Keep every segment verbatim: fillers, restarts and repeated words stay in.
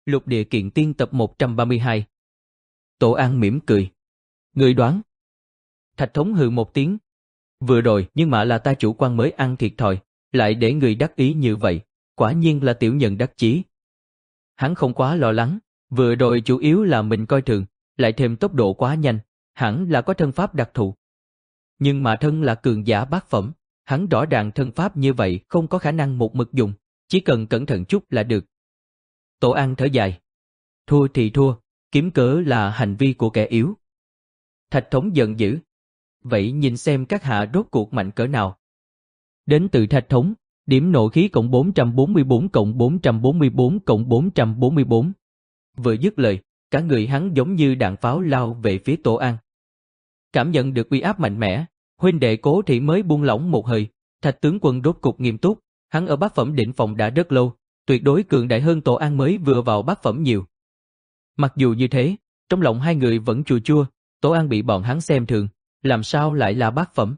Lục Địa Kiện Tiên tập một trăm ba mươi hai. Tổ An mỉm cười. Người đoán. Thạch Thống hừ một tiếng. Vừa rồi nhưng mà là ta chủ quan mới ăn thiệt thòi, lại để người đắc ý như vậy, quả nhiên là tiểu nhân đắc chí. Hắn không quá lo lắng, vừa rồi chủ yếu là mình coi thường, lại thêm tốc độ quá nhanh, hẳn là có thân pháp đặc thù. Nhưng mà thân là cường giả bát phẩm, hắn rõ ràng thân pháp như vậy không có khả năng một mực dùng, chỉ cần cẩn thận chút là được. Tổ An thở dài. Thua thì thua, kiếm cớ là hành vi của kẻ yếu. Thạch Thống giận dữ. Vậy nhìn xem các hạ rốt cuộc mạnh cỡ nào. Đến từ Thạch Thống, điểm nộ khí cộng bốn trăm bốn mươi bốn cộng bốn trăm bốn mươi bốn cộng bốn trăm bốn mươi bốn. Vừa dứt lời, cả người hắn giống như đạn pháo lao về phía Tổ An. Cảm nhận được uy áp mạnh mẽ, huynh đệ Cố Thị mới buông lỏng một hơi. Thạch tướng quân rốt cục nghiêm túc, hắn ở bát phẩm đỉnh phong đã rất lâu, tuyệt đối cường đại hơn Tổ An mới vừa vào bát phẩm nhiều. Mặc dù như thế, trong lòng hai người vẫn chua chua, Tổ An bị bọn hắn xem thường, làm sao lại là bát phẩm.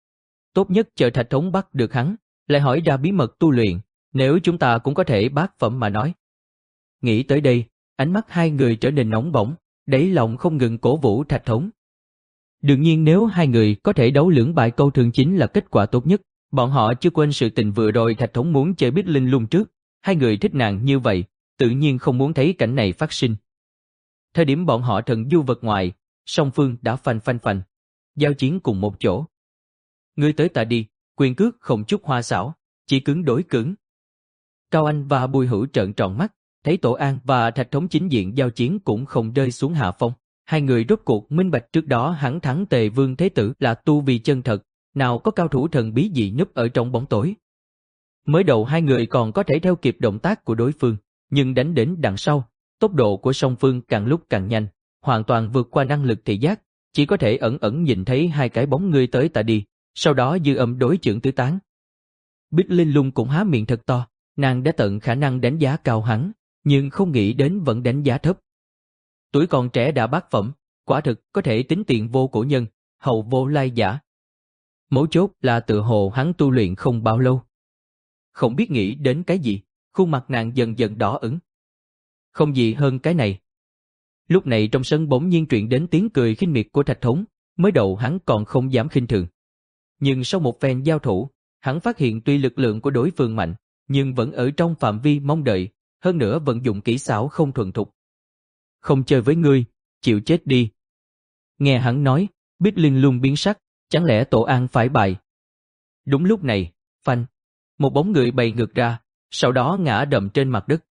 Tốt nhất chờ Thạch Thống bắt được hắn, lại hỏi ra bí mật tu luyện, nếu chúng ta cũng có thể bát phẩm mà nói. Nghĩ tới đây, ánh mắt hai người trở nên nóng bỏng, đáy lòng không ngừng cổ vũ Thạch Thống. Đương nhiên nếu hai người có thể đấu lưỡng bại câu thương chính là kết quả tốt nhất, bọn họ chưa quên sự tình vừa rồi Thạch Thống muốn chơi Bích Linh Lung trước, hai người thích nàng như vậy, tự nhiên không muốn thấy cảnh này phát sinh. Thời điểm bọn họ thần du vật ngoại, song phương đã phanh phanh phanh, giao chiến cùng một chỗ. Ngươi tới ta đi, quyền cước không chút hoa xảo, chỉ cứng đối cứng. Cao Anh và Bùi Hữu trợn tròn mắt, thấy Tổ An và Thạch Thống chính diện giao chiến cũng không rơi xuống hạ phong. Hai người rốt cuộc minh bạch trước đó hắn thắng Tề Vương Thế Tử là tu vi chân thật, nào có cao thủ thần bí gì núp ở trong bóng tối. Mới đầu hai người còn có thể theo kịp động tác của đối phương, nhưng đánh đến đằng sau, tốc độ của song phương càng lúc càng nhanh, hoàn toàn vượt qua năng lực thị giác, chỉ có thể ẩn ẩn nhìn thấy hai cái bóng ngươi tới ta đi, sau đó dư âm đối chưởng tứ tán. Bích Linh Lung cũng há miệng thật to, nàng đã tận khả năng đánh giá cao hắn, nhưng không nghĩ đến vẫn đánh giá thấp. Tuổi còn trẻ đã bát phẩm, quả thực có thể tính tiền vô cổ nhân, hậu vô lai giả. Mấu chốt là tự hồ hắn tu luyện không bao lâu. Không biết nghĩ đến cái gì, khuôn mặt nàng dần dần đỏ ửng. Không gì hơn cái này. Lúc này trong sân bỗng nhiên truyền đến tiếng cười khinh miệt của Thạch Thống, mới đầu hắn còn không dám khinh thường. Nhưng sau một phen giao thủ, hắn phát hiện tuy lực lượng của đối phương mạnh, nhưng vẫn ở trong phạm vi mong đợi, hơn nữa vận dụng kỹ xảo không thuần thục. Không chơi với ngươi, chịu chết đi. Nghe hắn nói, Bích Linh Lung biến sắc, chẳng lẽ Tổ An phải bại. Đúng lúc này, phanh, một bóng người bay ngược ra, sau đó ngã đầm trên mặt đất.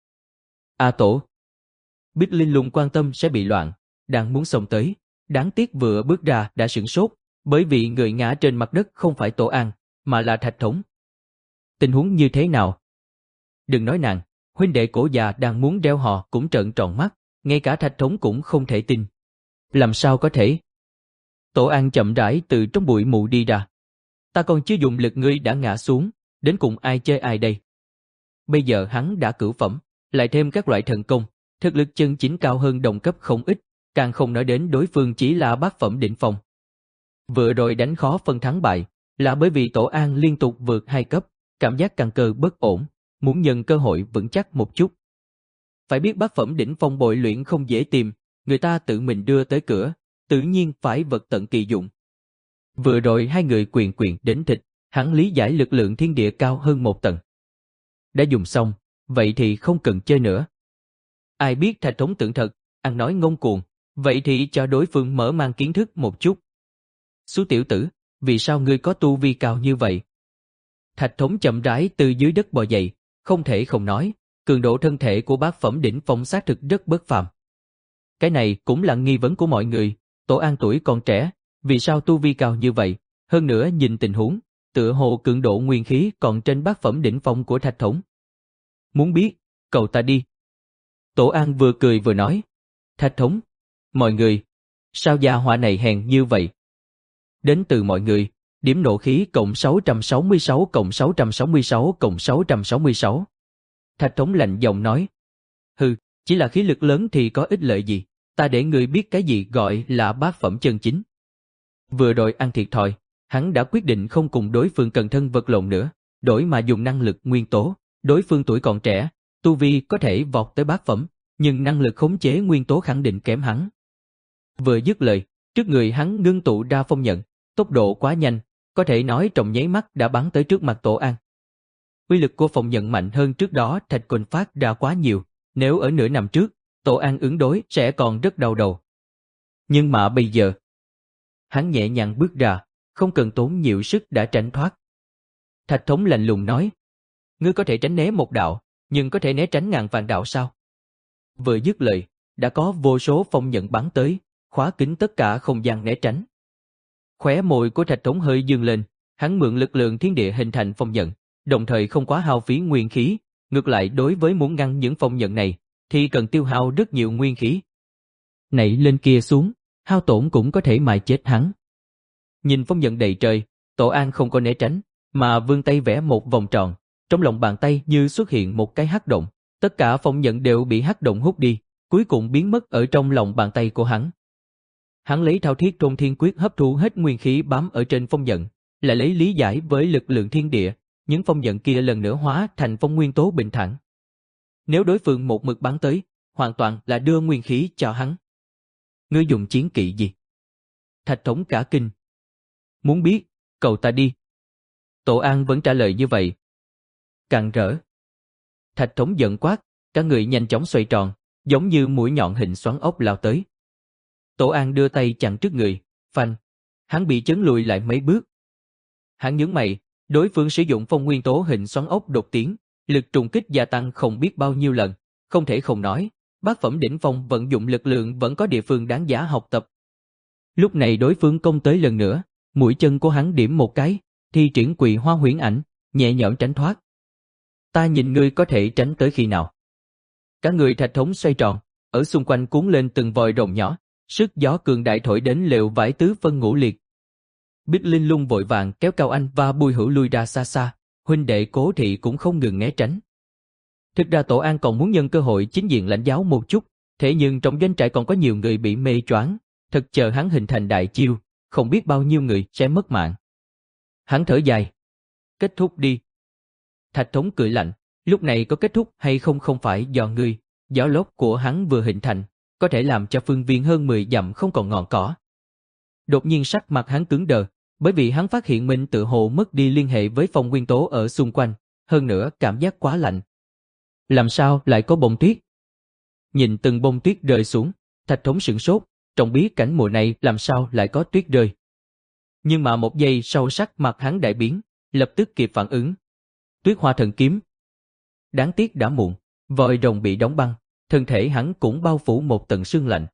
A Tổ. Bích Linh Lung quan tâm sẽ bị loạn, đang muốn xông tới, đáng tiếc vừa bước ra đã sửng sốt, bởi vì người ngã trên mặt đất không phải Tổ An, mà là Thạch Thống. Tình huống như thế nào? Đừng nói nàng, huynh đệ Cổ già đang muốn đeo họ cũng trợn tròn mắt, ngay cả Thạch Thống cũng không thể tin. Làm sao có thể? Tổ An chậm rãi từ trong bụi mù đi ra. Ta còn chưa dùng lực ngươi đã ngã xuống, đến cùng ai chơi ai đây? Bây giờ hắn đã cửu phẩm, lại thêm các loại thần công, thực lực chân chính cao hơn đồng cấp không ít, càng không nói đến đối phương chỉ là bát phẩm đỉnh phong. Vừa rồi đánh khó phân thắng bại, là bởi vì Tổ An liên tục vượt hai cấp, cảm giác căn cơ bất ổn, muốn nhân cơ hội vững chắc một chút. Phải biết bát phẩm đỉnh phong bội luyện không dễ tìm, người ta tự mình đưa tới cửa, tự nhiên phải vật tận kỳ dụng. Vừa rồi hai người quyền quyền đến thịt, hắn lý giải lực lượng thiên địa cao hơn một tầng. Đã dùng xong, vậy thì không cần chơi nữa. Ai biết Thạch Thống tưởng thật, ăn nói ngông cuồng, vậy thì cho đối phương mở mang kiến thức một chút. Xú tiểu tử, vì sao ngươi có tu vi cao như vậy? Thạch Thống chậm rãi từ dưới đất bò dậy, không thể không nói, cường độ thân thể của bát phẩm đỉnh phong xác thực rất bất phàm. Cái này cũng là nghi vấn của mọi người, Tổ An tuổi còn trẻ, vì sao tu vi cao như vậy? Hơn nữa nhìn tình huống, tựa hồ cường độ nguyên khí còn trên bát phẩm đỉnh phong của Thạch Thống. Muốn biết, cầu ta đi. Tổ An vừa cười vừa nói, Thạch Thống, mọi người, sao gia hỏa này hèn như vậy? Đến từ mọi người, điểm nộ khí cộng sáu trăm sáu mươi sáu cộng sáu trăm sáu mươi sáu cộng sáu trăm sáu mươi sáu. Thạch Thống lạnh giọng nói, hừ, chỉ là khí lực lớn thì có ích lợi gì, ta để người biết cái gì gọi là bát phẩm chân chính. Vừa rồi ăn thiệt thòi, hắn đã quyết định không cùng đối phương cần thân vật lộn nữa, đổi mà dùng năng lực nguyên tố, đối phương tuổi còn trẻ, tu vi có thể vọt tới bát phẩm, nhưng năng lực khống chế nguyên tố khẳng định kém hắn. Vừa dứt lời, trước người hắn ngưng tụ ra phong nhận, tốc độ quá nhanh, có thể nói trong nháy mắt đã bắn tới trước mặt Tổ An. Uy lực của phong nhận mạnh hơn trước đó Thạch Côn phát ra quá nhiều, nếu ở nửa năm trước, Tổ An ứng đối sẽ còn rất đau đầu. Nhưng mà bây giờ, hắn nhẹ nhàng bước ra, không cần tốn nhiều sức đã tránh thoát. Thạch Thống lạnh lùng nói, ngươi có thể tránh né một đạo, nhưng có thể né tránh ngàn vạn đạo sao? Vừa dứt lời, đã có vô số phong nhận bắn tới, khóa kín tất cả không gian né tránh. Khóe môi của Thạch Thống hơi dương lên, hắn mượn lực lượng thiên địa hình thành phong nhận, đồng thời không quá hao phí nguyên khí, ngược lại đối với muốn ngăn những phong nhận này, thì cần tiêu hao rất nhiều nguyên khí. Nảy lên kia xuống, hao tổn cũng có thể mài chết hắn. Nhìn phong nhận đầy trời, Tổ An không có né tránh, mà vươn tay vẽ một vòng tròn, trong lòng bàn tay như xuất hiện một cái hắc động, tất cả phong nhận đều bị hắc động hút đi, cuối cùng biến mất ở trong lòng bàn tay của hắn. Hắn lấy thao thiết Trôn Thiên Quyết hấp thu hết nguyên khí bám ở trên phong nhận, lại lấy lý giải với lực lượng thiên địa, những phong nhận kia lần nữa hóa thành phong nguyên tố bình thản. Nếu đối phương một mực bắn tới, hoàn toàn là đưa nguyên khí cho hắn. Ngươi dùng chiến kỵ gì? Thạch Thống cả kinh. Muốn biết, cầu ta đi. Tổ An vẫn trả lời như vậy. Càn rỡ. Thạch Thống giận quát, cả người nhanh chóng xoay tròn, giống như mũi nhọn hình xoắn ốc lao tới. Tổ An đưa tay chặn trước người, phanh. Hắn bị chấn lùi lại mấy bước. Hắn nhướng mày, đối phương sử dụng phong nguyên tố hình xoắn ốc đột tiến, lực trùng kích gia tăng không biết bao nhiêu lần, không thể không nói, bát phẩm đỉnh phong vận dụng lực lượng vẫn có địa phương đáng giá học tập. Lúc này đối phương công tới lần nữa, mũi chân của hắn điểm một cái, thi triển Quỳ Hoa Huyễn Ảnh, nhẹ nhõm tránh thoát. Ta nhìn ngươi có thể tránh tới khi nào? Cả người Thạch Thống xoay tròn, ở xung quanh cuốn lên từng vòi rồng nhỏ, sức gió cường đại thổi đến lều vải tứ phân ngũ liệt. Bích Linh Lung vội vàng kéo Cao Anh và Bùi Hữu lui ra xa xa, huynh đệ Cố Thị cũng không ngừng né tránh. Thực ra Tổ An còn muốn nhân cơ hội chính diện lãnh giáo một chút, thế nhưng trong doanh trại còn có nhiều người bị mê choáng, thật chờ hắn hình thành đại chiêu, không biết bao nhiêu người sẽ mất mạng. Hắn thở dài. Kết thúc đi. Thạch Thống cười lạnh, lúc này có kết thúc hay không không phải do ngươi, gió lốc của hắn vừa hình thành, có thể làm cho phương viên hơn mười dặm không còn ngọn cỏ. Đột nhiên sắc mặt hắn cứng đờ, bởi vì hắn phát hiện mình tự hồ mất đi liên hệ với phong nguyên tố ở xung quanh, hơn nữa cảm giác quá lạnh. Làm sao lại có bông tuyết? Nhìn từng bông tuyết rơi xuống, Thạch Thống sửng sốt, trong bí cảnh mùa này làm sao lại có tuyết rơi. Nhưng mà một giây sau sắc mặt hắn đại biến, lập tức kịp phản ứng. Tuyết Hoa Thần Kiếm. Đáng tiếc đã muộn, vòi rồng bị đóng băng, thân thể hắn cũng bao phủ một tầng sương lạnh.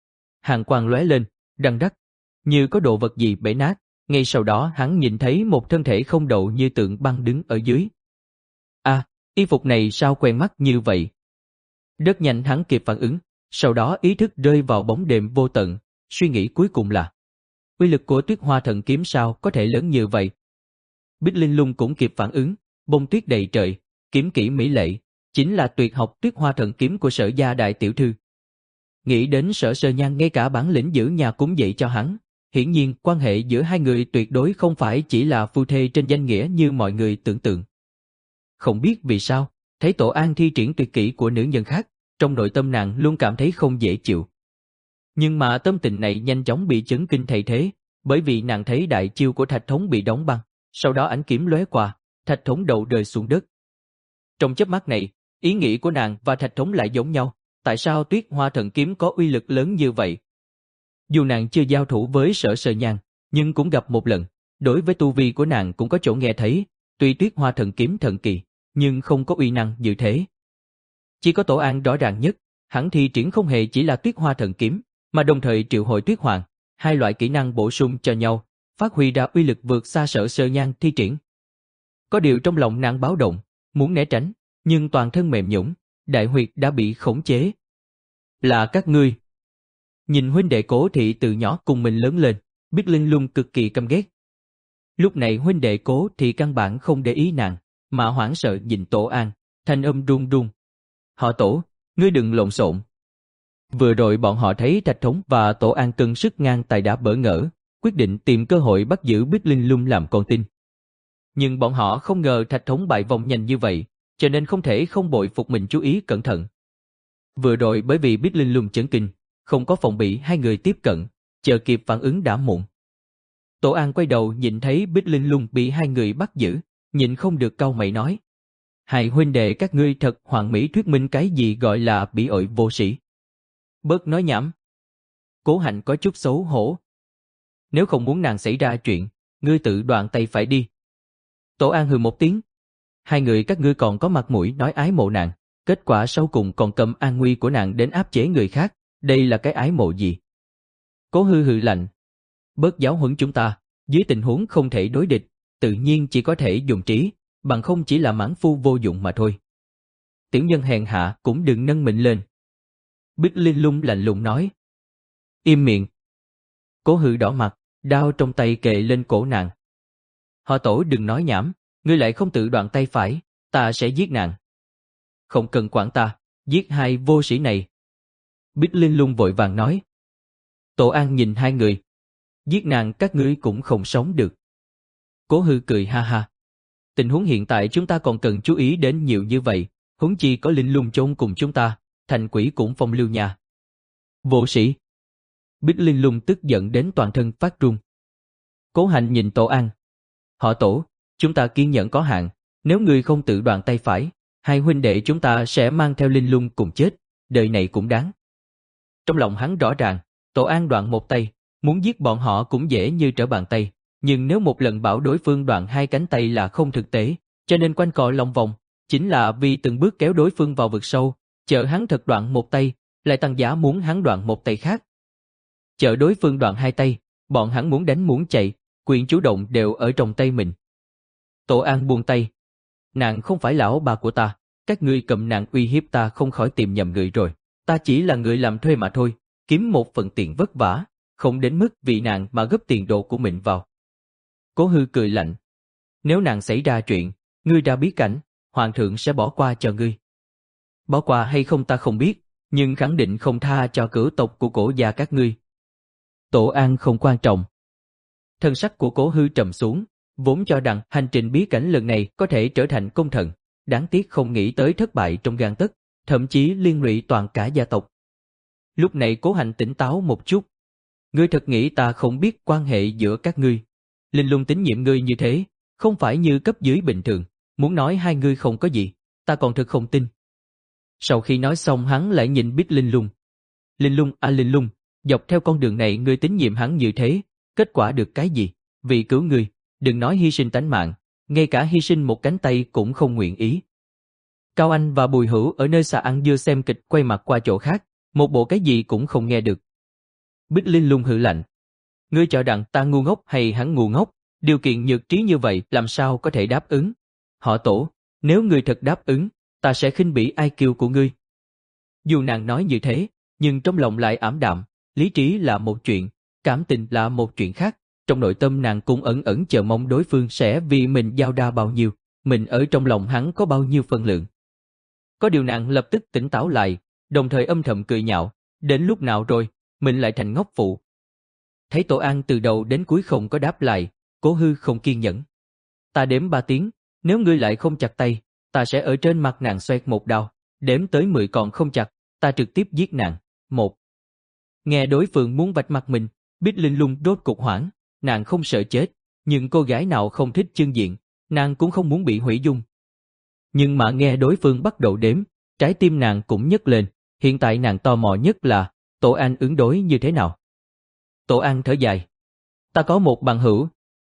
Hàn quang lóe lên, răng rắc, như có đồ vật gì bể nát, ngay sau đó hắn nhìn thấy một thân thể không đầu như tượng băng đứng ở dưới. À, y phục này sao quen mắt như vậy? Rất nhanh hắn kịp phản ứng, sau đó ý thức rơi vào bóng đêm vô tận, suy nghĩ cuối cùng là uy lực của Tuyết Hoa Thần Kiếm sao có thể lớn như vậy? Bích Linh Lung cũng kịp phản ứng, bông tuyết đầy trời, kiếm kỹ mỹ lệ, chính là tuyệt học Tuyết Hoa Thần Kiếm của Sở gia đại tiểu thư. Nghĩ đến Sở Sơ Nhan ngay cả bản lĩnh giữ nhà cũng dạy cho hắn, hiển nhiên quan hệ giữa hai người tuyệt đối không phải chỉ là phu thê trên danh nghĩa như mọi người tưởng tượng. Không biết vì sao, thấy Tổ An thi triển tuyệt kỹ của nữ nhân khác, trong nội tâm nàng luôn cảm thấy không dễ chịu. Nhưng mà tâm tình này nhanh chóng bị chấn kinh thay thế, bởi vì nàng thấy đại chiêu của Thạch Thống bị đóng băng, sau đó ánh kiếm lóe qua, Thạch Thống đầu rơi xuống đất. Trong chớp mắt này, ý nghĩ của nàng và Thạch Thống lại giống nhau, tại sao Tuyết Hoa Thần Kiếm có uy lực lớn như vậy? Dù nàng chưa giao thủ với Sở Sơ Nhan, nhưng cũng gặp một lần, đối với tu vi của nàng cũng có chỗ nghe thấy, tuy Tuyết Hoa Thần Kiếm thần kỳ, nhưng không có uy năng như thế. Chỉ có Tổ An rõ ràng nhất, hắn thi triển không hề chỉ là Tuyết Hoa Thần Kiếm, mà đồng thời triệu hồi Tuyết Hoàng, hai loại kỹ năng bổ sung cho nhau, phát huy ra uy lực vượt xa Sở Sơ Nhan thi triển. Có điều trong lòng nàng báo động, muốn né tránh, nhưng toàn thân mềm nhũn, đại huyệt đã bị khống chế. Là các ngươi. Nhìn huynh đệ Cố Thị từ nhỏ cùng mình lớn lên, Bích Linh Lung cực kỳ căm ghét. Lúc này huynh đệ Cố Thị căn bản không để ý nàng, mà hoảng sợ nhìn Tổ An, thanh âm run run. Họ Tổ, ngươi đừng lộn xộn. Vừa rồi bọn họ thấy Thạch Thống và Tổ An cân sức ngang tài đã bỡ ngỡ, quyết định tìm cơ hội bắt giữ Bích Linh Lung làm con tin. Nhưng bọn họ không ngờ Thạch Thống bại vong nhanh như vậy, cho nên không thể không bội phục mình chú ý cẩn thận. Vừa rồi bởi vì Bích Linh Lung chấn kinh, không có phòng bị hai người tiếp cận, chờ kịp phản ứng đã muộn. Tổ An quay đầu nhìn thấy Bích Linh Lung bị hai người bắt giữ, nhịn không được cau mày nói. Hai huynh đệ các ngươi thật hoàn mỹ thuyết minh cái gì gọi là bỉ ổi vô sĩ. Bớt nói nhảm. Cố Hạnh có chút xấu hổ. Nếu không muốn nàng xảy ra chuyện, ngươi tự đoạn tay phải đi. Tổ An hừ một tiếng. Hai người các ngươi còn có mặt mũi nói ái mộ nàng, kết quả sau cùng còn cầm an nguy của nàng đến áp chế người khác, đây là cái ái mộ gì? Cố Hư hừ lạnh. Bớt giáo huấn chúng ta, dưới tình huống không thể đối địch, tự nhiên chỉ có thể dùng trí, bằng không chỉ là mãn phu vô dụng mà thôi. Tiểu nhân hèn hạ cũng đừng nâng mình lên. Bích Linh Lung lạnh lùng nói. Im miệng. Cố Hư đỏ mặt, đao trong tay kề lên cổ nàng. Họ Tổ đừng nói nhảm, ngươi lại không tự đoạn tay phải, ta sẽ giết nàng. Không cần quản ta, giết hai vô sĩ này. Bích Linh Lung vội vàng nói. Tổ An nhìn hai người. Giết nàng các ngươi cũng không sống được. Cố Hư cười ha ha. Tình huống hiện tại chúng ta còn cần chú ý đến nhiều như vậy, huống chi có Linh Lung chôn cùng chúng ta, thành quỷ cũng phong lưu nhà. Vô sĩ. Bích Linh Lung tức giận đến toàn thân phát run. Cố Hạnh nhìn Tổ An. Họ Tổ, chúng ta kiên nhẫn có hạn, nếu ngươi không tự đoạn tay phải, hai huynh đệ chúng ta sẽ mang theo Linh Lung cùng chết, đời này cũng đáng. Trong lòng hắn rõ ràng, Tổ An đoạn một tay, muốn giết bọn họ cũng dễ như trở bàn tay, nhưng nếu một lần bảo đối phương đoạn hai cánh tay là không thực tế, cho nên quanh co lòng vòng, chính là vì từng bước kéo đối phương vào vực sâu, chờ hắn thật đoạn một tay, lại tăng giá muốn hắn đoạn một tay khác. Chờ đối phương đoạn hai tay, bọn hắn muốn đánh muốn chạy, quyền chủ động đều ở trong tay mình. Tổ An buông tay. Nàng không phải lão bà của ta, các ngươi cầm nàng uy hiếp ta không khỏi tìm nhầm người rồi, ta chỉ là người làm thuê mà thôi, kiếm một phần tiền vất vả, không đến mức vì nàng mà gấp tiền đồ của mình vào. Cố Hư cười lạnh. Nếu nàng xảy ra chuyện, ngươi ra bí cảnh, hoàng thượng sẽ bỏ qua cho ngươi. Bỏ qua hay không ta không biết, nhưng khẳng định không tha cho cửu tộc của cổ gia các ngươi. Tổ An không quan trọng. Thân sắc của Cố Hư trầm xuống, vốn cho rằng hành trình bí cảnh lần này có thể trở thành công thần, đáng tiếc không nghĩ tới thất bại trong gang tấc, thậm chí liên lụy toàn cả gia tộc. Lúc này Cố Hạnh tỉnh táo một chút. Ngươi thật nghĩ ta không biết quan hệ giữa các ngươi? Linh Lung tín nhiệm ngươi như thế, không phải như cấp dưới bình thường, muốn nói hai ngươi không có gì, ta còn thực không tin. Sau khi nói xong hắn lại nhìn Bích Linh Lung. Linh Lung à Linh Lung, dọc theo con đường này ngươi tín nhiệm hắn như thế, kết quả được cái gì? Vì cứu ngươi, đừng nói hy sinh tánh mạng, ngay cả hy sinh một cánh tay cũng không nguyện ý. Cao Anh và Bùi Hữu ở nơi xa ăn dưa xem kịch quay mặt qua chỗ khác, một bộ cái gì cũng không nghe được. Bích Linh Lung hừ lạnh. Ngươi cho rằng ta ngu ngốc hay hắn ngu ngốc, điều kiện nhược trí như vậy làm sao có thể đáp ứng? Họ Tổ, nếu ngươi thật đáp ứng, ta sẽ khinh bỉ i kiu của ngươi. Dù nàng nói như thế, nhưng trong lòng lại ảm đạm, lý trí là một chuyện, cảm tình là một chuyện khác, trong nội tâm nàng cũng ẩn ẩn chờ mong đối phương sẽ vì mình giao đa bao nhiêu, mình ở trong lòng hắn có bao nhiêu phân lượng. Có điều nàng lập tức tỉnh táo lại, đồng thời âm thầm cười nhạo, đến lúc nào rồi, mình lại thành ngốc phụ. Thấy Tổ An từ đầu đến cuối không có đáp lại, Cố Hư không kiên nhẫn. Ta đếm ba tiếng, nếu ngươi lại không chặt tay, ta sẽ ở trên mặt nàng xoẹt một đao, đếm tới mười còn không chặt, ta trực tiếp giết nàng. Một. Nghe đối phương muốn vạch mặt mình, Bích Linh Lung đốt cục hoảng, nàng không sợ chết, nhưng cô gái nào không thích chương diện, nàng cũng không muốn bị hủy dung. Nhưng mà nghe đối phương bắt đầu đếm, trái tim nàng cũng nhấc lên, hiện tại nàng tò mò nhất là, Tổ An ứng đối như thế nào. Tổ An thở dài. Ta có một bằng hữu.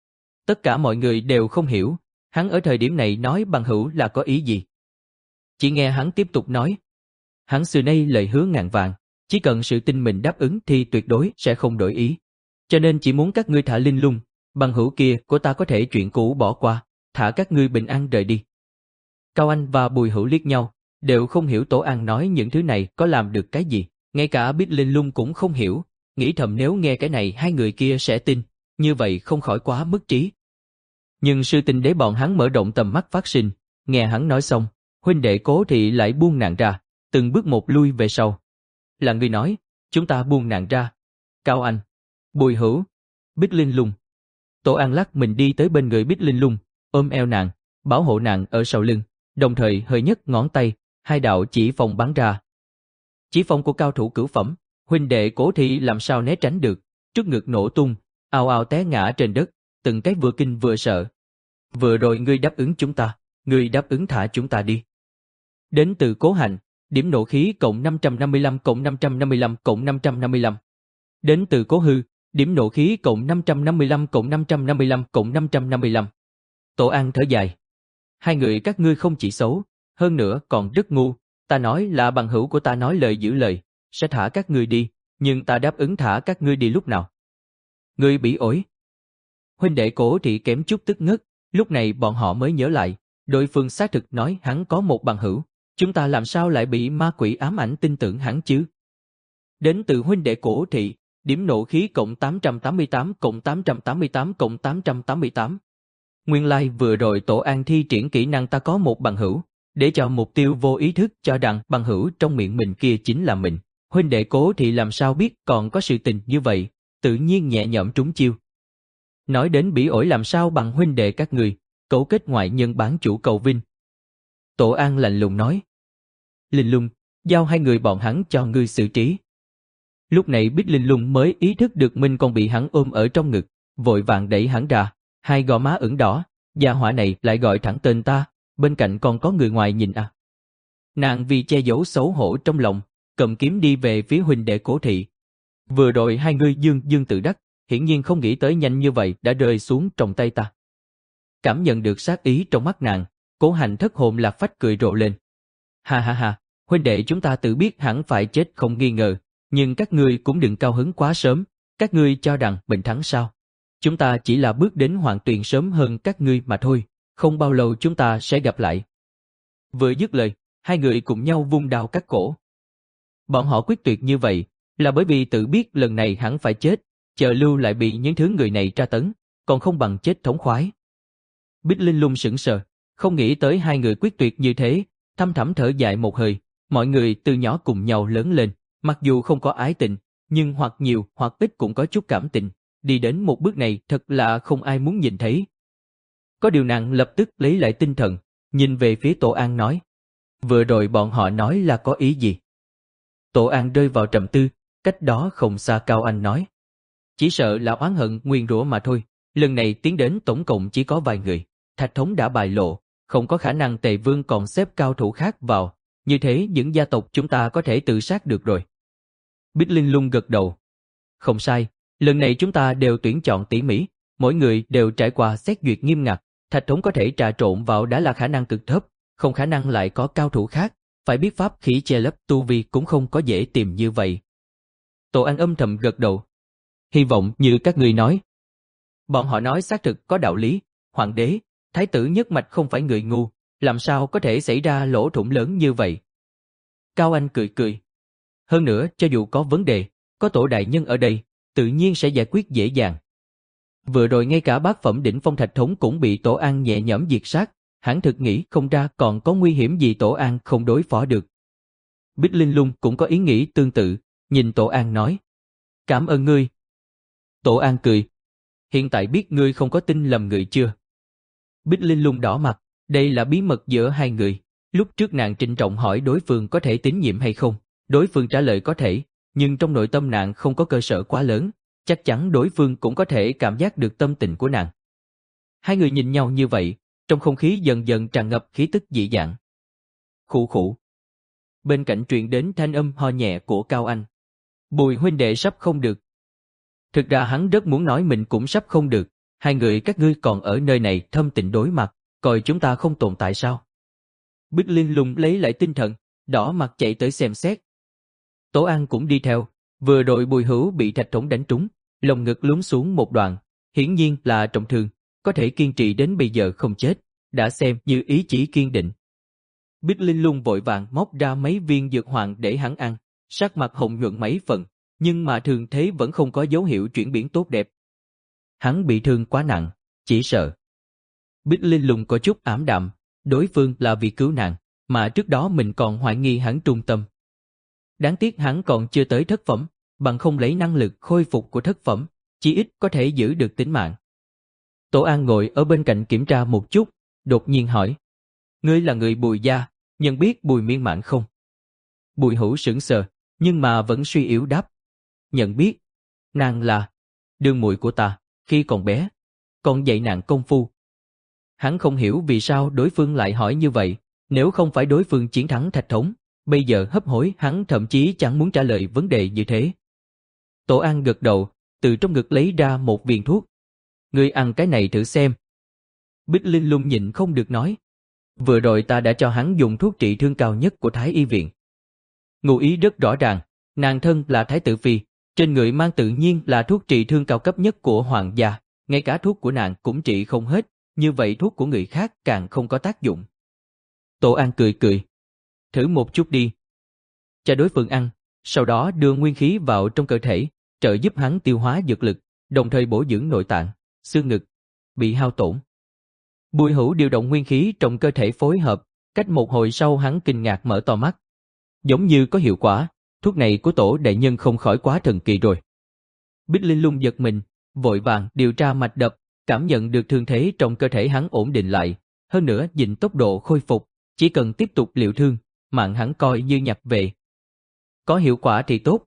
Tất cả mọi người đều không hiểu, hắn ở thời điểm này nói bằng hữu là có ý gì. Chỉ nghe hắn tiếp tục nói. Hắn xưa nay lời hứa ngàn vàng, chỉ cần sự tin mình đáp ứng thì tuyệt đối sẽ không đổi ý. Cho nên chỉ muốn các ngươi thả Linh Lung, bằng hữu kia của ta có thể chuyện cũ bỏ qua, thả các ngươi bình an rời đi. Cao Anh và Bùi Hữu liếc nhau, đều không hiểu Tổ An nói những thứ này có làm được cái gì, ngay cả Bích Linh Lung cũng không hiểu, nghĩ thầm nếu nghe cái này hai người kia sẽ tin, như vậy không khỏi quá mất trí. Nhưng sự tình để bọn hắn mở rộng tầm mắt phát sinh, nghe hắn nói xong, huynh đệ Cố Thị lại buông nàng ra, từng bước một lui về sau. Là người nói, chúng ta buông nàng ra. Cao Anh, Bùi Hữu, Bích Linh Lung. Tổ An lắc mình đi tới bên người Bích Linh Lung, ôm eo nàng, bảo hộ nàng ở sau lưng, đồng thời hơi nhấc ngón tay, hai đạo chỉ phòng bắn ra. Chỉ phong của cao thủ cửu phẩm, huynh đệ Cố Thị làm sao né tránh được, trước ngực nổ tung, ào ào té ngã trên đất, từng cái vừa kinh vừa sợ. Vừa rồi ngươi đáp ứng chúng ta, ngươi đáp ứng thả chúng ta đi. Đến từ Cố Hành, điểm nộ khí cộng năm trăm năm mươi lăm cộng năm trăm năm mươi lăm cộng năm trăm năm mươi lăm. Đến từ Cố Hư, điểm nộ khí cộng năm trăm năm mươi lăm cộng năm trăm năm mươi lăm cộng năm trăm năm mươi lăm. Tổ An thở dài. Hai người các ngươi không chỉ xấu, hơn nữa còn rất ngu, ta nói là bằng hữu của ta nói lời giữ lời, sẽ thả các ngươi đi, nhưng ta đáp ứng thả các ngươi đi lúc nào? Ngươi bị ổi. Huynh đệ Cố Thị kém chút tức ngất, lúc này bọn họ mới nhớ lại, đối phương xác thực nói hắn có một bằng hữu, chúng ta làm sao lại bị ma quỷ ám ảnh tin tưởng hắn chứ? Đến từ huynh đệ Cố Thị, điểm nộ khí cộng tám trăm tám mươi tám cộng tám trăm tám mươi tám cộng tám trăm tám mươi tám. Nguyên lai like vừa rồi Tổ An thi triển kỹ năng ta có một bằng hữu, để cho mục tiêu vô ý thức cho rằng bằng hữu trong miệng mình kia chính là mình. Huynh đệ Cố Thị làm sao biết còn có sự tình như vậy, tự nhiên nhẹ nhõm trúng chiêu. Nói đến bỉ ổi làm sao bằng huynh đệ các người, cấu kết ngoại nhân bán chủ cầu vinh. Tổ An lạnh lùng nói. Linh Lung, giao hai người bọn hắn cho ngươi xử trí. Lúc này Bích Linh Lung mới ý thức được mình còn bị hắn ôm ở trong ngực, vội vàng đẩy hắn ra, hai gò má ửng đỏ, gia hỏa này lại gọi thẳng tên ta, bên cạnh còn có người ngoài nhìn à. Nàng vì che giấu xấu hổ trong lòng, cầm kiếm đi về phía huynh đệ Cố Thị. Vừa rồi hai người dương dương tự đắc, hiển nhiên không nghĩ tới nhanh như vậy đã rơi xuống trong tay ta. Cảm nhận được sát ý trong mắt nàng, Cố Hành thất hồn lạc phách cười rộ lên. Ha ha ha, huynh đệ chúng ta tự biết hẳn phải chết không nghi ngờ, nhưng các ngươi cũng đừng cao hứng quá sớm, các ngươi cho rằng mình thắng sao? Chúng ta chỉ là bước đến Hoàng Tuyền sớm hơn các ngươi mà thôi, không bao lâu chúng ta sẽ gặp lại. Vừa dứt lời, hai người cùng nhau vung đao cắt cổ. Bọn họ quyết tuyệt như vậy, là bởi vì tự biết lần này hẳn phải chết, chờ lưu lại bị những thứ người này tra tấn, còn không bằng chết thống khoái. Bích Linh Lung sững sờ, không nghĩ tới hai người quyết tuyệt như thế, thâm thẳm thở dài một hơi, mọi người từ nhỏ cùng nhau lớn lên, mặc dù không có ái tình, nhưng hoặc nhiều hoặc ít cũng có chút cảm tình, đi đến một bước này thật là không ai muốn nhìn thấy. Có điều nàng lập tức lấy lại tinh thần, nhìn về phía Tổ An nói, vừa rồi bọn họ nói là có ý gì? Tổ An rơi vào trầm tư, cách đó không xa Cao Anh nói, chỉ sợ là oán hận nguyên rủa mà thôi, lần này tiến đến tổng cộng chỉ có vài người, Thạch Thống đã bại lộ, không có khả năng Tề Vương còn xếp cao thủ khác vào, như thế những gia tộc chúng ta có thể tự sát được rồi. Bích Linh Lung gật đầu. Không sai, lần này chúng ta đều tuyển chọn tỉ mỉ, mỗi người đều trải qua xét duyệt nghiêm ngặt, Thạch Thống có thể trà trộn vào đã là khả năng cực thấp, không khả năng lại có cao thủ khác, phải biết pháp khí che lấp tu vi cũng không có dễ tìm như vậy. Tổ An âm thầm gật đầu. Hy vọng như các ngươi nói. Bọn họ nói xác thực có đạo lý, hoàng đế, thái tử nhất mạch không phải người ngu, làm sao có thể xảy ra lỗ thủng lớn như vậy. Cao Anh cười cười. Hơn nữa, cho dù có vấn đề, có Tổ đại nhân ở đây, tự nhiên sẽ giải quyết dễ dàng. Vừa rồi ngay cả bát phẩm đỉnh phong Thạch Thống cũng bị Tổ An nhẹ nhõm diệt sát, hắn thực nghĩ không ra còn có nguy hiểm gì Tổ An không đối phó được. Bích Linh Lung cũng có ý nghĩ tương tự, nhìn Tổ An nói. Cảm ơn ngươi. Tổ An cười. Hiện tại biết ngươi không có tin lầm người chưa? Bích Linh Lung đỏ mặt, đây là bí mật giữa hai người. Lúc trước nàng trịnh trọng hỏi đối phương có thể tín nhiệm hay không, đối phương trả lời có thể, nhưng trong nội tâm nàng không có cơ sở quá lớn, chắc chắn đối phương cũng có thể cảm giác được tâm tình của nàng. Hai người nhìn nhau như vậy, trong không khí dần dần tràn ngập khí tức dị dạng. Khụ khụ. Bên cạnh truyền đến thanh âm ho nhẹ của Cao Anh. Bùi huynh đệ sắp không được. Thực ra hắn rất muốn nói mình cũng sắp không được, hai người các ngươi còn ở nơi này thâm tình đối mặt, coi chúng ta không tồn tại sao? Bích Linh Lung lấy lại tinh thần, đỏ mặt chạy tới xem xét. Tổ An cũng đi theo, vừa rồi Bùi Hữu bị Thạch Thống đánh trúng, lồng ngực lún xuống một đoạn, hiển nhiên là trọng thương, có thể kiên trì đến bây giờ không chết, đã xem như ý chí kiên định. Bích Linh Lung vội vàng móc ra mấy viên dược hoàng để hắn ăn, sắc mặt hồng nhuận mấy phần, nhưng mà thường thế vẫn không có dấu hiệu chuyển biến tốt đẹp. Hắn bị thương quá nặng, chỉ sợ. Bích Linh Lung có chút ảm đạm, đối phương là vì cứu nàng, mà trước đó mình còn hoài nghi hắn trung tâm. Đáng tiếc hắn còn chưa tới thất phẩm, bằng không lấy năng lực khôi phục của thất phẩm, chỉ ít có thể giữ được tính mạng. Tổ An ngồi ở bên cạnh kiểm tra một chút, đột nhiên hỏi. Ngươi là người Bùi gia, nhận biết Bùi Miên Mãn không? Bùi Hữu sững sờ, nhưng mà vẫn suy yếu đáp. Nhận biết, nàng là đường muội của ta, khi còn bé, còn dạy nàng công phu. Hắn không hiểu vì sao đối phương lại hỏi như vậy, nếu không phải đối phương chiến thắng Thạch Thống, bây giờ hấp hối hắn thậm chí chẳng muốn trả lời vấn đề như thế. Tổ An gật đầu, từ trong ngực lấy ra một viên thuốc. Ngươi ăn cái này thử xem. Bích Linh Lung nhịn không được nói. Vừa rồi ta đã cho hắn dùng thuốc trị thương cao nhất của Thái Y viện. Ngụ ý rất rõ ràng, nàng thân là Thái tử phi, trên người mang tự nhiên là thuốc trị thương cao cấp nhất của hoàng gia, ngay cả thuốc của nàng cũng trị không hết, như vậy thuốc của người khác càng không có tác dụng. Tổ An cười cười. Thử một chút đi. Cho đối phương ăn, sau đó đưa nguyên khí vào trong cơ thể, trợ giúp hắn tiêu hóa dược lực, đồng thời bổ dưỡng nội tạng, xương ngực bị hao tổn. Bùi Hữu điều động nguyên khí trong cơ thể phối hợp, cách một hồi sau hắn kinh ngạc mở to mắt. Giống như có hiệu quả, thuốc này của Tổ đại nhân không khỏi quá thần kỳ rồi. Bích Linh Lung giật mình, vội vàng điều tra mạch đập, cảm nhận được thương thế trong cơ thể hắn ổn định lại, hơn nữa nhìn tốc độ khôi phục, chỉ cần tiếp tục liệu thương, mạng hắn coi như nhặt về. Có hiệu quả thì tốt.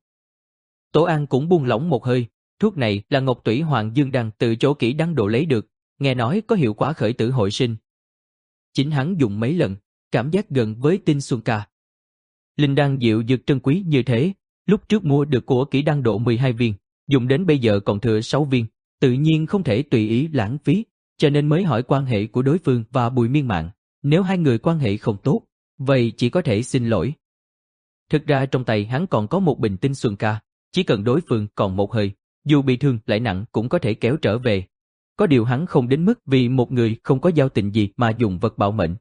Tổ An cũng buông lỏng một hơi, thuốc này là Ngọc Tủy Hoàng Dương Đan từ chỗ Kỷ Đăng Độ lấy được, nghe nói có hiệu quả khởi tử hồi sinh. Chính hắn dùng mấy lần, cảm giác gần với tinh xuân ca. Linh đan diệu dược trân quý như thế, lúc trước mua được của Kỷ Đăng Độ mười hai viên, dùng đến bây giờ còn thừa sáu viên, tự nhiên không thể tùy ý lãng phí, cho nên mới hỏi quan hệ của đối phương và Bùi Miên Mạn, nếu hai người quan hệ không tốt, vậy chỉ có thể xin lỗi. Thực ra trong tay hắn còn có một bình tinh xuân ca, chỉ cần đối phương còn một hơi, dù bị thương lại nặng cũng có thể kéo trở về. Có điều hắn không đến mức vì một người không có giao tình gì mà dùng vật bảo mệnh.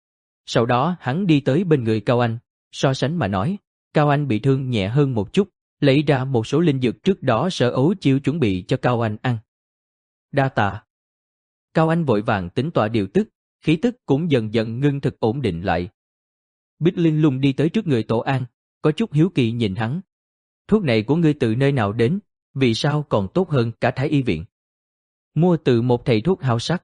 Sau đó hắn đi tới bên người Cao Anh, so sánh mà nói, Cao Anh bị thương nhẹ hơn một chút, lấy ra một số linh dược trước đó Sở Ấu Chiêu chuẩn bị cho Cao Anh ăn. Đa tạ. Cao Anh vội vàng tính tọa điều tức, khí tức cũng dần dần ngưng thực ổn định lại. Bích Linh Lung đi tới trước người Tổ An, có chút hiếu kỳ nhìn hắn. Thuốc này của ngươi từ nơi nào đến, vì sao còn tốt hơn cả Thái Y viện? Mua từ một thầy thuốc hào sắc.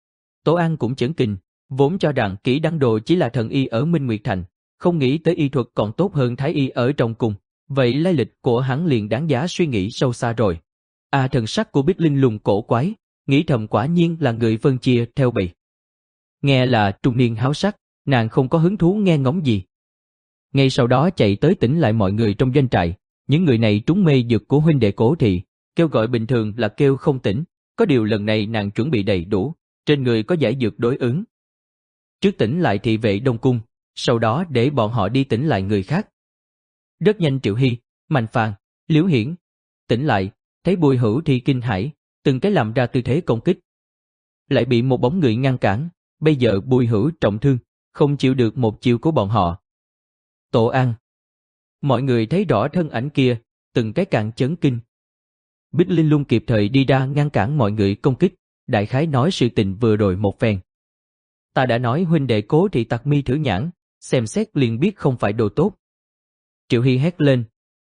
Tổ An cũng chấn kinh, vốn cho rằng Kỷ Đăng Độ chỉ là thần y ở Minh Nguyệt Thành, không nghĩ tới y thuật còn tốt hơn Thái Y ở trong cung, vậy lai lịch của hắn liền đáng giá suy nghĩ sâu xa rồi. À, thần sắc của Bích Linh Lung cổ quái, nghĩ thầm quả nhiên là người phân chia theo bầy. Nghe là trung niên háo sắc, nàng không có hứng thú nghe ngóng gì. Ngay sau đó chạy tới tỉnh lại mọi người trong doanh trại, những người này trúng mê dược của huynh đệ Cố Thị, kêu gọi bình thường là kêu không tỉnh, có điều lần này nàng chuẩn bị đầy đủ, trên người có giải dược đối ứng. Trước tỉnh lại thị vệ Đông Cung, sau đó để bọn họ đi tỉnh lại người khác. Rất nhanh Triệu Hy, Mạnh Phàn, Liễu Hiển tỉnh lại, thấy Bùi Hữu thì kinh hãi, từng cái làm ra tư thế công kích. Lại bị một bóng người ngăn cản, bây giờ Bùi Hữu trọng thương, không chịu được một chiêu của bọn họ. Tổ An. Mọi người thấy rõ thân ảnh kia, từng cái càng chấn kinh. Bích Linh Lung kịp thời đi ra ngăn cản mọi người công kích, đại khái nói sự tình vừa rồi một phen. Ta đã nói huynh đệ Cố Thị tặc mi thử nhãn, xem xét liền biết không phải đồ tốt. Triệu Hy hét lên.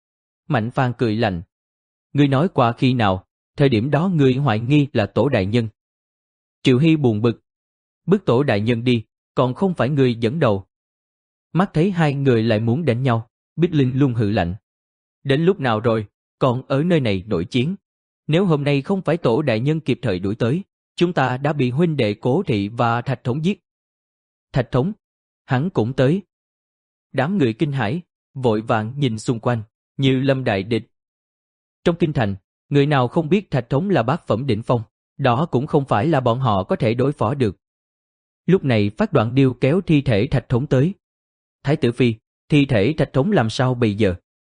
Mạnh Phàn cười lạnh. Ngươi nói qua khi nào, thời điểm đó ngươi hoài nghi là Tổ đại nhân. Triệu Hy buồn bực. Bức Tổ đại nhân đi, còn không phải ngươi dẫn đầu. Mắt thấy hai người lại muốn đánh nhau, Bích Linh Lung hừ lạnh. Đến lúc nào rồi, còn ở nơi này nội chiến. Nếu hôm nay không phải Tổ đại nhân kịp thời đuổi tới, chúng ta đã bị huynh đệ Cố Thị và Thạch Thống giết. Thạch Thống, hắn cũng tới. Đám người kinh hãi, vội vàng nhìn xung quanh, như lâm đại địch. Trong kinh thành, người nào không biết Thạch Thống là bát phẩm đỉnh phong, đó cũng không phải là bọn họ có thể đối phó được. Lúc này Phát Đoạn Điêu kéo thi thể Thạch Thống tới. Thái tử phi, thi thể Thạch Thống làm sao bây giờ?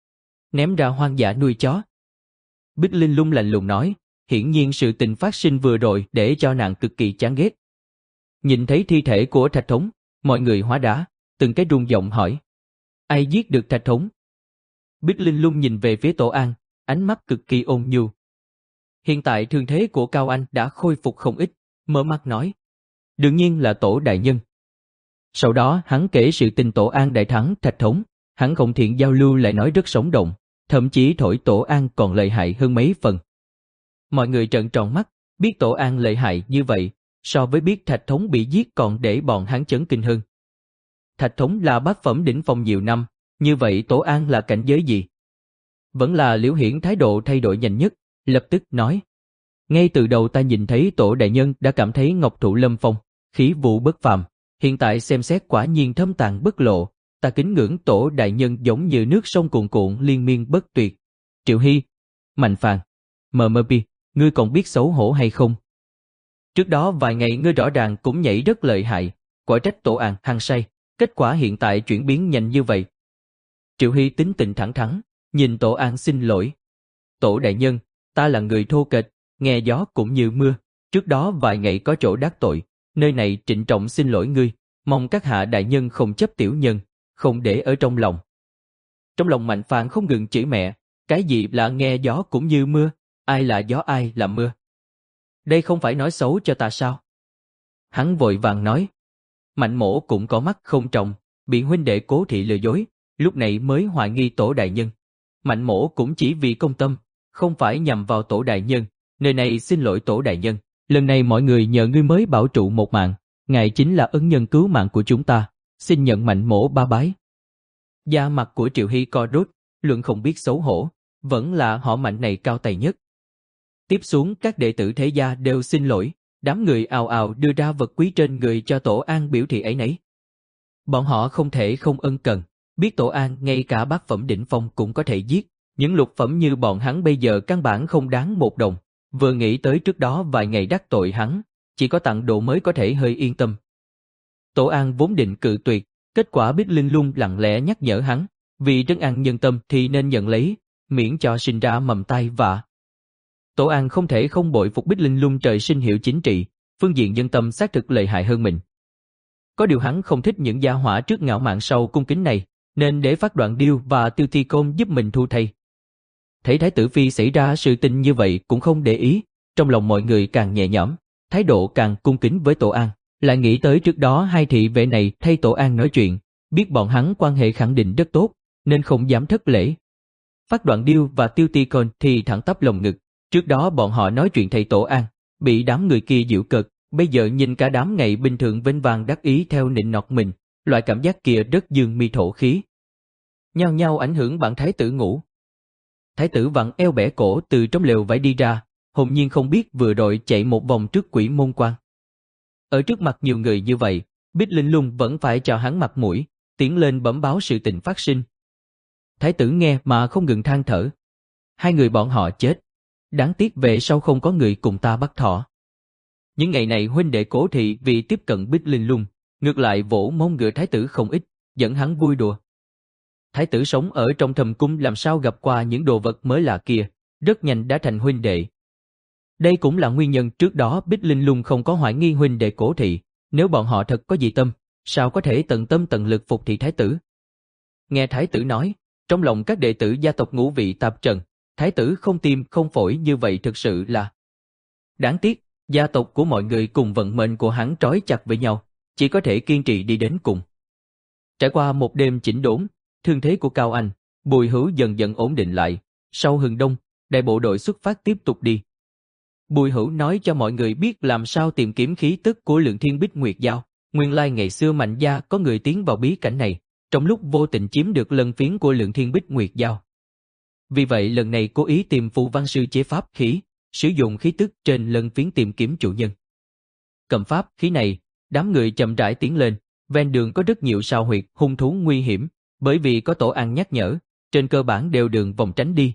Ném ra hoang dã nuôi chó. Bích Linh Lung lạnh lùng nói, hiển nhiên sự tình phát sinh vừa rồi để cho nàng cực kỳ chán ghét. Nhìn thấy thi thể của Thạch Thống, mọi người hóa đá, từng cái rung giọng hỏi. Ai giết được Thạch Thống? Bích Linh Lung nhìn về phía Tổ An, ánh mắt cực kỳ ôn nhu. Hiện tại thương thế của Cao Anh đã khôi phục không ít, mở mắt nói. Đương nhiên là Tổ đại nhân. Sau đó hắn kể sự tình Tổ An đại thắng Thạch Thống, hắn không thiện giao lưu lại nói rất sống động, thậm chí thổi Tổ An còn lợi hại hơn mấy phần. Mọi người trợn tròn mắt, biết Tổ An lợi hại như vậy, so với biết Thạch Thống bị giết còn để bọn hắn chấn kinh hơn. Thạch Thống là bát phẩm đỉnh phong nhiều năm, Như vậy Tổ An là cảnh giới gì? Vẫn là Liễu Hiển thái độ thay đổi nhanh nhất, lập tức nói. Ngay từ đầu ta nhìn thấy Tổ đại nhân đã cảm thấy ngọc thụ lâm phong, khí vũ bất phàm, hiện tại xem xét quả nhiên thâm tàng bất lộ, ta kính ngưỡng Tổ đại nhân giống như nước sông cuồn cuộn liên miên bất tuyệt. Triệu Hy, Mạnh Phàn, mờ mờ pi, ngươi còn biết xấu hổ hay không? Trước đó vài ngày ngươi rõ ràng cũng nhảy rất lợi hại, quả trách Tổ An hăng say, kết quả hiện tại chuyển biến nhanh như vậy. Triệu Hy tính tình thẳng thắn, nhìn Tổ An xin lỗi. Tổ đại nhân, ta là người thô kệch, nghe gió cũng như mưa, trước đó vài ngày có chỗ đắc tội, nơi này trịnh trọng xin lỗi ngươi, mong các hạ đại nhân không chấp tiểu nhân, không để ở trong lòng. Trong lòng Mạnh Phàn không ngừng chửi mẹ, cái gì là nghe gió cũng như mưa, ai là gió ai là mưa. Đây không phải nói xấu cho ta sao? Hắn vội vàng nói. Mạnh mỗ cũng có mắt không trọng, bị huynh đệ Cố thị lừa dối, lúc này mới hoài nghi Tổ đại nhân. Mạnh mỗ cũng chỉ vì công tâm, không phải nhằm vào Tổ đại nhân, nơi này xin lỗi Tổ đại nhân, lần này mọi người nhờ ngươi mới bảo trụ một mạng, ngài chính là ân nhân cứu mạng của chúng ta, xin nhận Mạnh mỗ ba bái. Da mặt của Triệu Hy co rút, luận không biết xấu hổ, vẫn là họ Mạnh này cao tay nhất. Tiếp xuống các đệ tử thế gia đều xin lỗi, đám người ào ào đưa ra vật quý trên người cho Tổ An biểu thị ấy nấy. Bọn họ không thể không ân cần, biết Tổ An ngay cả bát phẩm đỉnh phong cũng có thể giết, những lục phẩm như bọn hắn bây giờ căn bản không đáng một đồng, vừa nghĩ tới trước đó vài ngày đắc tội hắn, chỉ có tặng đồ mới có thể hơi yên tâm. Tổ An vốn định cự tuyệt, kết quả Bích Linh Lung lặng lẽ nhắc nhở hắn, vì trấn an nhân tâm thì nên nhận lấy, miễn cho sinh ra mầm tai vạ. Tổ An không thể không bội phục Bích Linh Lung trời sinh hiểu chính trị, phương diện nhân tâm xác thực lợi hại hơn mình. Có điều hắn không thích những gia hỏa trước ngạo mạn sau cung kính này, nên để Phát Đoạn Điêu và Tiêu Thi Côn giúp mình thu thay. Thấy Thái tử Phi xảy ra sự tình như vậy cũng không để ý, trong lòng mọi người càng nhẹ nhõm, thái độ càng cung kính với Tổ An, lại nghĩ tới trước đó hai thị vệ này thay Tổ An nói chuyện, biết bọn hắn quan hệ khẳng định rất tốt, nên không dám thất lễ. Phát Đoạn Điêu và Tiêu Thi Côn thì thẳng tắp lồng ngực, trước đó bọn họ nói chuyện thầy Tổ An, bị đám người kia giễu cợt, bây giờ nhìn cả đám ngày bình thường vênh vang đắc ý theo nịnh nọt mình, loại cảm giác kia rất dương mi thổ khí. Nhao nhao ảnh hưởng bạn thái tử ngủ. Thái tử vặn eo bẻ cổ từ trong lều vải đi ra, hồn nhiên không biết vừa rồi chạy một vòng trước Quỷ Môn Quan. Ở trước mặt nhiều người như vậy, Bích Linh Lung vẫn phải cho hắn mặt mũi, tiến lên bẩm báo sự tình phát sinh. Thái tử nghe mà không ngừng than thở. Hai người bọn họ chết. Đáng tiếc về sau không có người cùng ta bắt thọ. Những ngày này huynh đệ Cố thị vì tiếp cận Bích Linh Lung, ngược lại vỗ mông ngựa thái tử không ít, dẫn hắn vui đùa. Thái tử sống ở trong thầm cung làm sao gặp qua những đồ vật mới lạ kia, rất nhanh đã thành huynh đệ. Đây cũng là nguyên nhân trước đó Bích Linh Lung không có hoài nghi huynh đệ Cố thị, nếu bọn họ thật có dị tâm, sao có thể tận tâm tận lực phục thị thái tử. Nghe thái tử nói, trong lòng các đệ tử gia tộc ngũ vị tạp trần, thái tử không tim không phổi như vậy thực sự là đáng tiếc, gia tộc của mọi người cùng vận mệnh của hắn trói chặt với nhau, chỉ có thể kiên trì đi đến cùng. Trải qua một đêm chỉnh đốn, thương thế của Cao Anh, Bùi Hữu dần dần ổn định lại, sau hừng đông, đại bộ đội xuất phát tiếp tục đi. Bùi Hữu nói cho mọi người biết làm sao tìm kiếm khí tức của Lượng Thiên Bích Nguyệt Giao, nguyên lai ngày xưa Mạnh gia có người tiến vào bí cảnh này, trong lúc vô tình chiếm được lân phiến của Lượng Thiên Bích Nguyệt Giao. Vì vậy lần này cố ý tìm phù văn sư chế pháp khí, sử dụng khí tức trên lân phiến tìm kiếm chủ nhân. Cầm pháp khí này, đám người chậm rãi tiến lên, ven đường có rất nhiều sao huyệt hung thú nguy hiểm, bởi vì có Tổ An nhắc nhở, trên cơ bản đều đường vòng tránh đi.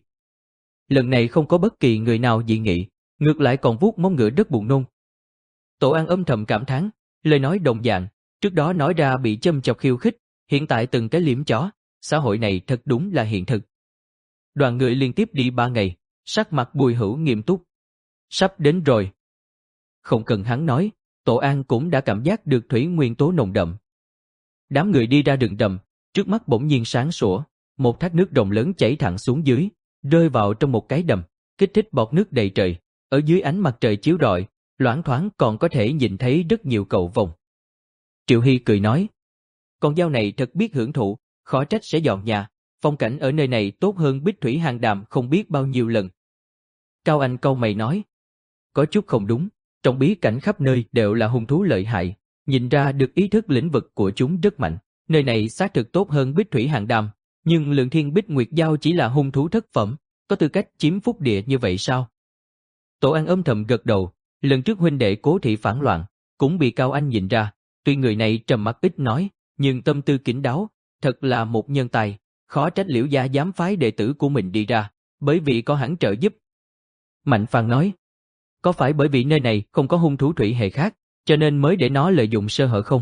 Lần này không có bất kỳ người nào dị nghị, ngược lại còn vuốt mông ngựa rất buồn nôn. Tổ An âm thầm cảm thán, lời nói đồng dạng, trước đó nói ra bị châm chọc khiêu khích, hiện tại từng cái liếm chó, xã hội này thật đúng là hiện thực. Đoàn người liên tiếp đi ba ngày, sắc mặt Bùi Hữu nghiêm túc. Sắp đến rồi. Không cần hắn nói, Tổ An cũng đã cảm giác được thủy nguyên tố nồng đậm. Đám người đi ra rừng rậm, trước mắt bỗng nhiên sáng sủa, một thác nước rộng lớn chảy thẳng xuống dưới, rơi vào trong một cái đầm, kích thích bọt nước đầy trời, ở dưới ánh mặt trời chiếu rọi, loáng thoáng còn có thể nhìn thấy rất nhiều cầu vồng. Triệu Hy cười nói, con dao này thật biết hưởng thụ, khó trách sẽ dọn nhà, phong cảnh ở nơi này tốt hơn Bích Thủy Hàng Đàm không biết bao nhiêu lần. Cao Anh cau mày nói, có chút không đúng, trong bí cảnh khắp nơi đều là hung thú lợi hại, nhìn ra được ý thức lĩnh vực của chúng rất mạnh, nơi này xác thực tốt hơn Bích Thủy Hàng Đàm, Nhưng Lượng Thiên Bích Nguyệt Giao chỉ là hung thú thất phẩm, có tư cách chiếm phúc địa như vậy sao? Tổ An âm thầm gật đầu, lần trước huynh đệ Cố Thị phản loạn, cũng bị Cao Anh nhìn ra, tuy người này trầm mặc ít nói, nhưng tâm tư kín đáo, thật là một nhân tài, khó trách Liễu gia dám phái đệ tử của mình đi ra, bởi vì có hắn trợ giúp. Mạnh Phàn nói, có phải bởi vì nơi này không có hung thú thủy hệ khác, cho nên mới để nó lợi dụng sơ hở không?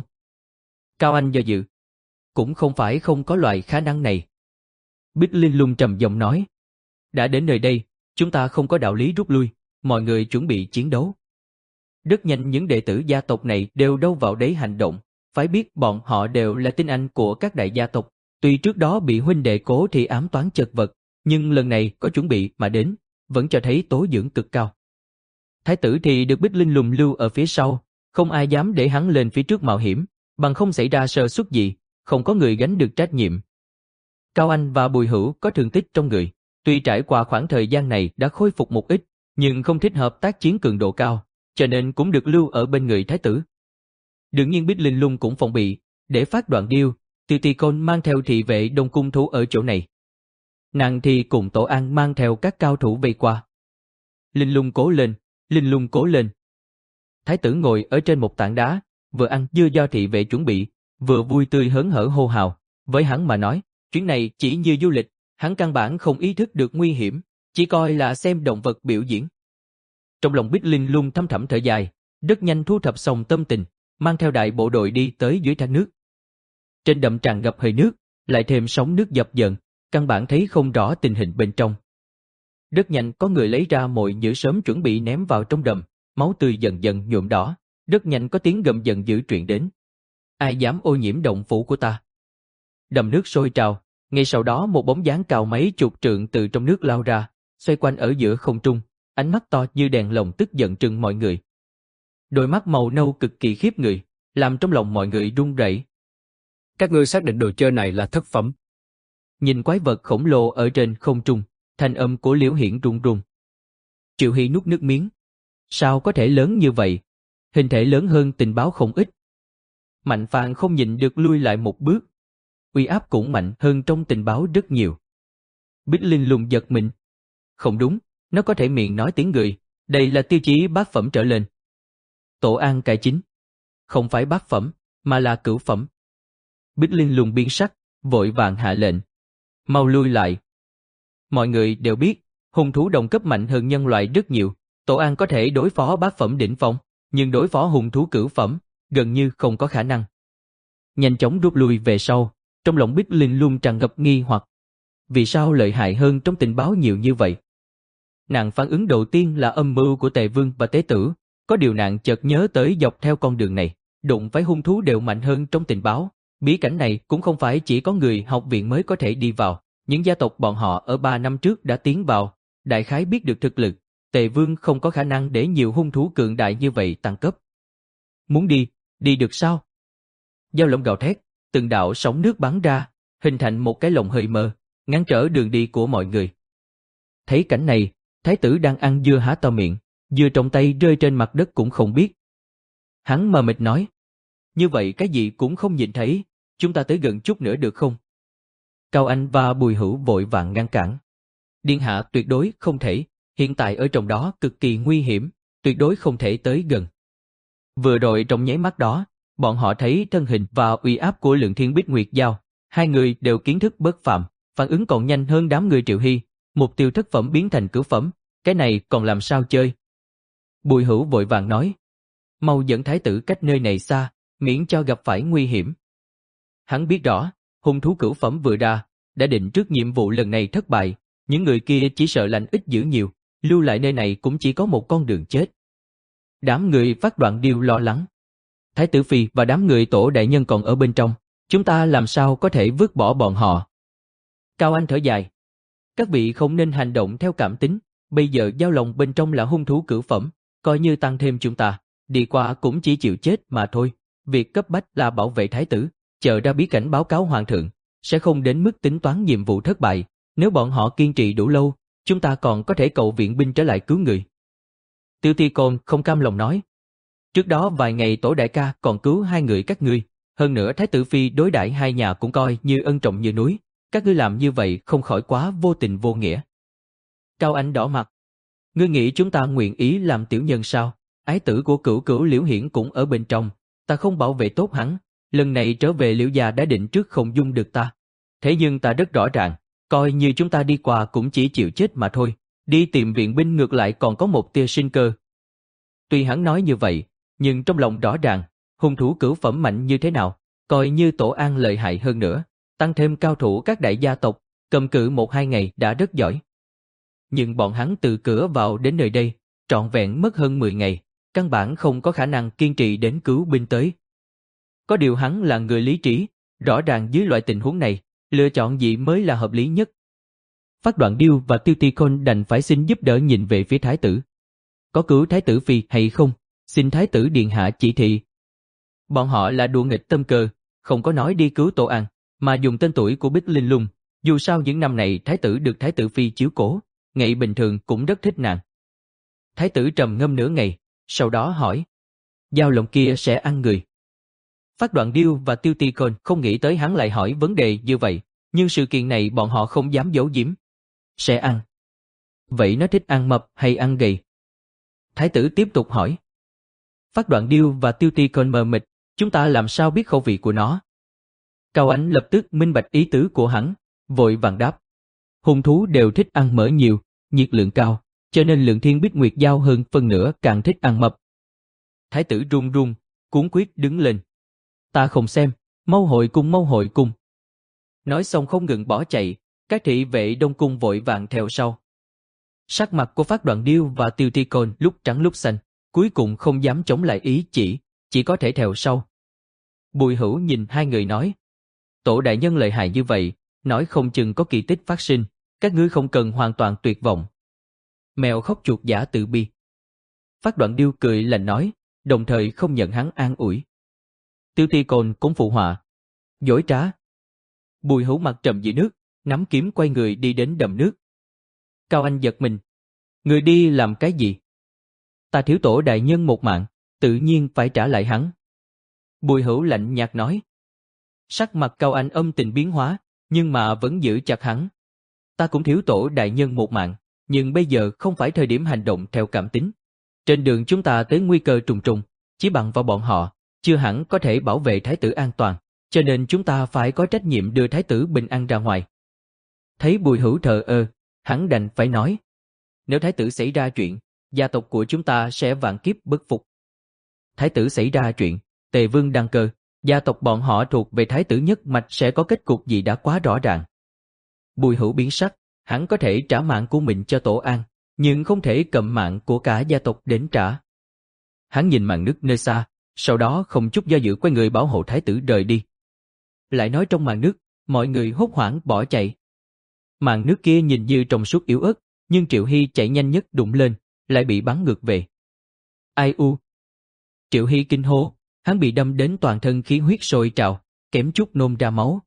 Cao Anh do dự, cũng không phải không có loại khả năng này. Bích Linh Lung trầm giọng nói, đã đến nơi đây, chúng ta không có đạo lý rút lui, mọi người chuẩn bị chiến đấu. Rất nhanh những đệ tử gia tộc này đều đâu vào đấy hành động, phải biết bọn họ đều là tinh anh của các đại gia tộc, tuy trước đó bị huynh đệ Cố Thị ám toán chật vật, nhưng lần này có chuẩn bị mà đến, vẫn cho thấy tố dưỡng cực cao. Thái tử thì được Bích Linh Lung lưu ở phía sau, không ai dám để hắn lên phía trước mạo hiểm, bằng không xảy ra sơ suất gì, không có người gánh được trách nhiệm. Cao Anh và Bùi Hữu có thương tích trong người, tuy trải qua khoảng thời gian này đã khôi phục một ít, nhưng không thích hợp tác chiến cường độ cao, cho nên cũng được lưu ở bên người thái tử. Đương nhiên Bích Linh Lung cũng phòng bị, để phát đoạn điêu, Tiêu Ti Côn mang theo thị vệ Đông Cung thú ở chỗ này. Nàng thì cùng Tổ An mang theo các cao thủ vây qua. Linh Lung cố lên, Linh Lung cố lên. Thái tử ngồi ở trên một tảng đá, vừa ăn dưa do thị vệ chuẩn bị, vừa vui tươi hớn hở hô hào. Với hắn mà nói, chuyến này chỉ như du lịch, hắn căn bản không ý thức được nguy hiểm, chỉ coi là xem động vật biểu diễn. Trong lòng Bích Linh Lung thâm thẳm thở dài, rất nhanh thu thập xong tâm tình, mang theo đại bộ đội đi tới dưới thác nước. Trên đầm tràn ngập hơi nước, lại thêm sóng nước dập dờn, căn bản thấy không rõ tình hình bên trong. Rất nhanh có người lấy ra mồi nhử sớm chuẩn bị ném vào trong đầm, máu tươi dần dần nhuộm đỏ, rất nhanh có tiếng gầm giận dữ truyền đến. Ai dám ô nhiễm động phủ của ta? Đầm nước sôi trào, ngay sau đó một bóng dáng cao mấy chục trượng từ trong nước lao ra, xoay quanh ở giữa không trung, ánh mắt to như đèn lồng tức giận trừng mọi người. Đôi mắt màu nâu cực kỳ khiếp người, làm trong lòng mọi người run rẩy. Các ngươi xác định đồ chơi này là thất phẩm? Nhìn quái vật khổng lồ ở trên không trung, thanh âm của Liễu Hiển run run. Triệu Hy nuốt nước miếng. Sao có thể lớn như vậy? Hình thể lớn hơn tình báo không ít. Mạnh Phàn không nhịn được lui lại một bước. Uy áp cũng mạnh hơn trong tình báo rất nhiều. Bích Linh Lung giật mình. Không đúng, nó có thể miệng nói tiếng người, đây là tiêu chí bát phẩm trở lên. Tổ An cải chính. Không phải bát phẩm, mà là cửu phẩm. Bích Linh Lung biến sắc, vội vàng hạ lệnh. Mau lui lại. Mọi người đều biết, hung thú đồng cấp mạnh hơn nhân loại rất nhiều. Tổ An có thể đối phó bát phẩm đỉnh phong, nhưng đối phó hung thú cửu phẩm, gần như không có khả năng. Nhanh chóng rút lui về sau, trong lòng Bích Linh Lung tràn ngập nghi hoặc. Vì sao lợi hại hơn trong tình báo nhiều như vậy? Nàng phản ứng đầu tiên là âm mưu của Tề Vương và Tế Tử, có điều nàng chợt nhớ tới dọc theo con đường này, đụng phải hung thú đều mạnh hơn trong tình báo. Bí cảnh này cũng không phải chỉ có người học viện mới có thể đi vào, những gia tộc bọn họ ở ba năm trước đã tiến vào, đại khái biết được thực lực. Tề Vương không có khả năng để nhiều hung thú cường đại như vậy tăng cấp. Muốn đi, đi được sao? Dao lộng gào thét, từng đạo sóng nước bắn ra, hình thành một cái lồng hơi mờ, ngăn trở đường đi của mọi người. Thấy cảnh này, thái tử đang ăn dưa há to miệng, dưa trong tay rơi trên mặt đất cũng không biết. Hắn mờ mịt nói, như vậy cái gì cũng không nhìn thấy, chúng ta tới gần chút nữa được không? Cao Anh và Bùi Hữu vội vàng ngăn cản. Điện hạ tuyệt đối không thể, hiện tại ở trong đó cực kỳ nguy hiểm, tuyệt đối không thể tới gần. Vừa rồi trong nháy mắt đó, bọn họ thấy thân hình và uy áp của Lượng Thiên Bích Nguyệt Giao, hai người đều kiến thức bất phàm, phản ứng còn nhanh hơn đám người Triệu Hy, mục tiêu thất phẩm biến thành cửu phẩm, cái này còn làm sao chơi? Bùi Hữu vội vàng nói, mau dẫn thái tử cách nơi này xa, miễn cho gặp phải nguy hiểm. Hắn biết rõ, hung thú cửu phẩm vừa ra, đã định trước nhiệm vụ lần này thất bại, những người kia chỉ sợ lành ít dữ nhiều, lưu lại nơi này cũng chỉ có một con đường chết. Đám người phát đoạn điêu lo lắng. Thái tử phi và đám người Tổ đại nhân còn ở bên trong, chúng ta làm sao có thể vứt bỏ bọn họ? Cao Anh thở dài. Các vị không nên hành động theo cảm tính, bây giờ giao lòng bên trong là hung thú cửu phẩm, coi như tăng thêm chúng ta, đi qua cũng chỉ chịu chết mà thôi. Việc cấp bách là bảo vệ thái tử, chờ ra bí cảnh báo cáo hoàng thượng, sẽ không đến mức tính toán nhiệm vụ thất bại. Nếu bọn họ kiên trì đủ lâu, chúng ta còn có thể cầu viện binh trở lại cứu người. Tiêu Ti Côn không cam lòng nói. Trước đó vài ngày Tổ đại ca còn cứu hai người các ngươi, hơn nữa thái tử phi đối đãi hai nhà cũng coi như ân trọng như núi, các ngươi làm như vậy không khỏi quá vô tình vô nghĩa. Cao Anh đỏ mặt. Ngươi nghĩ chúng ta nguyện ý làm tiểu nhân sao? Ái tử của cửu cửu Liễu Hiển cũng ở bên trong, ta không bảo vệ tốt hắn, lần này trở về Liễu gia đã định trước không dung được ta. Thế nhưng ta rất rõ ràng, coi như chúng ta đi qua cũng chỉ chịu chết mà thôi, đi tìm viện binh ngược lại còn có một tia sinh cơ. Tuy hắn nói như vậy, nhưng trong lòng rõ ràng, hung thủ cửu phẩm mạnh như thế nào, coi như Tổ An lợi hại hơn nữa, tăng thêm cao thủ các đại gia tộc, cầm cự một hai ngày đã rất giỏi. Nhưng bọn hắn từ cửa vào đến nơi đây, trọn vẹn mất hơn mười ngày, căn bản không có khả năng kiên trì đến cứu binh tới. Có điều hắn là người lý trí, rõ ràng dưới loại tình huống này, lựa chọn gì mới là hợp lý nhất. Phát Đoạn Điêu và Tiêu Ti Khôn đành phải xin giúp đỡ nhìn về phía thái tử. Có cứu thái tử phi hay không, xin thái tử điện hạ chỉ thị. Bọn họ là đùa nghịch tâm cơ, không có nói đi cứu Tổ An, mà dùng tên tuổi của Bích Linh Lung. Dù sao những năm này thái tử được thái tử phi chiếu cố, ngày bình thường cũng rất thích nàng. Thái tử trầm ngâm nửa ngày, sau đó hỏi, dao lộng kia sẽ ăn người. Phát Đoạn Điêu và Tiêu Ti Khôn không nghĩ tới hắn lại hỏi vấn đề như vậy, nhưng sự kiện này bọn họ không dám giấu giếm. Sẽ ăn. Vậy nó thích ăn mập hay ăn gầy? Thái tử tiếp tục hỏi. Phát Đoạn Điêu và Tiêu Ti Khôn mờ mịt, chúng ta làm sao biết khẩu vị của nó? Cao Ánh lập tức minh bạch ý tứ của hắn, vội vàng đáp. Hung thú đều thích ăn mỡ nhiều, nhiệt lượng cao, cho nên Lượng Thiên Bích Nguyệt Giao hơn phân nửa càng thích ăn mập. Thái tử run run, cuống quyết đứng lên. Ta không xem, mau hội cung mau hội cung. Nói xong không ngừng bỏ chạy, các thị vệ Đông Cung vội vàng theo sau. Sắc mặt của Phát Đoạn Điêu và Tiêu Ti Khôn lúc trắng lúc xanh, cuối cùng không dám chống lại ý chỉ, chỉ có thể theo sau. Bùi Hữu nhìn hai người nói, Tổ đại nhân lợi hại như vậy, nói không chừng có kỳ tích phát sinh, các ngươi không cần hoàn toàn tuyệt vọng. Mèo khóc chuột giả tự bi. Phát Đoạn Điêu cười lạnh nói, đồng thời không nhận hắn an ủi. Tiêu Ti Khôn cũng phụ họa, dối trá. Bùi Hữu mặt trầm dưới nước, nắm kiếm quay người đi đến đầm nước. Cao Anh giật mình, người đi làm cái gì? Ta thiếu Tổ đại nhân một mạng, tự nhiên phải trả lại hắn. Bùi Hữu lạnh nhạt nói. Sắc mặt Cao Anh âm tình biến hóa, nhưng mà vẫn giữ chặt hắn. Ta cũng thiếu Tổ đại nhân một mạng, nhưng bây giờ không phải thời điểm hành động theo cảm tính. Trên đường chúng ta tới nguy cơ trùng trùng, chỉ bằng vào bọn họ, chưa hẳn có thể bảo vệ thái tử an toàn, cho nên chúng ta phải có trách nhiệm đưa thái tử bình an ra ngoài. Thấy Bùi Hữu thờ ơ, hắn đành phải nói. Nếu thái tử xảy ra chuyện, gia tộc của chúng ta sẽ vạn kiếp bất phục. Thái tử xảy ra chuyện, Tề Vương đăng cơ, gia tộc bọn họ thuộc về thái tử nhất mạch sẽ có kết cục gì đã quá rõ ràng. Bùi Hữu biến sắc, hắn có thể trả mạng của mình cho Tổ An, nhưng không thể cầm mạng của cả gia tộc đến trả. Hắn nhìn màn nước nơi xa, sau đó không chút do dự quay người bảo hộ thái tử rời đi. Lại nói trong màn nước, mọi người hốt hoảng bỏ chạy. Màn nước kia nhìn như trong suốt yếu ớt, nhưng Triệu Hy chạy nhanh nhất đụng lên, lại bị bắn ngược về. Ai u! Triệu Hy kinh hô, hắn bị đâm đến toàn thân khí huyết sôi trào, kém chút nôn ra máu.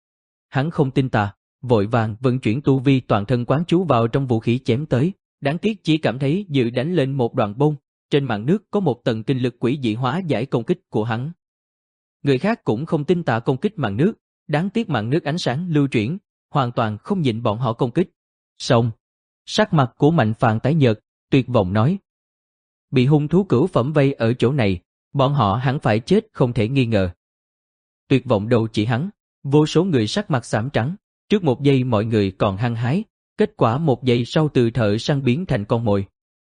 Hắn không tin tà, vội vàng vận chuyển tu vi toàn thân quán chú vào trong vũ khí chém tới, đáng tiếc chỉ cảm thấy dự đánh lên một đoạn bông, trên màn nước có một tầng kinh lực quỷ dị hóa giải công kích của hắn. Người khác cũng không tin tà công kích màn nước, đáng tiếc màn nước ánh sáng lưu chuyển, hoàn toàn không nhịn bọn họ công kích. Xong, sắc mặt của Mạnh Phàn tái nhợt, tuyệt vọng nói. Bị hung thú cửu phẩm vây ở chỗ này, bọn họ hẳn phải chết không thể nghi ngờ. Tuyệt vọng đầu chỉ hắn, vô số người sắc mặt xám trắng, trước một giây mọi người còn hăng hái, kết quả một giây sau từ thợ săn biến thành con mồi.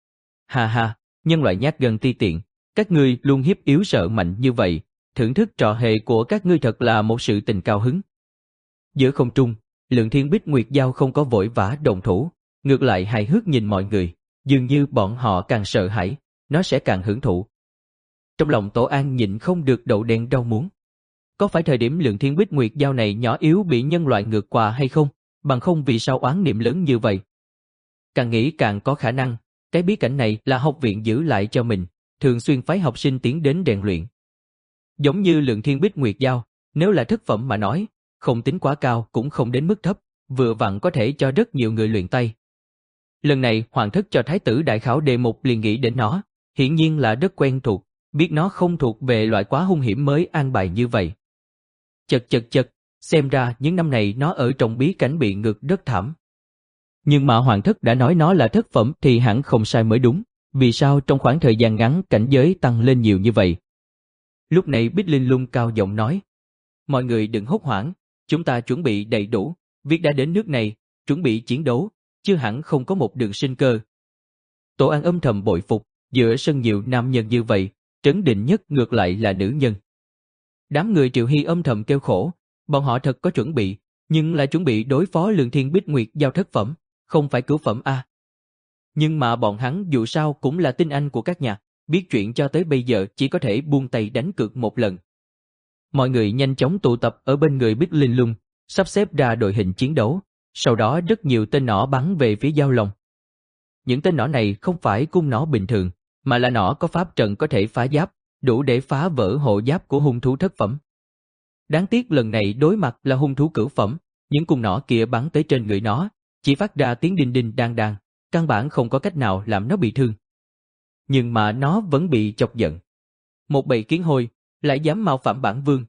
Hà hà, nhân loại nhát gan ti tiện, các ngươi luôn hiếp yếu sợ mạnh như vậy, thưởng thức trò hề của các ngươi thật là một sự tình cao hứng. Giữa không trung, Lượng Thiên Bích Nguyệt Giao không có vội vã động thủ, ngược lại hài hước nhìn mọi người, dường như bọn họ càng sợ hãi, nó sẽ càng hưởng thụ. Trong lòng Tổ An nhịn không được đậu đen rau muống. Có phải thời điểm Lượng Thiên Bích Nguyệt Giao này nhỏ yếu bị nhân loại ngược qua hay không, bằng không vì sao oán niệm lớn như vậy? Càng nghĩ càng có khả năng, cái bí cảnh này là học viện giữ lại cho mình, thường xuyên phái học sinh tiến đến rèn luyện. Giống như Lượng Thiên Bích Nguyệt Giao, nếu là thất phẩm mà nói, không tính quá cao cũng không đến mức thấp, vừa vặn có thể cho rất nhiều người luyện tay. Lần này hoàng thất cho thái tử đại khảo đề mục liền nghĩ đến nó, hiển nhiên là rất quen thuộc, biết nó không thuộc về loại quá hung hiểm mới an bài như vậy. Chật chật chật, Xem ra những năm này nó ở trong bí cảnh bị ngược rất thảm. Nhưng mà hoàng thất đã nói nó là thất phẩm thì hẳn không sai mới đúng. Vì sao trong khoảng thời gian ngắn cảnh giới tăng lên nhiều như vậy? Lúc này Bích Linh Lung cao giọng nói. Mọi người đừng hốt hoảng, chúng ta chuẩn bị đầy đủ, việc đã đến nước này, chuẩn bị chiến đấu, chưa hẳn không có một đường sinh cơ. Tổ An âm thầm bội phục, giữa sân nhiều nam nhân như vậy, trấn định nhất ngược lại là nữ nhân. Đám người Triệu Hy âm thầm kêu khổ, bọn họ thật có chuẩn bị, nhưng là chuẩn bị đối phó Lượng Thiên Bích Nguyệt giao thất phẩm, không phải cửu phẩm a. Nhưng mà bọn hắn dù sao cũng là tinh anh của các nhà, biết chuyện cho tới bây giờ chỉ có thể buông tay đánh cược một lần. Mọi người nhanh chóng tụ tập ở bên người Bích Linh Lung, sắp xếp ra đội hình chiến đấu, sau đó rất nhiều tên nỏ bắn về phía Giao Long. Những tên nỏ này không phải cung nỏ bình thường, mà là nỏ có pháp trận có thể phá giáp, đủ để phá vỡ hộ giáp của hung thú thất phẩm. Đáng tiếc lần này đối mặt là hung thú cửu phẩm, những cung nỏ kia bắn tới trên người nó, chỉ phát ra tiếng đinh đinh đang đang, căn bản không có cách nào làm nó bị thương. Nhưng mà nó vẫn bị chọc giận. Một bầy kiến hôi, lại dám mạo phạm bản vương.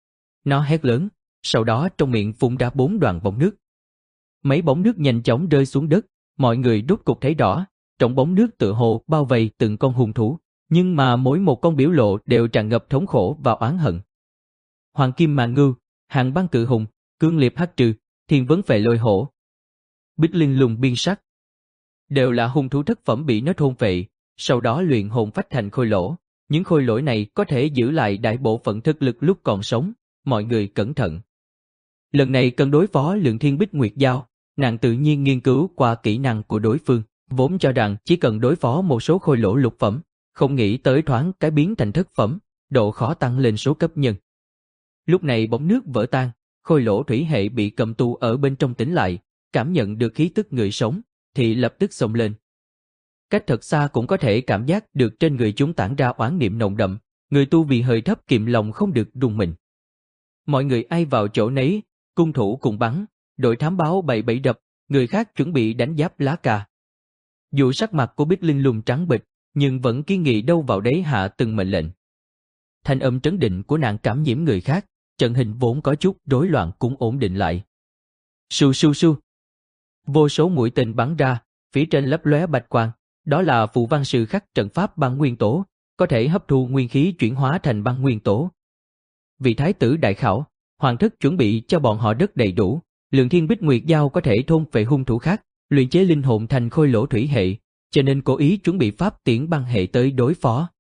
Nó hét lớn, sau đó trong miệng phun ra bốn đoàn bóng nước. Mấy bóng nước nhanh chóng rơi xuống đất, mọi người rốt cục thấy rõ, trong bóng nước tựa hồ bao vây từng con hung thú, nhưng mà mỗi một con biểu lộ đều tràn ngập thống khổ và oán hận. Hoàng Kim Màn Ngưu, Hàng Băng Cự Hùng, Cương Liệp Hắc Trư, Thiên Vấn Phệ Lôi Hổ, Bích Linh Lung Biên Sắc, đều là hung thú thất phẩm bị nó thôn phệ, sau đó luyện hồn phách thành khôi lỗ. Những khôi lỗi này có thể giữ lại đại bộ phận thực lực lúc còn sống, mọi người cẩn thận. Lần này cần đối phó Lượng Thiên Bích Nguyệt Giao, nàng tự nhiên nghiên cứu qua kỹ năng của đối phương, vốn cho rằng chỉ cần đối phó một số khôi lỗ lục phẩm, không nghĩ tới thoáng cái biến thành thất phẩm, độ khó tăng lên số cấp nhân. Lúc này bóng nước vỡ tan, khôi lỗ thủy hệ bị cầm tù ở bên trong tỉnh lại, cảm nhận được khí tức người sống, thì lập tức xông lên. Cách thật xa cũng có thể cảm giác được trên người chúng tản ra oán niệm nồng đậm, người tu vì hơi thấp kiềm lòng không được rùng mình. Mọi người ai vào chỗ nấy, cung thủ cùng bắn, đội thám báo bày bẫy đập, người khác chuẩn bị đánh giáp lá cà. Dù sắc mặt của Bích Linh Lung trắng bệch, nhưng vẫn kiên nghị đâu vào đấy hạ từng mệnh lệnh. Thanh âm trấn định của nàng cảm nhiễm người khác, trận hình vốn có chút rối loạn cũng ổn định lại. Su su su. Vô số mũi tên bắn ra, phía trên lấp lóe bạch quang, đó là phù văn sư khắc trận pháp băng nguyên tố, có thể hấp thu nguyên khí chuyển hóa thành băng nguyên tố. Vì thái tử đại khảo, hoàng thất chuẩn bị cho bọn họ rất đầy đủ, Lượng Thiên Bích Nguyệt Giao có thể thôn phệ hung thủ khác, luyện chế linh hồn thành khôi lỗ thủy hệ, cho nên cố ý chuẩn bị pháp tiễn băng hệ tới đối phó.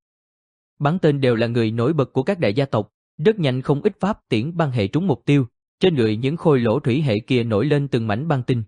Bắn tên đều là người nổi bật của các đại gia tộc, rất nhanh không ít pháp tiễn băng hệ trúng mục tiêu, trên người những khôi lỗ thủy hệ kia nổi lên từng mảnh băng tinh.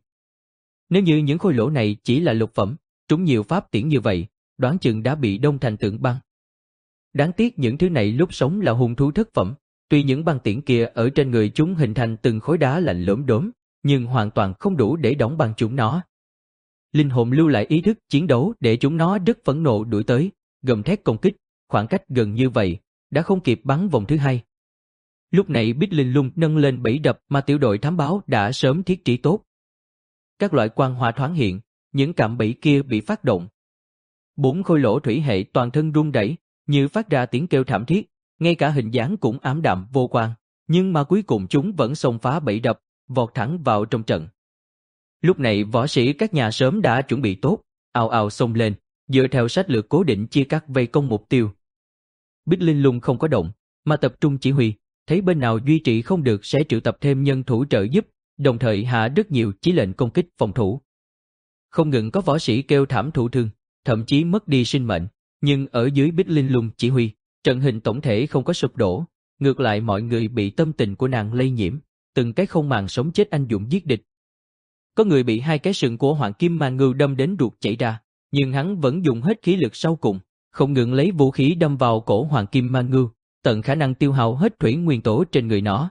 Nếu như những khôi lỗ này chỉ là lục phẩm, trúng nhiều pháp tiễn như vậy, đoán chừng đã bị đông thành tượng băng. Đáng tiếc những thứ này lúc sống là hung thú thất phẩm, tuy những băng tiễn kia ở trên người chúng hình thành từng khối đá lạnh lốm đốm, nhưng hoàn toàn không đủ để đóng băng chúng nó. Linh hồn lưu lại ý thức chiến đấu để chúng nó rất phẫn nộ đuổi tới, gầm thét công kích, khoảng cách gần như vậy, đã không kịp bắn vòng thứ hai. Lúc này Bích Linh Lung nâng lên bẫy đập mà tiểu đội thám báo đã sớm thiết trí tốt. Các loại quang hoa thoáng hiện, những cạm bẫy kia bị phát động. Bốn khôi lỗ thủy hệ toàn thân run rẩy, như phát ra tiếng kêu thảm thiết, ngay cả hình dáng cũng ám đạm vô quang, nhưng mà cuối cùng chúng vẫn xông phá bẫy đập, vọt thẳng vào trong trận. Lúc này võ sĩ các nhà sớm đã chuẩn bị tốt, ào ào xông lên, dựa theo sách lược cố định chia cắt vây công mục tiêu. Bích Linh Lung không có động, mà tập trung chỉ huy, thấy bên nào duy trì không được sẽ triệu tập thêm nhân thủ trợ giúp, đồng thời hạ rất nhiều chỉ lệnh công kích phòng thủ. Không ngừng có võ sĩ kêu thảm thụ thương, thậm chí mất đi sinh mệnh, nhưng ở dưới Bích Linh Lung chỉ huy, trận hình tổng thể không có sụp đổ, ngược lại mọi người bị tâm tình của nàng lây nhiễm, từng cái không màng sống chết anh dũng giết địch. Có người bị hai cái sừng của Hoàng Kim Màn Ngưu đâm đến ruột chảy ra, nhưng hắn vẫn dùng hết khí lực sau cùng, không ngừng lấy vũ khí đâm vào cổ Hoàng Kim Màn Ngưu, tận khả năng tiêu hao hết thủy nguyên tố trên người nó.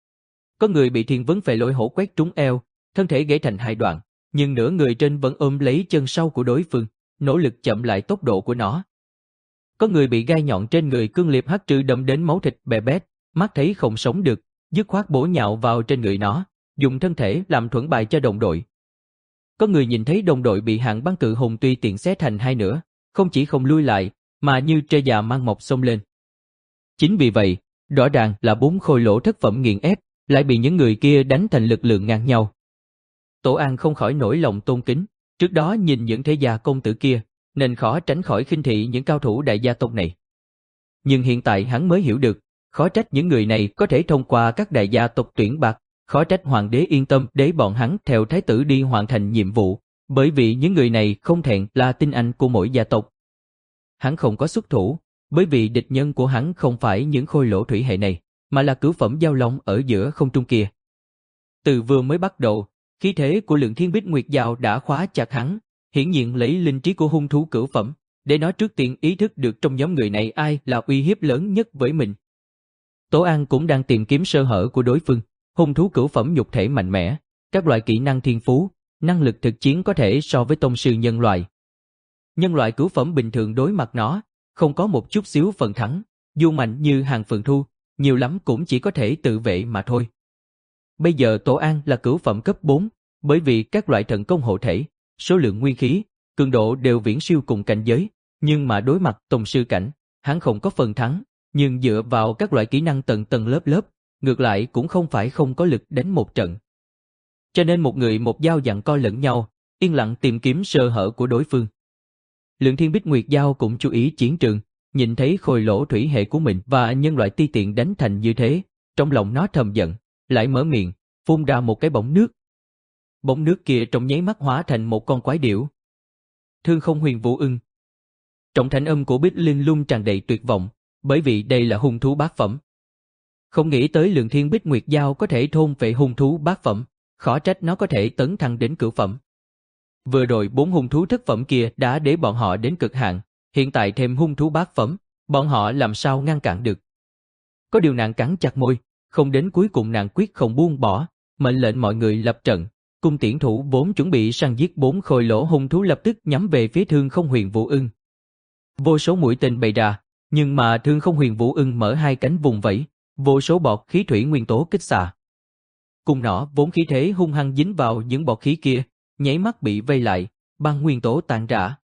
Có người bị Thiên Vấn Phệ Lôi Hổ quét trúng eo, thân thể gãy thành hai đoạn, nhưng nửa người trên vẫn ôm lấy chân sau của đối phương, nỗ lực chậm lại tốc độ của nó. Có người bị gai nhọn trên người Cương Liệp Hắc Trư đâm đến máu thịt bè bét, mắt thấy không sống được, dứt khoát bổ nhào vào trên người nó, dùng thân thể làm thuẫn bại cho đồng đội. Có người nhìn thấy đồng đội bị Hạng Băng Cự Hùng tuy tiện xé thành hai nửa, không chỉ không lui lại, mà như trơ già mang mọc xông lên. Chính vì vậy, rõ ràng là bốn khôi lỗ thất phẩm nghiền ép, lại bị những người kia đánh thành lực lượng ngang nhau. Tổ An không khỏi nổi lòng tôn kính, trước đó nhìn những thế gia công tử kia, nên khó tránh khỏi khinh thị những cao thủ đại gia tộc này. Nhưng hiện tại hắn mới hiểu được, khó trách những người này có thể thông qua các đại gia tộc tuyển bạc, khó trách hoàng đế yên tâm để bọn hắn theo thái tử đi hoàn thành nhiệm vụ, bởi vì những người này không thẹn là tinh anh của mỗi gia tộc. Hắn không có xuất thủ, bởi vì địch nhân của hắn không phải những khôi lỗ thủy hệ này, mà là cửu phẩm giao long ở giữa không trung kia. Từ vừa mới bắt đầu, khí thế của Lượng Thiên Bích Nguyệt Giao đã khóa chặt hắn, hiển nhiên lấy linh trí của hung thú cửu phẩm, để nó trước tiên ý thức được trong nhóm người này ai là uy hiếp lớn nhất với mình. Tổ An cũng đang tìm kiếm sơ hở của đối phương, hung thú cửu phẩm nhục thể mạnh mẽ, các loại kỹ năng thiên phú, năng lực thực chiến có thể so với tông sư nhân loại. Nhân loại cửu phẩm bình thường đối mặt nó, không có một chút xíu phần thắng, dù mạnh như Hàng Phượng Thu, nhiều lắm cũng chỉ có thể tự vệ mà thôi. Bây giờ Tổ An là cửu phẩm cấp bốn, bởi vì các loại thần công hộ thể, số lượng nguyên khí, cường độ đều viễn siêu cùng cảnh giới, nhưng mà đối mặt tông sư cảnh, hắn không có phần thắng, nhưng dựa vào các loại kỹ năng tầng tầng lớp lớp, ngược lại cũng không phải không có lực đánh một trận. Cho nên một người một dao giằng co lẫn nhau, yên lặng tìm kiếm sơ hở của đối phương. Lượng Thiên Bích Nguyệt Giao cũng chú ý chiến trường, nhìn thấy khôi lỗ thủy hệ của mình và nhân loại ti tiện đánh thành như thế, trong lòng nó thầm giận, lại mở miệng, phun ra một cái bóng nước. Bóng nước kia trong nháy mắt hóa thành một con quái điểu. Thương Không Huyền Vũ Ưng. Trong thanh âm của Bích Linh Lung tràn đầy tuyệt vọng, bởi vì đây là hung thú bát phẩm. Không nghĩ tới Lượng Thiên Bích Nguyệt Giao có thể thôn vệ hung thú bát phẩm, khó trách nó có thể tấn thăng đến cửu phẩm. Vừa rồi bốn hung thú thất phẩm kia đã để bọn họ đến cực hạn, hiện tại thêm hung thú bát phẩm, bọn họ làm sao ngăn cản được. Có điều nàng cắn chặt môi, không đến cuối cùng nàng quyết không buông bỏ, mệnh lệnh mọi người lập trận, cung tiễn thủ vốn chuẩn bị săn giết bốn khôi lỗ hung thú lập tức nhắm về phía Thương Không Huyền Vũ Ưng. Vô số mũi tên bày ra, nhưng mà Thương Không Huyền Vũ Ưng mở hai cánh vùng vẫy, vô số bọt khí thủy nguyên tố kích xạ. Cùng nỏ vốn khí thế hung hăng dính vào những bọt khí kia, nháy mắt bị vây lại, băng nguyên tố tan rã.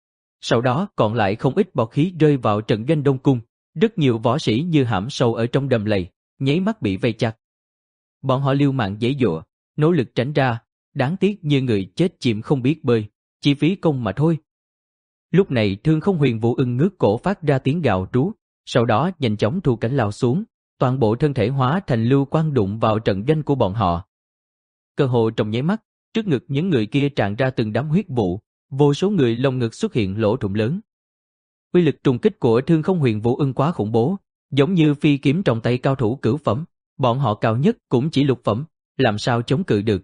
Sau đó còn lại không ít bọt khí rơi vào trận doanh Đông Cung, rất nhiều võ sĩ như hãm sâu ở trong đầm lầy, nháy mắt bị vây chặt. Bọn họ liều mạng giãy giụa, nỗ lực tránh ra, đáng tiếc như người chết chìm không biết bơi, chỉ phí công mà thôi. Lúc này Thương Không Huyền Vũ Ưng ngước cổ phát ra tiếng gào rú, sau đó nhanh chóng thu cánh lao xuống, toàn bộ thân thể hóa thành lưu quang đụng vào trận doanh của bọn họ. Cơ hội trong nháy mắt, trước ngực những người kia tràn ra từng đám huyết vụ, vô số người lồng ngực xuất hiện lỗ thủng lớn. Uy lực trùng kích của Thương Không Huyền Vũ Ưng quá khủng bố, giống như phi kiếm trong tay cao thủ cửu phẩm, bọn họ cao nhất cũng chỉ lục phẩm, làm sao chống cự được.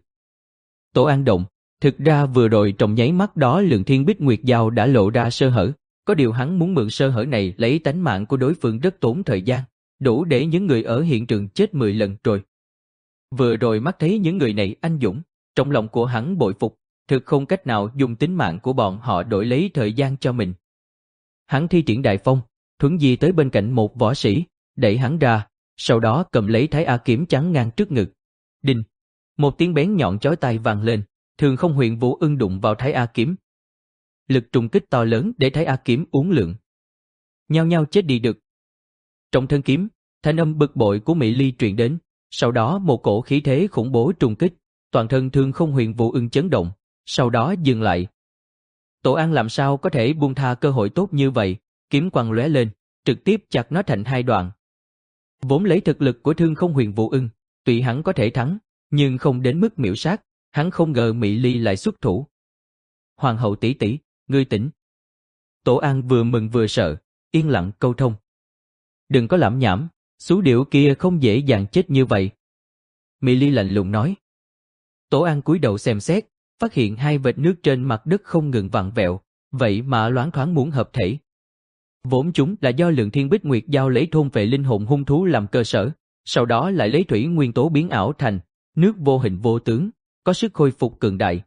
Tổ An động, thực ra vừa rồi trong nháy mắt đó Lượng Thiên Bích Nguyệt Giao đã lộ ra sơ hở, có điều hắn muốn mượn sơ hở này lấy tánh mạng của đối phương rất tốn thời gian, đủ để những người ở hiện trường chết mười lần rồi. Vừa rồi mắt thấy những người này anh dũng, trong lòng của hắn bội phục, thực không cách nào dùng tính mạng của bọn họ đổi lấy thời gian cho mình. Hắn thi triển đại phong, thuấn di tới bên cạnh một võ sĩ, đẩy hắn ra, sau đó cầm lấy Thái A kiếm chắn ngang trước ngực. Đinh! Một tiếng bén nhọn chói tai vang lên, Thương Không Huyền Vũ Ưng đụng vào Thái A kiếm. Lực trùng kích to lớn để Thái A kiếm uốn lượn. Nhao nhao chết đi được. Trong thân kiếm, thanh âm bực bội của Mỹ Ly truyền đến, sau đó một cổ khí thế khủng bố trùng kích, toàn thân Thương Không Huyền Vũ Ưng chấn động, sau đó dừng lại. Tổ An làm sao có thể buông tha cơ hội tốt như vậy, kiếm quang lóe lên, trực tiếp chặt nó thành hai đoạn. Vốn lấy thực lực của Thương Không Huyền Vũ Ưng, tuy hắn có thể thắng, nhưng không đến mức miểu sát, hắn không ngờ Mỹ Ly lại xuất thủ. Hoàng hậu tỷ tỷ, ngươi tỉnh. Tổ An vừa mừng vừa sợ, yên lặng câu thông. Đừng có lẩm nhẩm, xú điệu kia không dễ dàng chết như vậy. Mỹ Ly lạnh lùng nói. Tổ An cúi đầu xem xét, phát hiện hai vệt nước trên mặt đất không ngừng vặn vẹo, vậy mà loáng thoáng muốn hợp thể. Vốn chúng là do Lượng Thiên Bích Nguyệt Giao lấy thôn vệ linh hồn hung thú làm cơ sở, sau đó lại lấy thủy nguyên tố biến ảo thành nước vô hình vô tướng, có sức khôi phục cường đại.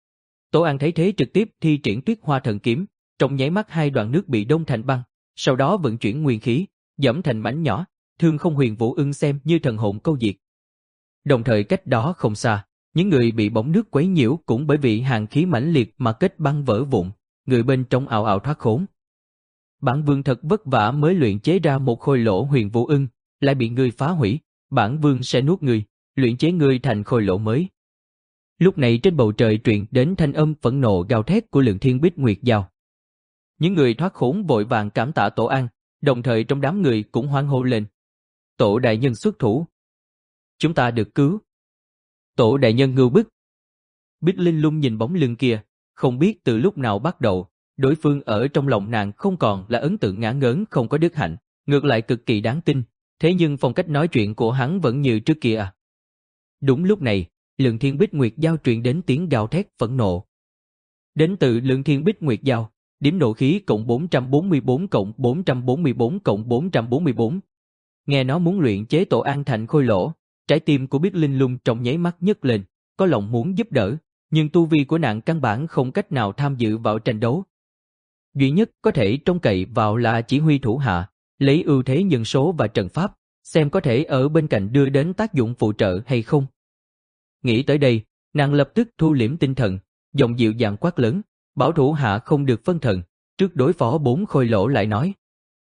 Tổ An thấy thế trực tiếp thi triển Tuyết Hoa Thần Kiếm, trong nháy mắt hai đoạn nước bị đông thành băng, sau đó vận chuyển nguyên khí, dẫm thành mảnh nhỏ, Thương Không Huyền Vũ Ưng xem như thần hồn câu diệt. Đồng thời cách đó không xa, những người bị bóng nước quấy nhiễu cũng bởi vì hàn khí mãnh liệt mà kết băng vỡ vụn, người bên trong ào ào thoát khốn. Bản vương thật vất vả mới luyện chế ra một khôi lỗ Huyền Vũ Ưng, lại bị ngươi phá hủy, bản vương sẽ nuốt ngươi, luyện chế ngươi thành khôi lỗ mới. Lúc này trên bầu trời truyền đến thanh âm phẫn nộ gào thét của Lượng Thiên Bích Nguyệt Giao. Những người thoát khốn vội vàng cảm tạ Tổ An, đồng thời trong đám người cũng hoan hô lên. Tổ đại nhân xuất thủ. Chúng ta được cứu. Tổ đại nhân ngưu bức. Bích Linh Lung nhìn bóng lưng kia, không biết từ lúc nào bắt đầu, đối phương ở trong lòng nàng không còn là ấn tượng ngã ngớn không có đức hạnh, ngược lại cực kỳ đáng tin, thế nhưng phong cách nói chuyện của hắn vẫn như trước kia à. Đúng lúc này, Lượng Thiên Bích Nguyệt Giao truyền đến tiếng gào thét phẫn nộ. Đến từ Lượng Thiên Bích Nguyệt Giao, điểm nộ khí cộng bốn trăm bốn mươi bốn cộng bốn trăm bốn mươi bốn cộng bốn trăm bốn mươi bốn. Nghe nó muốn luyện chế Tổ An thành khôi lỗ, trái tim của Bích Linh Lung trong nháy mắt nhấc lên, có lòng muốn giúp đỡ, nhưng tu vi của nàng căn bản không cách nào tham dự vào tranh đấu. Duy nhất có thể trông cậy vào là chỉ huy thủ hạ, lấy ưu thế nhân số và trận pháp, xem có thể ở bên cạnh đưa đến tác dụng phụ trợ hay không. Nghĩ tới đây, nàng lập tức thu liễm tinh thần, giọng dịu dàng quát lớn, bảo thủ hạ không được phân thần, trước đối phó bốn khôi lỗ lại nói.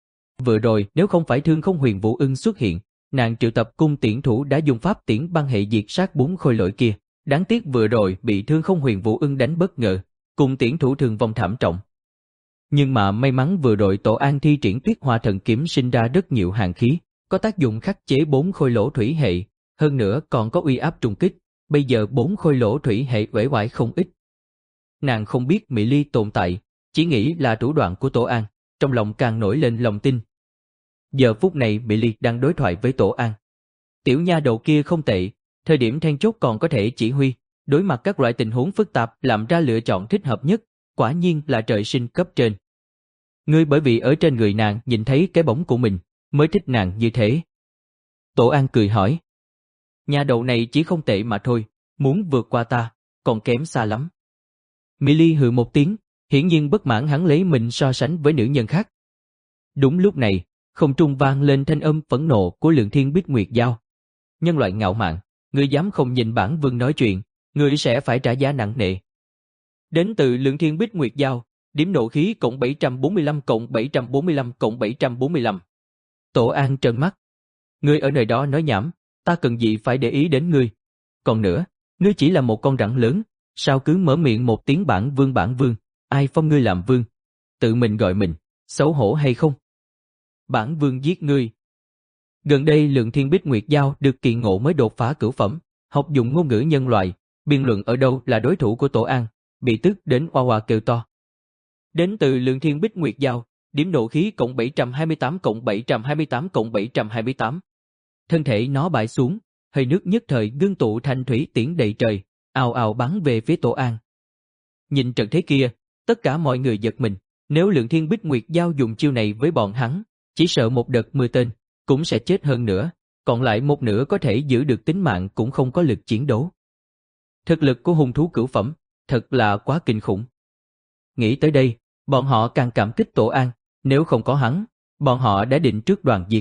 Vừa rồi nếu không phải Thương Không Huyền Vũ Ưng xuất hiện, nàng triệu tập cung tiễn thủ đã dùng pháp tiễn băng hệ diệt sát bốn khôi lỗi kia, đáng tiếc vừa rồi bị Thương Không Huyền Vũ Ưng đánh bất ngờ, cung tiễn thủ thương vong thảm trọng. Nhưng mà may mắn vừa rồi Tổ An thi triển Tuyết Hoa Thần Kiếm sinh ra rất nhiều hàn khí, có tác dụng khắc chế bốn khôi lỗ thủy hệ, hơn nữa còn có uy áp trung kích, bây giờ bốn khôi lỗ thủy hệ uể oải không ít. Nàng không biết Mỹ Ly tồn tại, chỉ nghĩ là thủ đoạn của Tổ An, trong lòng càng nổi lên lòng tin. Giờ phút này Mỹ Ly đang đối thoại với Tổ An. Tiểu nha đầu kia không tệ, thời điểm then chốt còn có thể chỉ huy, đối mặt các loại tình huống phức tạp làm ra lựa chọn thích hợp nhất, quả nhiên là trời sinh cấp trên. Ngươi bởi vì ở trên người nàng nhìn thấy cái bóng của mình, mới thích nàng như thế. Tổ An cười hỏi. Nha đầu này chỉ không tệ mà thôi, muốn vượt qua ta, còn kém xa lắm. Mỹ Ly hừ một tiếng, hiển nhiên bất mãn hắn lấy mình so sánh với nữ nhân khác. Đúng lúc này, không trung vang lên thanh âm phẫn nộ của Lượng Thiên Bích Nguyệt Giao. Nhân loại ngạo mạn, ngươi dám không nhìn bản vương nói chuyện, ngươi sẽ phải trả giá nặng nề. Đến từ Lượng Thiên Bích Nguyệt Giao, điểm nộ khí cộng bảy trăm bốn mươi lăm cộng bảy trăm bốn mươi lăm cộng bảy trăm bốn mươi lăm. Tổ An trợn mắt. Ngươi ở nơi đó nói nhảm, ta cần gì phải để ý đến ngươi. Còn nữa, ngươi chỉ là một con rắn lớn, sao cứ mở miệng một tiếng bản vương bản vương, ai phong ngươi làm vương? Tự mình gọi mình, xấu hổ hay không? Bản vương giết ngươi. Gần đây Lượng Thiên Bích Nguyệt Giao được kỳ ngộ mới đột phá cửu phẩm, học dùng ngôn ngữ nhân loại, biên luận ở đâu là đối thủ của Tổ An, bị tức đến oa oa kêu to. Đến từ Lượng Thiên Bích Nguyệt Giao, điểm nộ khí cộng bảy trăm hai mươi tám cộng bảy trăm hai mươi tám cộng bảy trăm hai mươi tám. Thân thể nó bại xuống, hơi nước nhất thời ngưng tụ thành thủy tiễn đầy trời, ào ào bắn về phía Tổ An. Nhìn trận thế kia, tất cả mọi người giật mình, nếu Lượng Thiên Bích Nguyệt Giao dùng chiêu này với bọn hắn, chỉ sợ một đợt mười tên, cũng sẽ chết hơn nữa, còn lại một nửa có thể giữ được tính mạng cũng không có lực chiến đấu. Thực lực của hung thú cửu phẩm, thật là quá kinh khủng. Nghĩ tới đây, bọn họ càng cảm kích Tổ An, nếu không có hắn, bọn họ đã định trước đoàn diệt.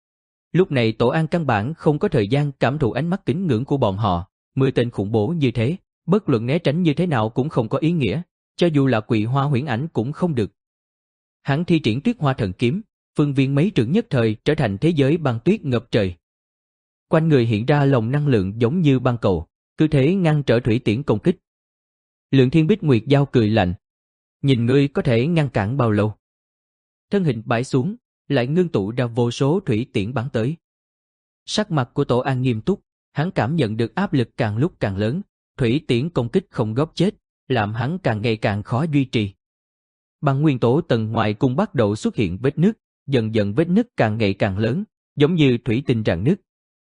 Lúc này Tổ An căn bản không có thời gian cảm thụ ánh mắt kính ngưỡng của bọn họ, mười tên khủng bố như thế, bất luận né tránh như thế nào cũng không có ý nghĩa, cho dù là Quỳ Hoa Huyễn Ảnh cũng không được. Hắn thi triển Tuyết Hoa Thần Kiếm, phương viên mấy trượng nhất thời trở thành thế giới băng tuyết ngập trời. Quanh người hiện ra lồng năng lượng giống như băng cầu, cứ thế ngăn trở thủy tiễn công kích. Lượng Thiên Bích Nguyệt Giao cười lạnh. Nhìn ngươi có thể ngăn cản bao lâu? Thân hình bãi xuống, lại ngưng tụ ra vô số thủy tiễn bắn tới. Sắc mặt của Tổ An nghiêm túc, hắn cảm nhận được áp lực càng lúc càng lớn, thủy tiễn công kích không góp chết, làm hắn càng ngày càng khó duy trì. Băng nguyên tố tầng ngoài cùng bắt đầu xuất hiện vết nứt, dần dần vết nứt càng ngày càng lớn, giống như thủy tinh rạn nứt.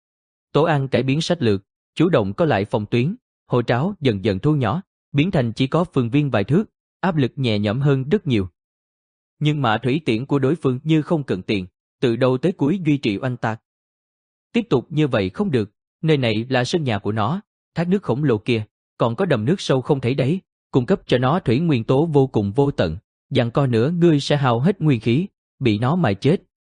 Tổ An cải biến sách lược, chủ động có lại phòng tuyến, hồ tráo dần dần thu nhỏ, biến thành chỉ có phương viên vài thước, áp lực nhẹ nhõm hơn rất nhiều. Nhưng mà thủy tiễn của đối phương như không cần tiền, từ đầu tới cuối duy trì oanh tạc. Tiếp tục như vậy không được, nơi này là sân nhà của nó, thác nước khổng lồ kia, còn có đầm nước sâu không thấy đáy, cung cấp cho nó thủy nguyên tố vô cùng vô tận, giằng co nữa ngươi sẽ hao hết nguyên khí, bị nó mài chết.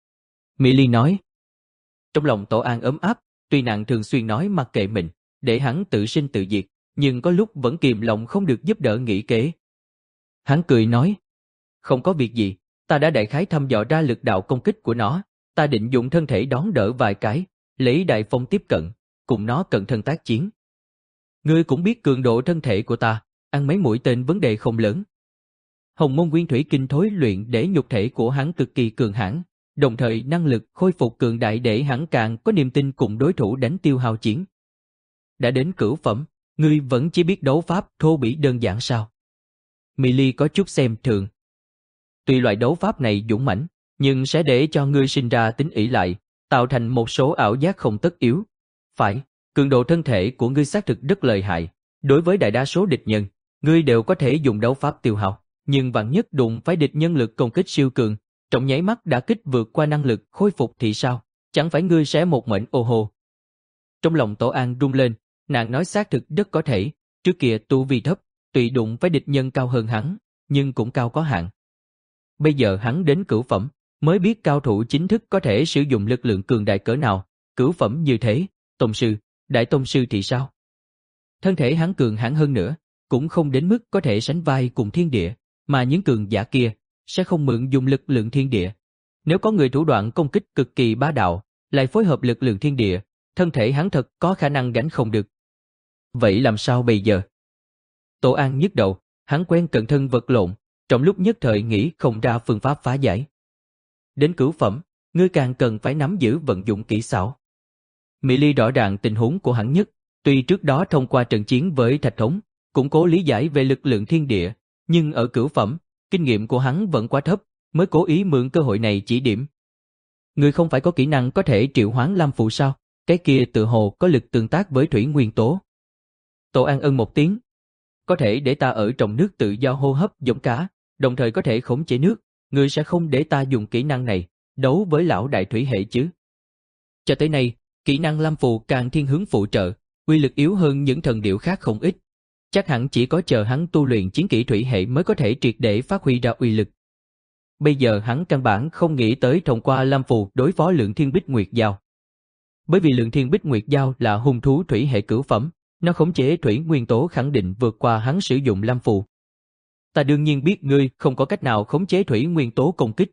Mỹ Ly nói. Trong lòng Tổ An ấm áp, tuy nàng thường xuyên nói mặc kệ mình, để hắn tự sinh tự diệt, nhưng có lúc vẫn kìm lòng không được giúp đỡ nghĩ kế. Hắn cười nói, không có việc gì, ta đã đại khái thăm dò ra lực đạo công kích của nó, ta định dùng thân thể đón đỡ vài cái, lấy đại phong tiếp cận, cùng nó cận thân tác chiến. Ngươi cũng biết cường độ thân thể của ta, ăn mấy mũi tên vấn đề không lớn. Hồng môn nguyên thủy kinh thối luyện để nhục thể của hắn cực kỳ cường hãn, đồng thời năng lực khôi phục cường đại để hắn càng có niềm tin cùng đối thủ đánh tiêu hao chiến. Đã đến cửu phẩm, ngươi vẫn chỉ biết đấu pháp thô bỉ đơn giản sao? Milly có chút xem thường. Tuy loại đấu pháp này dũng mãnh, nhưng sẽ để cho ngươi sinh ra tính ỷ lại, tạo thành một số ảo giác không tất yếu. Phải, cường độ thân thể của ngươi xác thực rất lợi hại. Đối với đại đa số địch nhân, ngươi đều có thể dùng đấu pháp tiêu hao, nhưng vạn nhất đụng phải địch nhân lực công kích siêu cường, trong nháy mắt đã kích vượt qua năng lực khôi phục thì sao? Chẳng phải ngươi sẽ một mệnh ô hô. Trong lòng Tổ An rung lên, nàng nói xác thực rất có thể, trước kia tu vi thấp, tùy đụng với địch nhân cao hơn hắn, nhưng cũng cao có hạn. Bây giờ hắn đến cửu phẩm, mới biết cao thủ chính thức có thể sử dụng lực lượng cường đại cỡ nào, cửu phẩm như thế, tông sư, đại tông sư thì sao? Thân thể hắn cường hãn hơn nữa, cũng không đến mức có thể sánh vai cùng thiên địa, mà những cường giả kia sẽ không mượn dùng lực lượng thiên địa. Nếu có người thủ đoạn công kích cực kỳ bá đạo, lại phối hợp lực lượng thiên địa, thân thể hắn thật có khả năng gánh không được. Vậy làm sao bây giờ? Tổ An nhức đầu, hắn quen cận thân vật lộn, trong lúc nhất thời nghĩ không ra phương pháp phá giải. Đến cửu phẩm, ngươi càng cần phải nắm giữ vận dụng kỹ xảo. Mỹ Ly rõ ràng tình huống của hắn nhất, tuy trước đó thông qua trận chiến với Thạch Thống, củng cố lý giải về lực lượng thiên địa, nhưng ở cửu phẩm, kinh nghiệm của hắn vẫn quá thấp, mới cố ý mượn cơ hội này chỉ điểm. Ngươi không phải có kỹ năng có thể triệu hoán lam phù sao? Cái kia tự hồ có lực tương tác với thủy nguyên tố. Tổ An ân một tiếng. Có thể để ta ở trong nước tự do hô hấp giống cá, đồng thời có thể khống chế nước, ngươi sẽ không để ta dùng kỹ năng này, đấu với lão đại thủy hệ chứ? Cho tới nay, kỹ năng lam phù càng thiên hướng phụ trợ, uy lực yếu hơn những thần điệu khác không ít. Chắc hẳn chỉ có chờ hắn tu luyện chiến kỹ thủy hệ mới có thể triệt để phát huy ra uy lực. Bây giờ hắn căn bản không nghĩ tới thông qua lam phù đối phó Lượng Thiên Bích Nguyệt Giao. Bởi vì Lượng Thiên Bích Nguyệt Giao là hung thú thủy hệ cửu phẩm, nó khống chế thủy nguyên tố khẳng định vượt qua hắn sử dụng lam phù. Ta đương nhiên biết ngươi không có cách nào khống chế thủy nguyên tố công kích.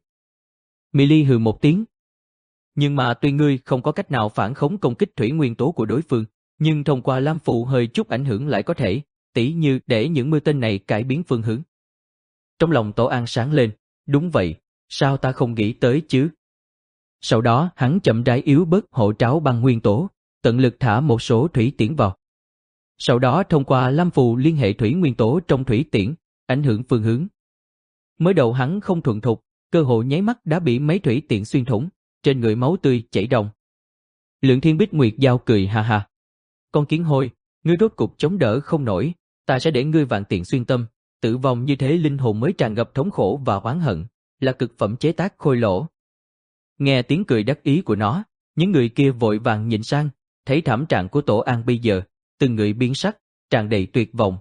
Milly hừ một tiếng. Nhưng mà tuy ngươi không có cách nào phản khống công kích thủy nguyên tố của đối phương, nhưng thông qua lam phù hơi chút ảnh hưởng lại có thể, tỉ như để những mưa tên này cải biến phương hướng. Trong lòng Tổ An sáng lên, đúng vậy, sao ta không nghĩ tới chứ? Sau đó hắn chậm rãi yếu bớt hộ tráo băng nguyên tố, tận lực thả một số thủy tiễn vào. Sau đó thông qua lam phù liên hệ thủy nguyên tố trong thủy tiễn, ảnh hưởng phương hướng. Mới đầu hắn không thuận thục, cơ hội nháy mắt đã bị mấy thủy tiễn xuyên thủng, trên người máu tươi chảy ròng. Lượng Thiên Bích Nguyệt Giao cười ha ha. Con kiến hôi, ngươi rốt cục chống đỡ không nổi, ta sẽ để ngươi vạn tiện xuyên tâm, tử vong như thế linh hồn mới tràn ngập thống khổ và oán hận, là cực phẩm chế tác khôi lỗ. Nghe tiếng cười đắc ý của nó, những người kia vội vàng nhìn sang, thấy thảm trạng của Tổ An bây giờ, từng người biến sắc, tràn đầy tuyệt vọng.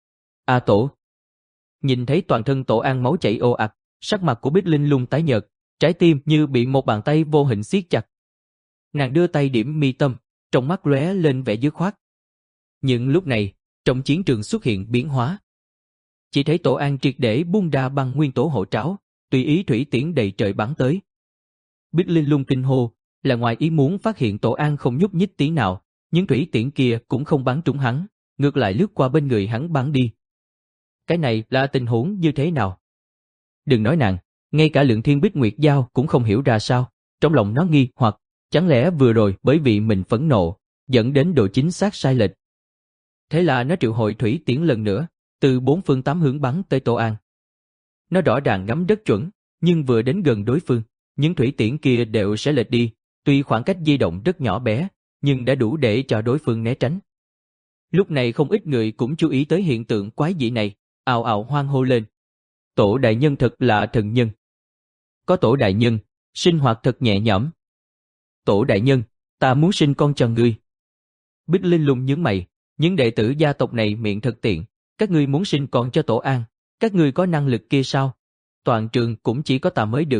A Tổ! Nhìn thấy toàn thân Tổ An máu chảy ồ ạt, sắc mặt của Bích Linh Lung tái nhợt, trái tim như bị một bàn tay vô hình siết chặt. Nàng đưa tay điểm mi tâm, trong mắt lóe lên vẻ dứt khoát. Nhưng lúc này, trong chiến trường xuất hiện biến hóa. Chỉ thấy Tổ An triệt để buông ra băng nguyên tố hộ tráo, tùy ý thủy tiễn đầy trời bắn tới. Bích Linh Lung kinh hô, là ngoài ý muốn phát hiện Tổ An không nhúc nhích tí nào, nhưng thủy tiễn kia cũng không bắn trúng hắn, ngược lại lướt qua bên người hắn bắn đi. Cái này là tình huống như thế nào? Đừng nói nàng, ngay cả Lượng Thiên Bích Nguyệt Giao cũng không hiểu ra sao, trong lòng nó nghi hoặc, chẳng lẽ vừa rồi bởi vì mình phẫn nộ, dẫn đến độ chính xác sai lệch. Thế là nó triệu hồi thủy tiễn lần nữa, từ bốn phương tám hướng bắn tới Tổ An. Nó rõ ràng ngắm rất chuẩn, nhưng vừa đến gần đối phương, những thủy tiễn kia đều sẽ lệch đi, tuy khoảng cách di động rất nhỏ bé, nhưng đã đủ để cho đối phương né tránh. Lúc này không ít người cũng chú ý tới hiện tượng quái dị này, ào ào hoan hô lên. Tổ đại nhân thật là thần nhân. Có Tổ đại nhân, sinh hoạt thật nhẹ nhõm. Tổ đại nhân, ta muốn sinh con cho ngươi. Bích Linh Lung nhướng mày, những đệ tử gia tộc này miệng thật tiện, các ngươi muốn sinh con cho Tổ An, các ngươi có năng lực kia sao? Toàn trường cũng chỉ có ta mới được.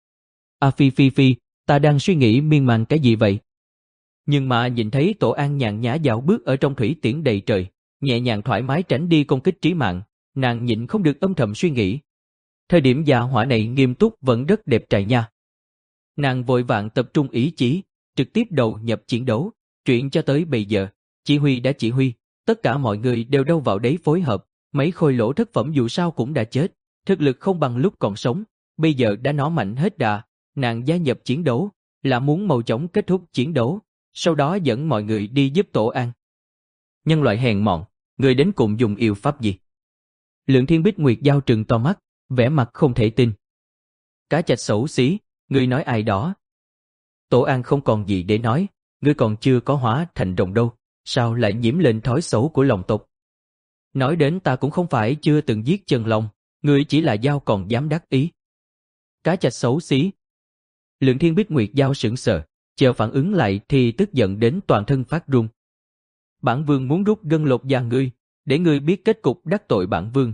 A Phi Phi Phi, ta đang suy nghĩ miên man cái gì vậy? Nhưng mà nhìn thấy Tổ An nhàn nhã dạo bước ở trong thủy tiễn đầy trời, nhẹ nhàng thoải mái tránh đi công kích trí mạng, nàng nhịn không được âm thầm suy nghĩ. Thời điểm gia hỏa này nghiêm túc vẫn rất đẹp trai nha. Nàng vội vàng tập trung ý chí, trực tiếp đầu nhập chiến đấu, Chuyện cho tới bây giờ, chỉ huy đã chỉ huy, tất cả mọi người đều đâu vào đấy phối hợp, mấy khôi lỗ thất phẩm dù sao cũng đã chết, thực lực không bằng lúc còn sống, bây giờ đã nó mạnh hết đà, nàng gia nhập chiến đấu, là muốn mau chóng kết thúc chiến đấu, sau đó dẫn mọi người đi giúp Tổ An. Nhân loại hèn mọn, người đến cùng dùng yêu pháp gì? Lượng Thiên Bích Nguyệt Giao trừng to mắt, vẻ mặt không thể tin. Cá Trạch xấu xí, ngươi nói ai đó? Tổ An không còn gì để nói, ngươi còn chưa có hóa thành rồng đâu, sao lại nhiễm lên thói xấu của lòng tộc? Nói đến ta cũng không phải chưa từng giết chân long, ngươi chỉ là Giao còn dám đắc ý. Cá Trạch xấu xí. Lượng Thiên Bích Nguyệt Giao sững sờ, chờ phản ứng lại thì tức giận đến toàn thân phát run. Bản vương muốn rút gân lột da ngươi, để ngươi biết kết cục đắc tội bản vương.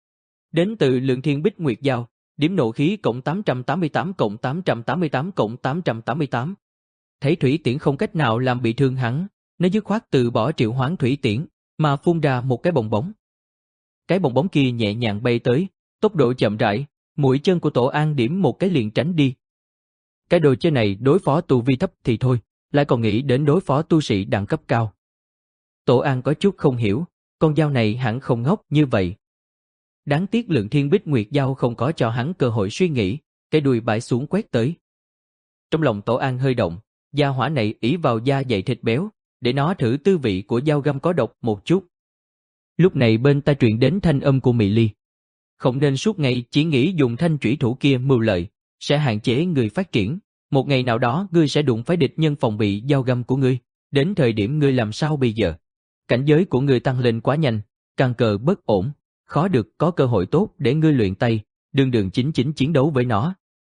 Đến từ Lượng Thiên Bích Nguyệt Giao, điểm nộ khí cộng tám trăm tám mươi tám cộng tám trăm tám mươi tám cộng tám trăm tám mươi tám. Thấy thủy tiễn không cách nào làm bị thương hắn, nó dứt khoát từ bỏ triệu hoán thủy tiễn, mà phun ra một cái bong bóng. Cái bong bóng kia nhẹ nhàng bay tới, tốc độ chậm rãi, mũi chân của Tổ An điểm một cái liền tránh đi. Cái đồ chơi này đối phó tu vi thấp thì thôi, lại còn nghĩ đến đối phó tu sĩ đẳng cấp cao. Tổ An có chút không hiểu, con dao này hẳn không ngốc như vậy. Đáng tiếc Lượng Thiên Bích Nguyệt Giao không có cho hắn cơ hội suy nghĩ, cái đuôi bãi xuống quét tới. Trong lòng Tổ An hơi động, gia hỏa này ỷ vào da dày thịt béo, để nó thử tư vị của dao găm có độc một chút. Lúc này bên tai truyền đến thanh âm của Mị Ly. Không nên suốt ngày chỉ nghĩ dùng thanh chủy thủ kia mưu lợi, sẽ hạn chế người phát triển. Một ngày nào đó ngươi sẽ đụng phải địch nhân phòng bị dao găm của ngươi, đến thời điểm ngươi làm sao bây giờ? Cảnh giới của ngươi tăng lên quá nhanh, căn cơ bất ổn, khó được có cơ hội tốt để ngươi luyện tay, đường đường chính chính chiến đấu với nó.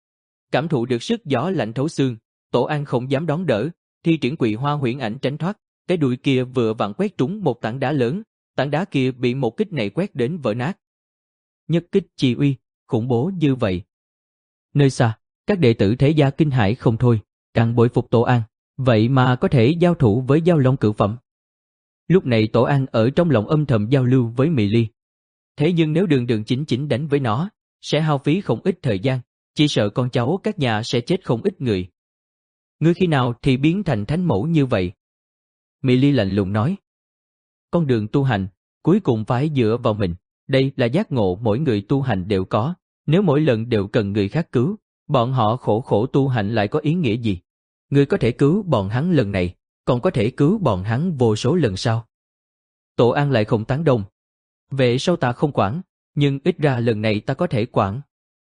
Cảm thụ được sức gió lạnh thấu xương, Tổ An không dám đón đỡ, thi triển Quỳ Hoa Huyễn Ảnh tránh thoát, cái đuôi kia vừa vặn quét trúng một tảng đá lớn, tảng đá kia bị một kích này quét đến vỡ nát. Nhất kích chi uy, khủng bố như vậy. Nơi xa, các đệ tử Thế Gia kinh hãi không thôi, càng bội phục Tổ An, vậy mà có thể giao thủ với Giao Long cửu phẩm. Lúc này Tổ An ở trong lòng âm thầm giao lưu với Mị Ly. Thế nhưng nếu đường đường chính chính đánh với nó, sẽ hao phí không ít thời gian, chỉ sợ con cháu các nhà sẽ chết không ít người. Ngươi khi nào thì biến thành thánh mẫu như vậy? Mị Ly lạnh lùng nói. Con đường tu hành, cuối cùng phải dựa vào mình, đây là giác ngộ mỗi người tu hành đều có, nếu mỗi lần đều cần người khác cứu, bọn họ khổ khổ tu hành lại có ý nghĩa gì? Ngươi có thể cứu bọn hắn lần này, còn có thể cứu bọn hắn vô số lần sau. Tổ An lại không tán đồng. Về sau ta không quản, nhưng ít ra lần này ta có thể quản.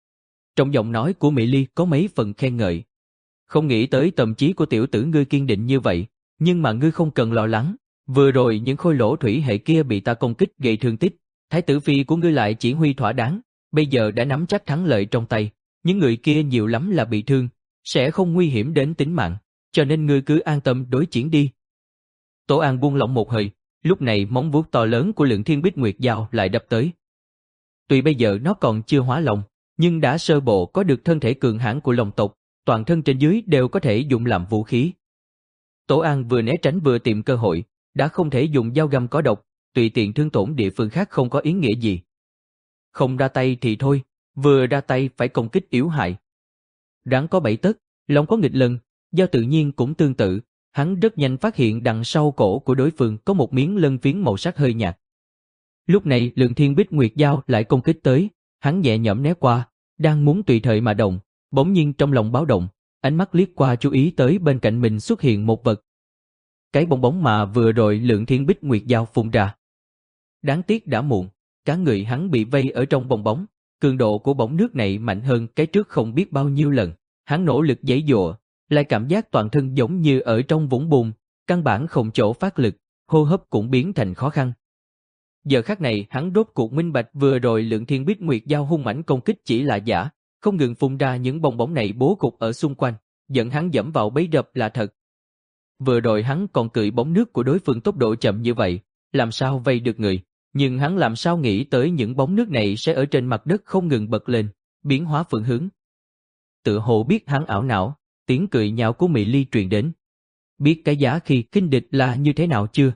Trong giọng nói của Mị Ly có mấy phần khen ngợi. Không nghĩ tới tâm trí của tiểu tử ngươi kiên định như vậy, nhưng mà ngươi không cần lo lắng. Vừa rồi những khôi lỗ thủy hệ kia bị ta công kích gây thương tích, thái tử phi của ngươi lại chỉ huy thỏa đáng, bây giờ đã nắm chắc thắng lợi trong tay. Những người kia nhiều lắm là bị thương, sẽ không nguy hiểm đến tính mạng, cho nên ngươi cứ an tâm đối chiến đi. Tổ An buông lỏng một hơi, lúc này móng vuốt to lớn của Lượng Thiên Bích Nguyệt Giao lại đập tới. Tuy bây giờ nó còn chưa hóa long, nhưng đã sơ bộ có được thân thể cường hãn của long tộc, toàn thân trên dưới đều có thể dùng làm vũ khí. Tổ An vừa né tránh vừa tìm cơ hội, đã không thể dùng dao găm có độc, tùy tiện thương tổn địa phương khác không có ý nghĩa gì. Không ra tay thì thôi, vừa ra tay phải công kích yếu hại. Rắn có bảy tấc, long có nghịch lân, dao tự nhiên cũng tương tự, hắn rất nhanh phát hiện đằng sau cổ của đối phương có một miếng lân phiến màu sắc hơi nhạt. Lúc này Lượng Thiên Bích Nguyệt Giao lại công kích tới, hắn nhẹ nhõm né qua, đang muốn tùy thời mà động, bỗng nhiên trong lòng báo động, ánh mắt liếc qua chú ý tới bên cạnh mình xuất hiện một vật. Cái bong bóng mà vừa rồi Lượng Thiên Bích Nguyệt Giao phun ra. Đáng tiếc đã muộn, cả người hắn bị vây ở trong bong bóng, cường độ của bóng nước này mạnh hơn cái trước không biết bao nhiêu lần, hắn nỗ lực giãy giụa, lại cảm giác toàn thân giống như ở trong vũng bùn, căn bản không chỗ phát lực, hô hấp cũng biến thành khó khăn. Giờ khắc này hắn rốt cuộc minh bạch vừa rồi Lượng Thiên Bích Nguyệt Giao hung mãnh công kích chỉ là giả, không ngừng phun ra những bong bóng này bố cục ở xung quanh, dẫn hắn dẫm vào bẫy rập là thật. Vừa rồi hắn còn cười bóng nước của đối phương tốc độ chậm như vậy, làm sao vây được người, nhưng hắn làm sao nghĩ tới những bóng nước này sẽ ở trên mặt đất không ngừng bật lên, biến hóa phương hướng. Tựa hồ biết hắn ảo não, tiếng cười nhạo của Mị Ly truyền đến. Biết cái giá khi khinh địch là như thế nào chưa?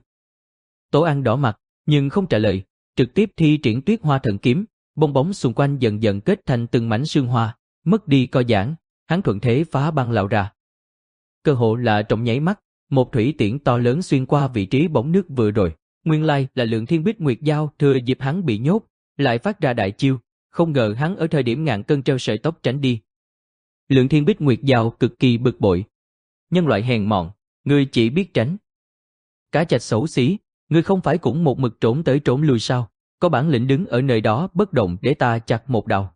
Tổ An đỏ mặt, nhưng không trả lời, trực tiếp thi triển Tuyết Hoa Thần Kiếm, bong bóng xung quanh dần dần kết thành từng mảnh sương hoa, mất đi co giãn, hắn thuận thế phá băng lao ra. Cơ hội là trong nháy mắt, Một thủy tiễn to lớn xuyên qua vị trí bóng nước vừa rồi. Nguyên lai là Lượng Thiên Bích Nguyệt Giao thừa dịp hắn bị nhốt, lại phát ra đại chiêu, không ngờ hắn ở thời điểm ngàn cân treo sợi tóc tránh đi. Lượng Thiên Bích Nguyệt Giao cực kỳ bực bội. Nhân loại hèn mọn, ngươi chỉ biết tránh. Cá chạch xấu xí, ngươi không phải cũng một mực trốn tới trốn lui sao, có bản lĩnh đứng ở nơi đó bất động để ta chặt một đầu.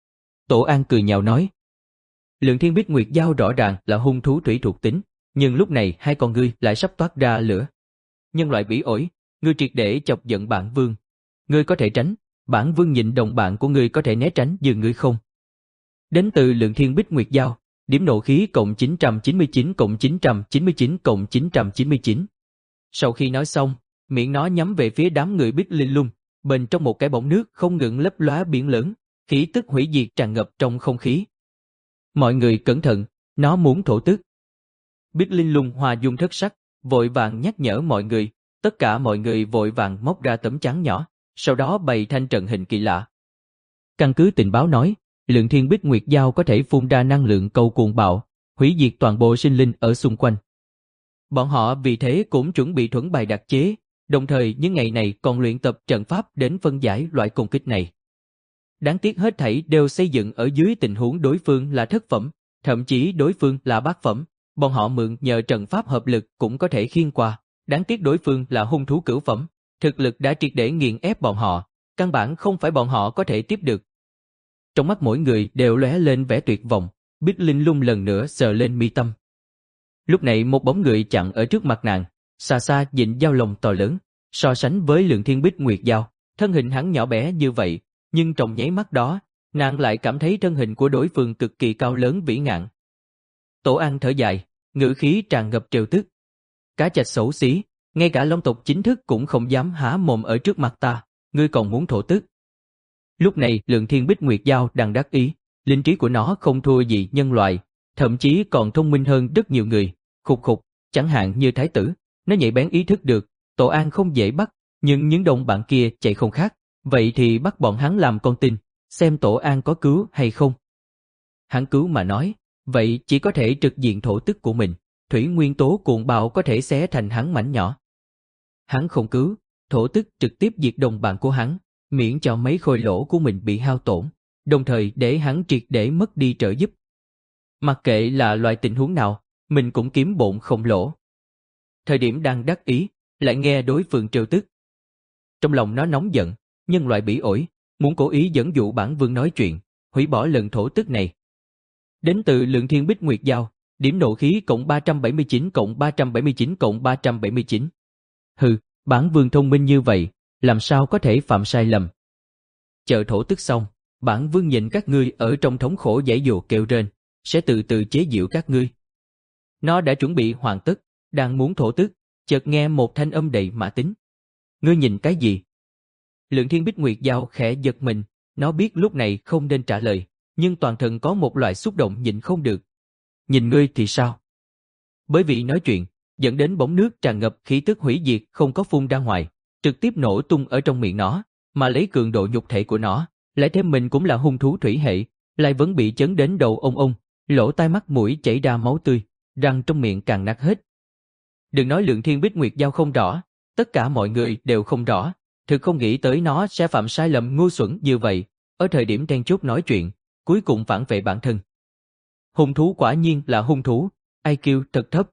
Tổ An cười nhạo nói. Lượng Thiên Bích Nguyệt Giao rõ ràng là hung thú thủy thuộc tính, nhưng lúc này hai con ngươi lại sắp toát ra lửa. Nhân loại bỉ ổi, ngươi triệt để chọc giận bản vương. Ngươi có thể tránh, bản vương nhịn đồng bạn của ngươi có thể né tránh nhưng ngươi không. Đến từ Lượng Thiên Bích Nguyệt Giao, điểm nộ khí cộng chín trăm chín mươi chín cộng chín trăm chín mươi chín cộng chín trăm chín mươi chín. Sau khi nói xong, miệng nó nhắm về phía đám người Bích Linh Lung, bên trong một cái bọng nước không ngừng lấp lóa biển lớn, khí tức hủy diệt tràn ngập trong không khí. Mọi người cẩn thận, nó muốn thổ tức. Bích Linh Lung hòa dung thất sắc, vội vàng nhắc nhở mọi người, tất cả mọi người vội vàng móc ra tấm chắn nhỏ, sau đó bày thanh trận hình kỳ lạ. Căn cứ tình báo nói, Lượng Thiên Bích Nguyệt Giao có thể phun ra năng lượng cầu cuồng bạo, hủy diệt toàn bộ sinh linh ở xung quanh. Bọn họ vì thế cũng chuẩn bị thuẫn bài đặc chế, đồng thời những ngày này còn luyện tập trận pháp đến phân giải loại công kích này. Đáng tiếc hết thảy đều xây dựng ở dưới tình huống đối phương là thất phẩm, thậm chí đối phương là bát phẩm, bọn họ mượn nhờ trận pháp hợp lực cũng có thể khiên qua. Đáng tiếc đối phương là hung thú cửu phẩm, thực lực đã triệt để nghiền ép bọn họ, căn bản không phải bọn họ có thể tiếp được. Trong mắt mỗi người đều lóe lên vẻ tuyệt vọng, Bích Linh Lung lần nữa sờ lên mi tâm. Lúc này một bóng người chặn ở trước mặt nàng, xa xa nhìn dao lồng to lớn, so sánh với Lượng Thiên Bích Nguyệt Giao, thân hình hắn nhỏ bé như vậy, nhưng trong nháy mắt đó, nàng lại cảm thấy thân hình của đối phương cực kỳ cao lớn vĩ ngạn. Tổ An thở dài, ngữ khí tràn ngập trêu tức. Cá chạch xấu xí, ngay cả Long tộc chính thức cũng không dám há mồm ở trước mặt ta, ngươi còn muốn thổ tức. Lúc này Lượng Thiên Bích Nguyệt Giao đang đắc ý, linh trí của nó không thua gì nhân loại, thậm chí còn thông minh hơn rất nhiều người, khục khục, chẳng hạn như thái tử, nó nhạy bén ý thức được, Tổ An không dễ bắt, nhưng những đồng bạn kia chạy không khác, vậy thì bắt bọn hắn làm con tin, xem Tổ An có cứu hay không. Hắn cứu mà nói, vậy chỉ có thể trực diện thổ tức của mình, thủy nguyên tố cuồng bạo có thể xé thành hắn mảnh nhỏ. Hắn không cứu, thổ tức trực tiếp diệt đồng bạn của hắn, miễn cho mấy khối lỗ của mình bị hao tổn, đồng thời để hắn triệt để mất đi trợ giúp. Mặc kệ là loại tình huống nào, mình cũng kiếm bộn không lỗ. Thời điểm đang đắc ý, lại nghe đối phương trêu tức. Trong lòng nó nóng giận, nhân loại bỉ ổi, muốn cố ý dẫn dụ bản vương nói chuyện, hủy bỏ lần thổ tức này. Đến từ Lượng Thiên Bích Nguyệt Giao, điểm nộ khí cộng ba trăm bảy mươi chín cộng ba trăm bảy mươi chín cộng ba trăm bảy mươi chín. Hừ, bản vương thông minh như vậy, làm sao có thể phạm sai lầm. Chờ thổ tức xong, bản vương nhìn các ngươi ở trong thống khổ giãy dụa kêu rên, sẽ từ từ chế giễu các ngươi. Nó đã chuẩn bị hoàn tất, đang muốn thổ tức, chợt nghe một thanh âm đầy mã tính. Ngươi nhìn cái gì? Lượng Thiên Bích Nguyệt Giao khẽ giật mình, nó biết lúc này không nên trả lời, nhưng toàn thân có một loại xúc động nhịn không được. Nhìn ngươi thì sao? Bởi vì nói chuyện, dẫn đến bóng nước tràn ngập khí tức hủy diệt không có phun ra ngoài, trực tiếp nổ tung ở trong miệng nó, mà lấy cường độ nhục thể của nó, lại thêm mình cũng là hung thú thủy hệ, lại vẫn bị chấn đến đầu ông ông, lỗ tai mắt mũi chảy ra máu tươi, răng trong miệng càng nát hết. Đừng nói Lượng Thiên Bích Nguyệt Giao không rõ, tất cả mọi người đều không rõ, thực không nghĩ tới nó sẽ phạm sai lầm ngu xuẩn như vậy, ở thời điểm then chốt nói chuyện, cuối cùng phản vệ bản thân. Hung thú quả nhiên là hung thú, i kiu thật thấp.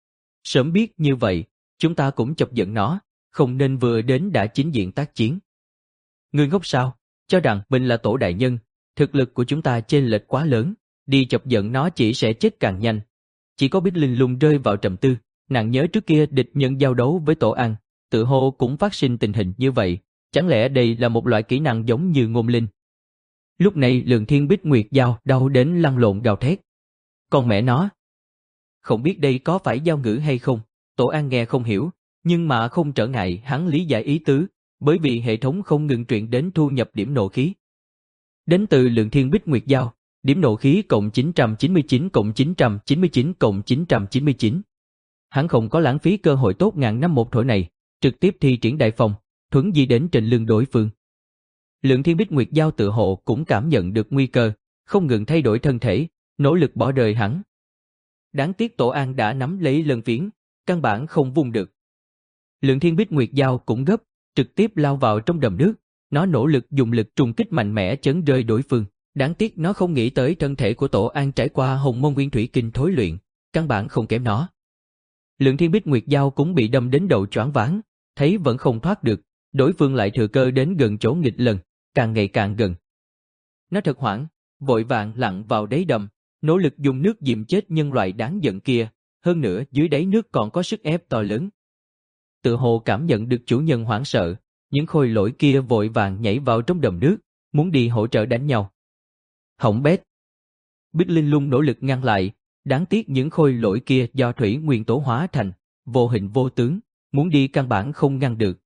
Sớm biết như vậy, chúng ta cũng chọc giận nó, không nên vừa đến đã chính diện tác chiến. Ngươi ngốc sao, cho rằng mình là tổ đại nhân, thực lực của chúng ta chênh lệch quá lớn, đi chọc giận nó chỉ sẽ chết càng nhanh. Chỉ có Bích Linh Lung rơi vào trầm tư, nàng nhớ trước kia địch nhân giao đấu với Tổ An, tự hồ cũng phát sinh tình hình như vậy, chẳng lẽ đây là một loại kỹ năng giống như ngôn linh. Lúc này Lượng Thiên Bích Nguyệt Giao đau đến lăn lộn gào thét. Con mẹ nó! Không biết đây có phải giao ngữ hay không, Tổ An nghe không hiểu, nhưng mà không trở ngại hắn lý giải ý tứ, bởi vì hệ thống không ngừng truyền đến thu nhập điểm nộ khí. Đến từ Lượng Thiên Bích Nguyệt Giao, điểm nộ khí cộng chín trăm chín mươi chín cộng chín trăm chín mươi chín cộng chín trăm chín mươi chín. Hắn không có lãng phí cơ hội tốt ngàn năm một thổi này, trực tiếp thi triển đại phòng, thuấn di đến trên lưng đối phương. Lượng Thiên Bích Nguyệt Giao tự hộ cũng cảm nhận được nguy cơ, không ngừng thay đổi thân thể, nỗ lực bỏ đời hắn. Đáng tiếc Tổ An đã nắm lấy lân phiến, căn bản không vung được. Lượng Thiên Bích Nguyệt Dao cũng gấp, trực tiếp lao vào trong đầm nước, nó nỗ lực dùng lực trùng kích mạnh mẽ chấn rơi đối phương. Đáng tiếc nó không nghĩ tới thân thể của Tổ An trải qua Hồng Môn Nguyên Thủy Kinh thối luyện, căn bản không kém nó. Lượng Thiên Bích Nguyệt Dao cũng bị đâm đến đầu choáng váng, thấy vẫn không thoát được, đối phương lại thừa cơ đến gần chỗ nghịch lần, càng ngày càng gần. Nó thật hoảng, vội vàng lặn vào đáy đầm, nỗ lực dùng nước dìm chết nhân loại đáng giận kia, hơn nữa dưới đáy nước còn có sức ép to lớn. Tự hồ cảm nhận được chủ nhân hoảng sợ, những khôi lỗi kia vội vàng nhảy vào trong đầm nước, muốn đi hỗ trợ đánh nhau. Hỏng bét. Bích Linh Lung nỗ lực ngăn lại, đáng tiếc những khôi lỗi kia do thủy nguyên tố hóa thành, vô hình vô tướng, muốn đi căn bản không ngăn được.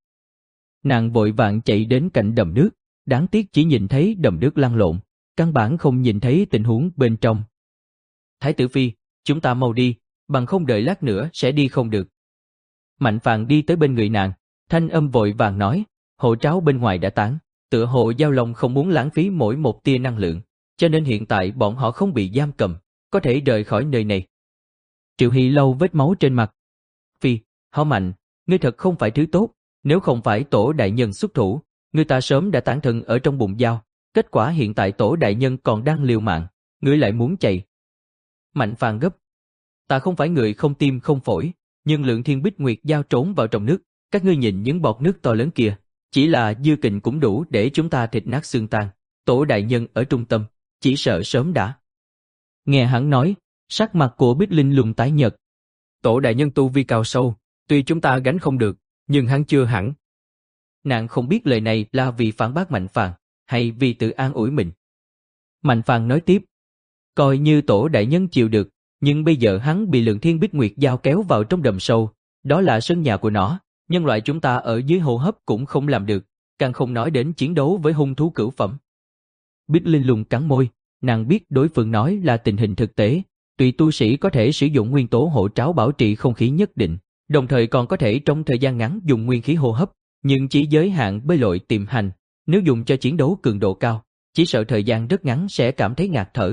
Nàng vội vàng chạy đến cạnh đầm nước, đáng tiếc chỉ nhìn thấy đầm nước lăn lộn, căn bản không nhìn thấy tình huống bên trong. Thái tử Phi, chúng ta mau đi, bằng không đợi lát nữa sẽ đi không được. Mạnh Phàn đi tới bên người nàng, thanh âm vội vàng nói, hộ tráo bên ngoài đã tán, tựa hồ Giao Long không muốn lãng phí mỗi một tia năng lượng, cho nên hiện tại bọn họ không bị giam cầm, có thể rời khỏi nơi này. Triệu Hy lau vết máu trên mặt. Phi, Hảo Mạnh, ngươi thật không phải thứ tốt, nếu không phải Tổ đại nhân xuất thủ, ngươi ta sớm đã tản thân ở trong bụng dao, kết quả hiện tại Tổ đại nhân còn đang liều mạng, ngươi lại muốn chạy. Mạnh Phàn gấp. Ta không phải người không tim không phổi, nhưng Lượng Thiên Bích Nguyệt Dao trốn vào trong nước, các ngươi nhìn những bọt nước to lớn kia, chỉ là dư kình cũng đủ để chúng ta thịt nát xương tan, Tổ đại nhân ở trung tâm, chỉ sợ sớm đã. Nghe hắn nói, sắc mặt của Bích Linh Lung tái nhợt. Tổ đại nhân tu vi cao sâu, tuy chúng ta gánh không được, nhưng hắn chưa hẳn. Nàng không biết lời này là vì phản bác Mạnh Phàn, hay vì tự an ủi mình. Mạnh Phàn nói tiếp, coi như Tổ đại nhân chịu được, nhưng bây giờ hắn bị Lượng Thiên Bích Nguyệt Dao kéo vào trong đầm sâu, đó là sân nhà của nó, nhân loại chúng ta ở dưới hô hấp cũng không làm được, càng không nói đến chiến đấu với hung thú cửu phẩm. Bích Linh Lung cắn môi, nàng biết đối phương nói là tình hình thực tế, tùy tu sĩ có thể sử dụng nguyên tố hộ tráo bảo trì không khí nhất định, đồng thời còn có thể trong thời gian ngắn dùng nguyên khí hô hấp, nhưng chỉ giới hạn bơi lội tiềm hành, nếu dùng cho chiến đấu cường độ cao, chỉ sợ thời gian rất ngắn sẽ cảm thấy ngạt thở.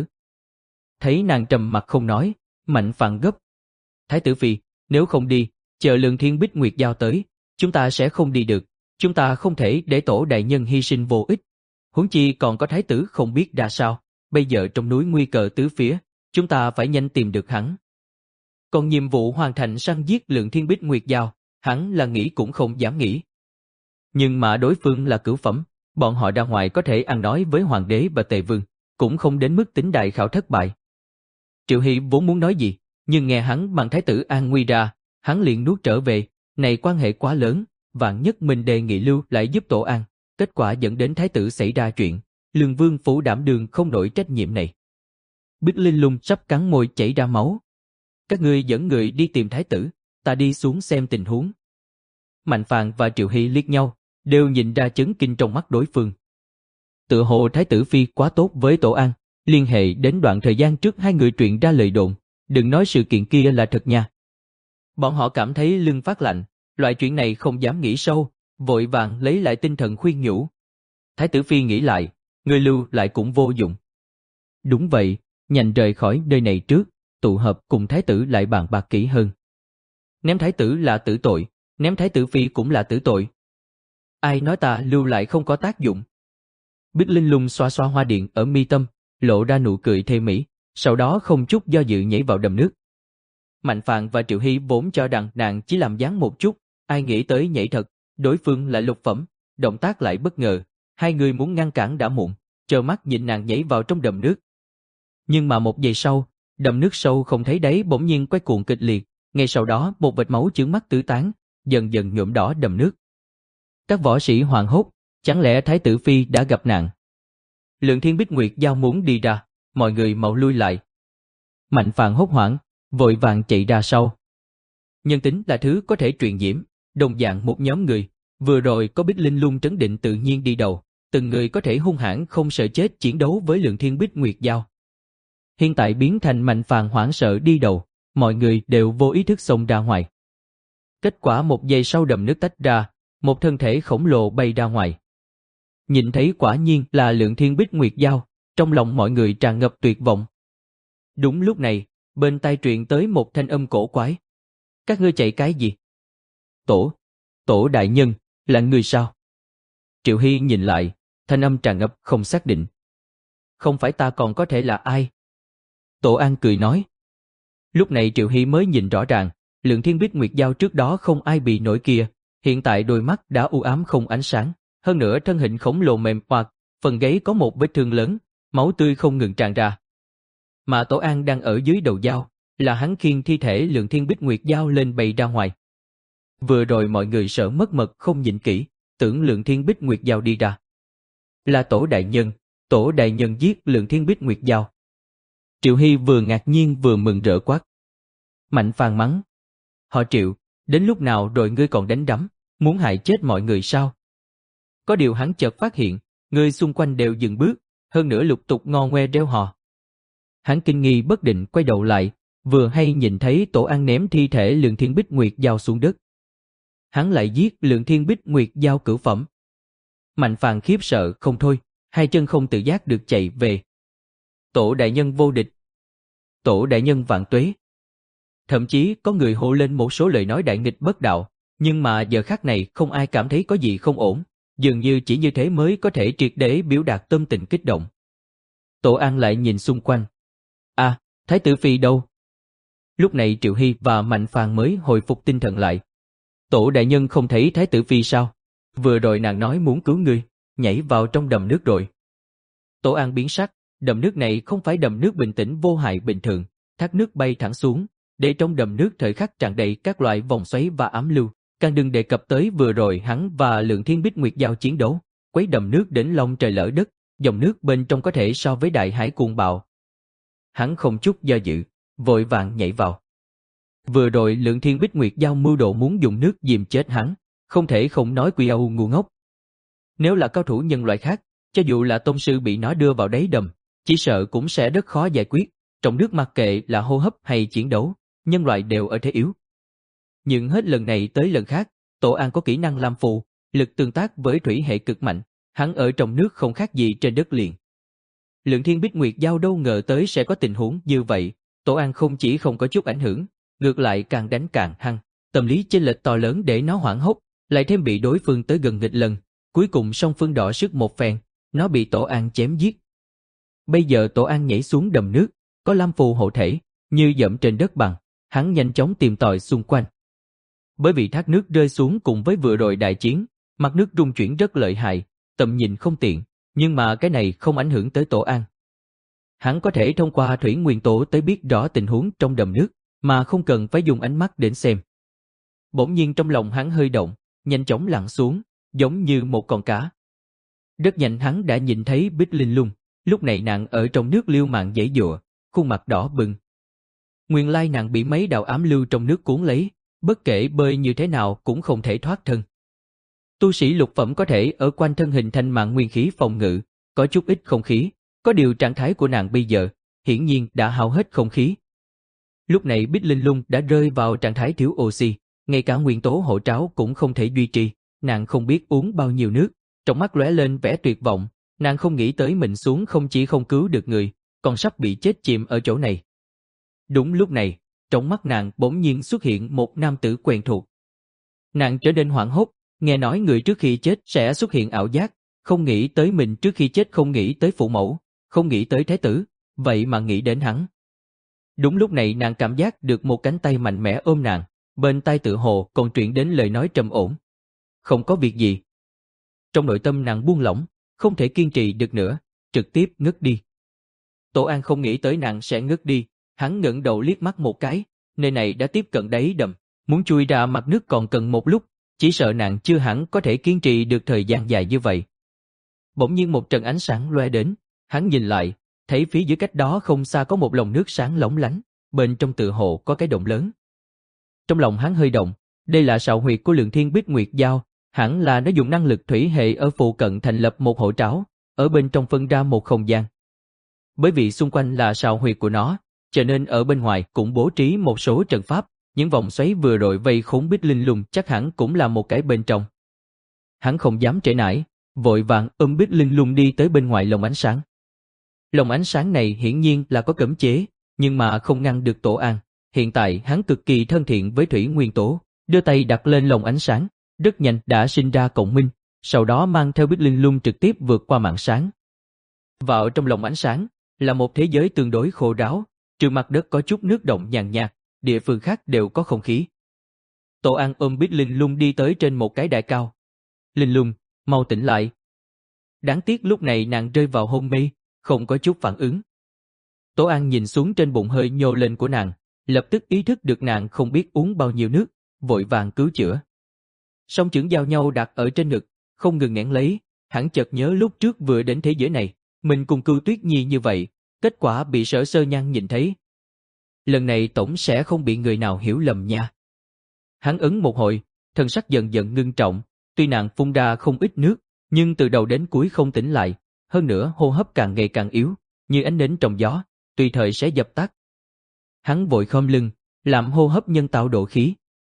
Thấy nàng trầm mặt không nói, Mạnh Phàn gấp. Thái tử Phi, nếu không đi, chờ Lượng Thiên Bích Nguyệt Dao tới, chúng ta sẽ không đi được, chúng ta không thể để Tổ đại nhân hy sinh vô ích. Huống chi còn có thái tử không biết ra sao, bây giờ trong núi nguy cơ tứ phía, chúng ta phải nhanh tìm được hắn. Còn nhiệm vụ hoàn thành săn giết Lượng Thiên Bích Nguyệt Dao, hắn là nghĩ cũng không dám nghĩ. Nhưng mà đối phương là cửu phẩm, bọn họ ra ngoài có thể ăn nói với hoàng đế và tề vương, cũng không đến mức tính đại khảo thất bại. Triệu Hy vốn muốn nói gì, nhưng nghe hắn mang thái tử an nguy ra, hắn liền nuốt trở về, này quan hệ quá lớn, vạn nhất mình đề nghị lưu lại giúp Tổ An, kết quả dẫn đến thái tử xảy ra chuyện, Lương Vương phủ đảm đương không nổi trách nhiệm này. Bích Linh Lung sắp cắn môi chảy ra máu. Các ngươi dẫn người đi tìm thái tử, ta đi xuống xem tình huống. Mạnh Phàn và Triệu Hy liếc nhau, đều nhìn ra chấn kinh trong mắt đối phương. Tựa hồ thái tử Phi quá tốt với Tổ An, liên hệ đến đoạn thời gian trước hai người truyền ra lời đồn, đừng nói sự kiện kia là thật nha. Bọn họ cảm thấy lưng phát lạnh, loại chuyện này không dám nghĩ sâu, vội vàng lấy lại tinh thần khuyên nhủ. Thái tử Phi nghĩ lại, người lưu lại cũng vô dụng. Đúng vậy, nhanh rời khỏi nơi này trước, tụ hợp cùng thái tử lại bàn bạc kỹ hơn. Ném thái tử là tử tội, ném thái tử Phi cũng là tử tội. Ai nói ta lưu lại không có tác dụng? Bích Linh Lung xoa xoa hoa điện ở mi tâm, lộ ra nụ cười thê mỹ, sau đó không chút do dự nhảy vào đầm nước. Mạnh Phàn và Triệu Hy vốn cho rằng nàng chỉ làm dáng một chút, ai nghĩ tới nhảy thật, đối phương lại lục phẩm, động tác lại bất ngờ, hai người muốn ngăn cản đã muộn, trơ mắt nhìn nàng nhảy vào trong đầm nước. Nhưng mà một giây sau, đầm nước sâu không thấy đáy bỗng nhiên quay cuồng kịch liệt, ngay sau đó một vệt máu chướng mắt tứ tán, dần dần nhuộm đỏ đầm nước. Các võ sĩ hoảng hốt, chẳng lẽ Thái tử Phi đã gặp nạn? Lượng Thiên Bích Nguyệt Dao muốn đi ra, mọi người mau lui lại. Mạnh Phàn hốt hoảng, vội vàng chạy ra sau. Nhân tính là thứ có thể truyền nhiễm, đồng dạng một nhóm người, vừa rồi có Bích Linh Lung trấn định tự nhiên đi đầu, từng người có thể hung hãn không sợ chết chiến đấu với Lượng Thiên Bích Nguyệt Dao. Hiện tại biến thành Mạnh Phàn hoảng sợ đi đầu, mọi người đều vô ý thức xông ra ngoài. Kết quả một giây sau đầm nước tách ra, một thân thể khổng lồ bay ra ngoài. Nhìn thấy quả nhiên là Lượng Thiên Bích Nguyệt Dao, trong lòng mọi người tràn ngập tuyệt vọng. Đúng lúc này, bên tai truyền tới một thanh âm cổ quái. Các ngươi chạy cái gì? Tổ, tổ đại nhân, là người sao? Triệu Hy nhìn lại, thanh âm tràn ngập không xác định. Không phải ta còn có thể là ai? Tổ An cười nói. Lúc này Triệu Hy mới nhìn rõ ràng, Lượng Thiên Bích Nguyệt Giao trước đó không ai bị nổi kia, hiện tại đôi mắt đã u ám không ánh sáng, hơn nữa thân hình khổng lồ mềm oặt, phần gáy có một vết thương lớn, máu tươi không ngừng tràn ra. Mà Tổ An đang ở dưới đầu dao, là hắn khiêng thi thể Lượng Thiên Bích Nguyệt Giao lên bày ra ngoài. Vừa rồi mọi người sợ mất mật không nhìn kỹ, tưởng Lượng Thiên Bích Nguyệt Giao đi ra. Là Tổ đại nhân, Tổ đại nhân giết Lượng Thiên Bích Nguyệt Giao. Triệu Hy vừa ngạc nhiên vừa mừng rỡ quát. Mạnh Phàn mắng. Họ Triệu, đến lúc nào rồi ngươi còn đánh đấm, muốn hại chết mọi người sao? Có điều hắn chợt phát hiện, người xung quanh đều dừng bước, hơn nữa lục tục ngo ngoe reo hò. Hắn kinh nghi bất định quay đầu lại, vừa hay nhìn thấy Tổ An ném thi thể Lượng Thiên Bích Nguyệt Giao xuống đất. Hắn lại giết Lượng Thiên Bích Nguyệt Giao cửu phẩm. Mạnh Phàn khiếp sợ không thôi, hai chân không tự giác được chạy về. Tổ đại nhân vô địch. Tổ đại nhân vạn tuế. Thậm chí có người hô lên một số lời nói đại nghịch bất đạo, nhưng mà giờ khắc này không ai cảm thấy có gì không ổn, dường như chỉ như thế mới có thể triệt để biểu đạt tâm tình kích động. Tổ An lại nhìn xung quanh. À, Thái tử Phi đâu? Lúc này Triệu Hy và Mạnh Phàn mới hồi phục tinh thần lại. Tổ đại nhân không thấy Thái tử Phi sao? Vừa rồi nàng nói muốn cứu ngươi, nhảy vào trong đầm nước rồi. Tổ An biến sắc, đầm nước này không phải đầm nước bình tĩnh vô hại bình thường, thác nước bay thẳng xuống, để trong đầm nước thời khắc tràn đầy các loại vòng xoáy và ám lưu, càng đừng đề cập tới vừa rồi hắn và Lượng Thiên Bích Nguyệt Giao chiến đấu, quấy đầm nước đến long trời lở đất, dòng nước bên trong có thể so với đại hải cuồng bạo. Hắn không chút do dự, vội vàng nhảy vào. Vừa rồi Lượng Thiên Bích Nguyệt Giao mưu đồ muốn dùng nước dìm chết hắn, không thể không nói quy âu ngu ngốc. Nếu là cao thủ nhân loại khác, cho dù là tôn sư bị nó đưa vào đáy đầm, chỉ sợ cũng sẽ rất khó giải quyết, trong nước mặc kệ là hô hấp hay chiến đấu, nhân loại đều ở thế yếu. Nhưng hết lần này tới lần khác, Tổ An có kỹ năng làm phù, lực tương tác với thủy hệ cực mạnh, hắn ở trong nước không khác gì trên đất liền. Lượng Thiên Bích Nguyệt Giao đâu ngờ tới sẽ có tình huống như vậy, Tổ An không chỉ không có chút ảnh hưởng, ngược lại càng đánh càng hăng, tâm lý chênh lệch to lớn để nó hoảng hốt, lại thêm bị đối phương tới gần nghịch lần, cuối cùng song phương đọ sức một phen, nó bị Tổ An chém giết. Bây giờ Tổ An nhảy xuống đầm nước, có lam phù hộ thể, như dẫm trên đất bằng, hắn nhanh chóng tìm tòi xung quanh. Bởi vì thác nước rơi xuống cùng với vừa rồi đại chiến, mặt nước rung chuyển rất lợi hại, tầm nhìn không tiện, nhưng mà cái này không ảnh hưởng tới Tổ An. Hắn có thể thông qua thủy nguyên tố tới biết rõ tình huống trong đầm nước, mà không cần phải dùng ánh mắt đến xem. Bỗng nhiên trong lòng hắn hơi động, nhanh chóng lặn xuống, giống như một con cá. Rất nhanh hắn đã nhìn thấy Bích Linh Lung, lúc này nàng ở trong nước liêu mạng giãy giụa, khuôn mặt đỏ bừng. Nguyên lai nàng bị mấy đạo ám lưu trong nước cuốn lấy, bất kể bơi như thế nào cũng không thể thoát thân. Tu sĩ lục phẩm có thể ở quanh thân hình thành mạng nguyên khí phòng ngự, có chút ít không khí, có điều trạng thái của nàng bây giờ, hiển nhiên đã hao hết không khí. Lúc này Bích Linh Lung đã rơi vào trạng thái thiếu oxy, ngay cả nguyên tố hộ tráo cũng không thể duy trì, nàng không biết uống bao nhiêu nước, trong mắt lóe lên vẻ tuyệt vọng, nàng không nghĩ tới mình xuống không chỉ không cứu được người, còn sắp bị chết chìm ở chỗ này. Đúng lúc này, trong mắt nàng bỗng nhiên xuất hiện một nam tử quen thuộc. Nàng trở nên hoảng hốt, nghe nói người trước khi chết sẽ xuất hiện ảo giác, không nghĩ tới mình trước khi chết không nghĩ tới phụ mẫu, không nghĩ tới thái tử, vậy mà nghĩ đến hắn. Đúng lúc này nàng cảm giác được một cánh tay mạnh mẽ ôm nàng, bên tai tự hồ còn truyền đến lời nói trầm ổn. Không có việc gì. Trong nội tâm nàng buông lỏng, không thể kiên trì được nữa, trực tiếp ngất đi. Tổ An không nghĩ tới nàng sẽ ngất đi, hắn ngẩng đầu liếc mắt một cái, nơi này đã tiếp cận đáy đầm, muốn chui ra mặt nước còn cần một lúc, chỉ sợ nàng chưa hẳn có thể kiên trì được thời gian dài như vậy. Bỗng nhiên một trận ánh sáng loe đến, hắn nhìn lại, thấy phía dưới cách đó không xa có một lồng nước sáng lóng lánh, bên trong tự hồ có cái động lớn. Trong lòng hắn hơi động, đây là sào huyệt của Lượng Thiên Bích Nguyệt Giao, hẳn là nó dùng năng lực thủy hệ ở phụ cận thành lập một hộ tráo, ở bên trong phân ra một không gian. Bởi vì xung quanh là sào huyệt của nó, cho nên ở bên ngoài cũng bố trí một số trận pháp, những vòng xoáy vừa rồi vây khốn Bích Linh Lung chắc hẳn cũng là một cái bên trong. Hắn không dám trễ nải, vội vàng ôm Bích Linh Lung đi tới bên ngoài lồng ánh sáng. Lồng ánh sáng này hiển nhiên là có cấm chế, nhưng mà không ngăn được Tổ An, hiện tại hắn cực kỳ thân thiện với thủy nguyên tố, đưa tay đặt lên lồng ánh sáng, rất nhanh đã sinh ra cộng minh, sau đó mang theo Bích Linh Lung trực tiếp vượt qua màn sáng. Vào trong lồng ánh sáng là một thế giới tương đối khô ráo, trừ mặt đất có chút nước động nhàn nhạt, địa phương khác đều có không khí. Tổ An ôm Bích Linh Lung đi tới trên một cái đài cao. Linh Lung, mau tỉnh lại. Đáng tiếc lúc này nàng rơi vào hôn mê, không có chút phản ứng. Tổ An nhìn xuống trên bụng hơi nhô lên của nàng, lập tức ý thức được nàng không biết uống bao nhiêu nước, vội vàng cứu chữa. Song chưởng giao nhau đặt ở trên ngực, không ngừng nén lấy, hắn chợt nhớ lúc trước vừa đến thế giới này, mình cùng Cưu Tuyết Nhi như vậy, kết quả bị Sở Sơ Nhan nhìn thấy. Lần này tổng sẽ không bị người nào hiểu lầm nha. Hắn ấn một hồi, thân sắc dần dần ngưng trọng, tuy nàng phun ra không ít nước, nhưng từ đầu đến cuối không tỉnh lại, hơn nữa hô hấp càng ngày càng yếu, như ánh nến trong gió, tùy thời sẽ dập tắt. Hắn vội khom lưng, làm hô hấp nhân tạo độ khí.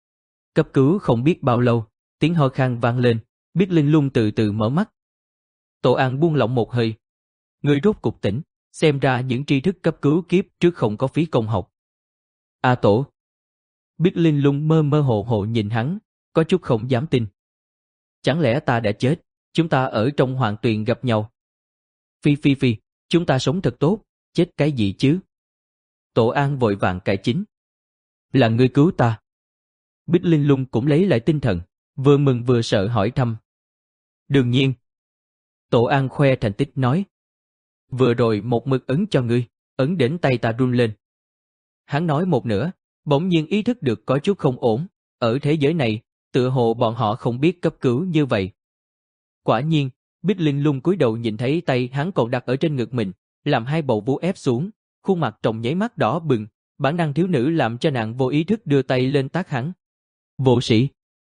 Cấp cứu không biết bao lâu, tiếng ho khan vang lên, Bích Linh Lung từ từ mở mắt. Tổ An buông lỏng một hơi. Người rốt cục tỉnh, xem ra những tri thức cấp cứu kiếp trước không có phí công học. A Tổ. Bích Linh Lung mơ mơ hồ hồ nhìn hắn, có chút không dám tin. Chẳng lẽ ta đã chết, chúng ta ở trong hoàng tuyền gặp nhau. Phi phi phi, chúng ta sống thật tốt, chết cái gì chứ? Tổ An vội vàng cải chính. Là ngươi cứu ta. Bích Linh Lung cũng lấy lại tinh thần, vừa mừng vừa sợ hỏi thăm. Đương nhiên. Tổ An khoe thành tích nói. Vừa rồi một mực ấn cho ngươi, ấn đến tay ta run lên. Hắn nói một nửa, bỗng nhiên ý thức được có chút không ổn, ở thế giới này, tựa hồ bọn họ không biết cấp cứu như vậy. Quả nhiên, Bích Linh Lung cúi đầu nhìn thấy tay hắn còn đặt ở trên ngực mình, làm hai bầu vú ép xuống, khuôn mặt trong nháy mắt đỏ bừng, bản năng thiếu nữ làm cho nàng vô ý thức đưa tay lên tát hắn. Vô sĩ.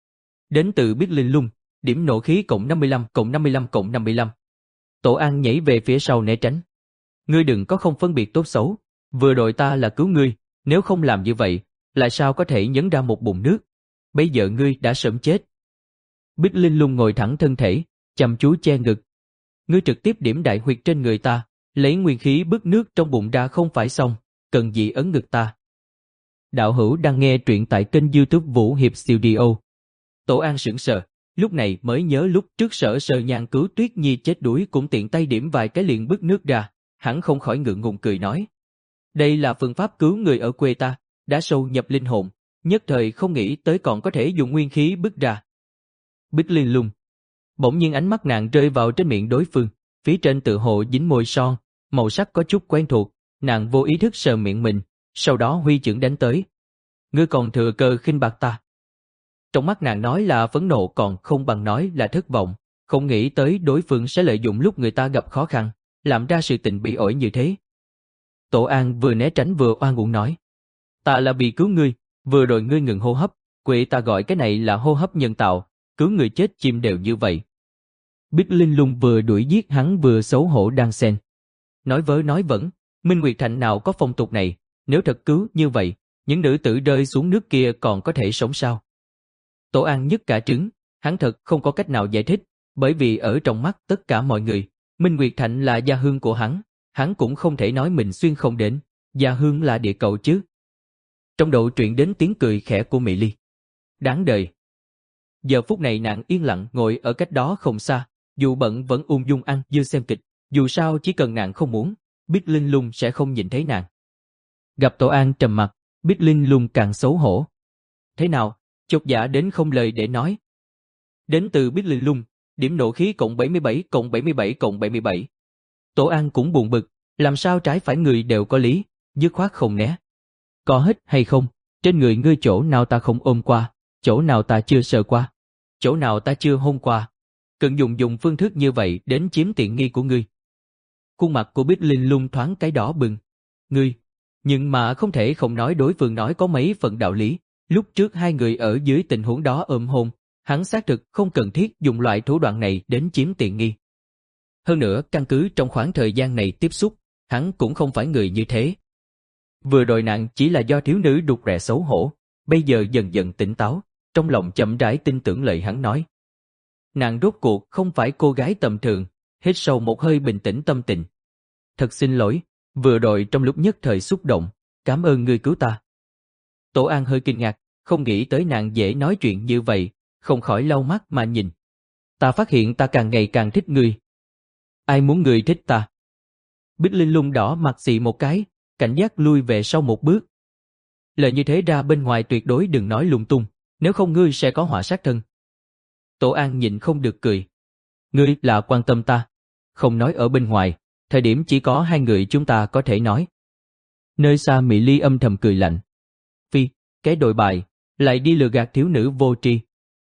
Đến từ Bích Linh Lung, điểm nộ khí cộng năm mươi lăm cộng năm mươi lăm cộng năm mươi lăm. Tổ An nhảy về phía sau né tránh. Ngươi đừng có không phân biệt tốt xấu, vừa rồi ta là cứu ngươi, nếu không làm như vậy, lại sao có thể nhấn ra một bụng nước? Bây giờ ngươi đã sớm chết. Bích Linh Lung ngồi thẳng thân thể, chăm chú che ngực. Ngươi trực tiếp điểm đại huyệt trên người ta, lấy nguyên khí bức nước trong bụng ra không phải xong, cần gì ấn ngực ta. Đạo hữu đang nghe truyện tại kênh YouTube Vũ Hiệp Studio. Tổ An sững sờ, lúc này mới nhớ lúc trước Sở Sơ Nhan cứu Tuyết Nhi chết đuối cũng tiện tay điểm vài cái liền bức nước ra, hắn không khỏi ngượng ngùng cười nói. Đây là phương pháp cứu người ở quê ta, đã sâu nhập linh hồn, nhất thời không nghĩ tới còn có thể dùng nguyên khí bức ra. Bích Linh Lung. Bỗng nhiên ánh mắt nàng rơi vào trên miệng đối phương, phía trên tự hồ dính môi son, màu sắc có chút quen thuộc, nàng vô ý thức sờ miệng mình, sau đó huy chưởng đánh tới. Ngươi còn thừa cơ khinh bạc ta. Trong mắt nàng nói là phẫn nộ còn không bằng nói là thất vọng, không nghĩ tới đối phương sẽ lợi dụng lúc người ta gặp khó khăn, làm ra sự tình bị ổi như thế. Tổ An vừa né tránh vừa oan uổng nói. Ta là vì cứu ngươi, vừa rồi ngươi ngừng hô hấp, quệ ta gọi cái này là hô hấp nhân tạo, cứu người chết chim đều như vậy. Bích Linh Lung vừa đuổi giết hắn vừa xấu hổ đang xen. Nói vớ nói vẩn, Minh Nguyệt Thành nào có phong tục này, nếu thật cứu như vậy, những nữ tử rơi xuống nước kia còn có thể sống sao? Tổ An nhức cả trứng, hắn thật không có cách nào giải thích, bởi vì ở trong mắt tất cả mọi người, Minh Nguyệt Thành là gia hương của hắn, hắn cũng không thể nói mình xuyên không đến, gia hương là địa cầu chứ. Trong đầu truyền đến tiếng cười khẽ của Mỹ Ly. Đáng đời. Giờ phút này nàng yên lặng ngồi ở cách đó không xa, dù bận vẫn ung dung ăn dưa xem kịch, dù sao chỉ cần nàng không muốn, Bích Linh Lung sẽ không nhìn thấy nàng. Gặp Tổ An trầm mặt, Bích Linh Lung càng xấu hổ. Thế nào, chột dạ đến không lời để nói. Đến từ Bích Linh Lung, điểm nộ khí cộng bảy mươi bảy cộng bảy mươi bảy cộng bảy mươi bảy. Tổ An cũng buồn bực, làm sao trái phải người đều có lý, dứt khoát không né. Có hết hay không, trên người ngươi chỗ nào ta không ôm qua, chỗ nào ta chưa sờ qua, chỗ nào ta chưa hôn qua. Cần dùng dùng phương thức như vậy đến chiếm tiện nghi của ngươi. Khuôn mặt của Bích Linh Lung thoáng cái đỏ bừng. Ngươi, nhưng mà không thể không nói đối phương nói có mấy phần đạo lý. Lúc trước hai người ở dưới tình huống đó ôm hôn, hắn xác thực không cần thiết dùng loại thủ đoạn này đến chiếm tiện nghi. Hơn nữa, căn cứ trong khoảng thời gian này tiếp xúc, hắn cũng không phải người như thế. Vừa rồi nạn chỉ là do thiếu nữ đục rẻ xấu hổ, bây giờ dần dần tỉnh táo, trong lòng chậm rãi tin tưởng lời hắn nói. Nàng rốt cuộc không phải cô gái tầm thường, hít sâu một hơi bình tĩnh tâm tình. Thật xin lỗi, vừa rồi trong lúc nhất thời xúc động, cảm ơn ngươi cứu ta. Tổ An hơi kinh ngạc, không nghĩ tới nàng dễ nói chuyện như vậy, không khỏi lau mắt mà nhìn. Ta phát hiện ta càng ngày càng thích ngươi. Ai muốn ngươi thích ta? Bích Linh Lung đỏ mặt xì một cái, cảnh giác lui về sau một bước. Lời như thế ra bên ngoài tuyệt đối đừng nói lung tung, nếu không ngươi sẽ có họa sát thân. Tổ An nhịn không được cười. Ngươi là quan tâm ta, không nói ở bên ngoài, thời điểm chỉ có hai người chúng ta có thể nói. Nơi xa Mỹ Ly âm thầm cười lạnh. Phi, cái đồi bại, lại đi lừa gạt thiếu nữ vô tri.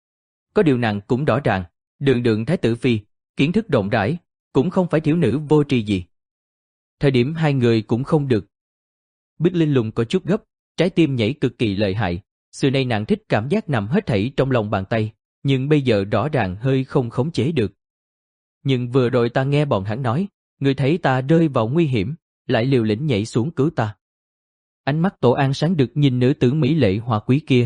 Có điều nàng cũng rõ ràng, đường đường thái tử Phi, kiến thức rộng rãi, cũng không phải thiếu nữ vô tri gì. Thời điểm hai người cũng không được. Bích Linh Lung có chút gấp, trái tim nhảy cực kỳ lợi hại, xưa nay nàng thích cảm giác nằm hết thảy trong lòng bàn tay, nhưng bây giờ rõ ràng hơi không khống chế được. Nhưng vừa rồi ta nghe bọn hắn nói, ngươi thấy ta rơi vào nguy hiểm, lại liều lĩnh nhảy xuống cứu ta. Ánh mắt Tổ An sáng được nhìn nữ tử mỹ lệ hoa quý kia.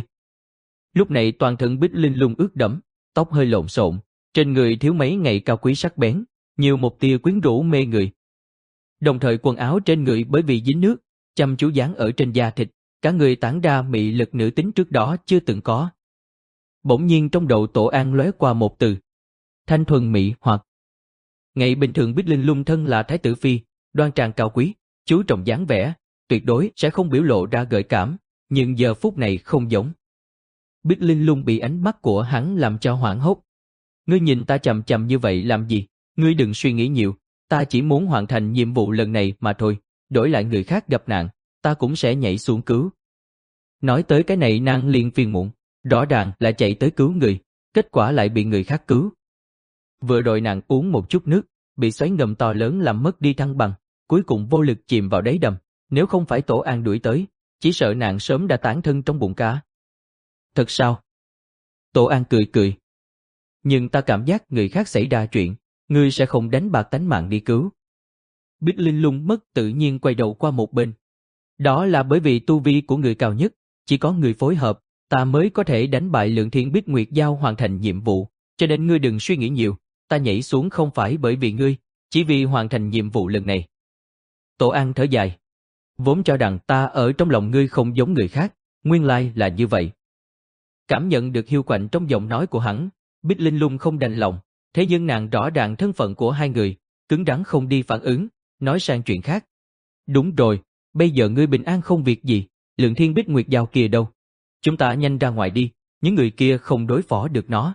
Lúc này toàn thân Bích Linh Lung ướt đẫm, tóc hơi lộn xộn, trên người thiếu mấy ngày cao quý sắc bén, nhiều một tia quyến rũ mê người. Đồng thời quần áo trên người bởi vì dính nước, chăm chú dán ở trên da thịt, cả người tản ra mị lực nữ tính trước đó chưa từng có. Bỗng nhiên trong đầu Tổ An lóe qua một từ: thanh thuần mỹ hoặc. Ngày bình thường Bích Linh Lung thân là thái tử Phi, đoan trang cao quý, chú trọng dáng vẻ, tuyệt đối sẽ không biểu lộ ra gợi cảm, nhưng giờ phút này không giống. Bích Linh Lung bị ánh mắt của hắn làm cho hoảng hốt. Ngươi nhìn ta chằm chằm như vậy làm gì? Ngươi đừng suy nghĩ nhiều, ta chỉ muốn hoàn thành nhiệm vụ lần này mà thôi, đổi lại người khác gặp nạn, ta cũng sẽ nhảy xuống cứu. Nói tới cái này nàng liền phiền muộn, rõ ràng là chạy tới cứu người, kết quả lại bị người khác cứu. Vừa rồi nàng uống một chút nước, bị xoáy ngầm to lớn làm mất đi thăng bằng, cuối cùng vô lực chìm vào đáy đầm, nếu không phải Tổ An đuổi tới, chỉ sợ nàng sớm đã tán thân trong bụng cá. Thật sao? Tổ An cười cười. Nhưng ta cảm giác người khác xảy ra chuyện, ngươi sẽ không đánh bạc tánh mạng đi cứu. Bích Linh Lung mất tự nhiên quay đầu qua một bên. Đó là bởi vì tu vi của người cao nhất, chỉ có người phối hợp, ta mới có thể đánh bại Lượng Thiên Bích Nguyệt Giao hoàn thành nhiệm vụ, cho nên ngươi đừng suy nghĩ nhiều, ta nhảy xuống không phải bởi vì ngươi, chỉ vì hoàn thành nhiệm vụ lần này. Tổ An thở dài. Vốn cho rằng ta ở trong lòng ngươi không giống người khác, nguyên lai là như vậy. Cảm nhận được hiu quạnh trong giọng nói của hắn, Bích Linh Lung không đành lòng, thế nhưng nàng rõ ràng thân phận của hai người, cứng rắn không đi phản ứng, nói sang chuyện khác. Đúng rồi, bây giờ ngươi bình an không việc gì, Lượng Thiên Bích Nguyệt Giao kia đâu? Chúng ta nhanh ra ngoài đi, những người kia không đối phó được nó.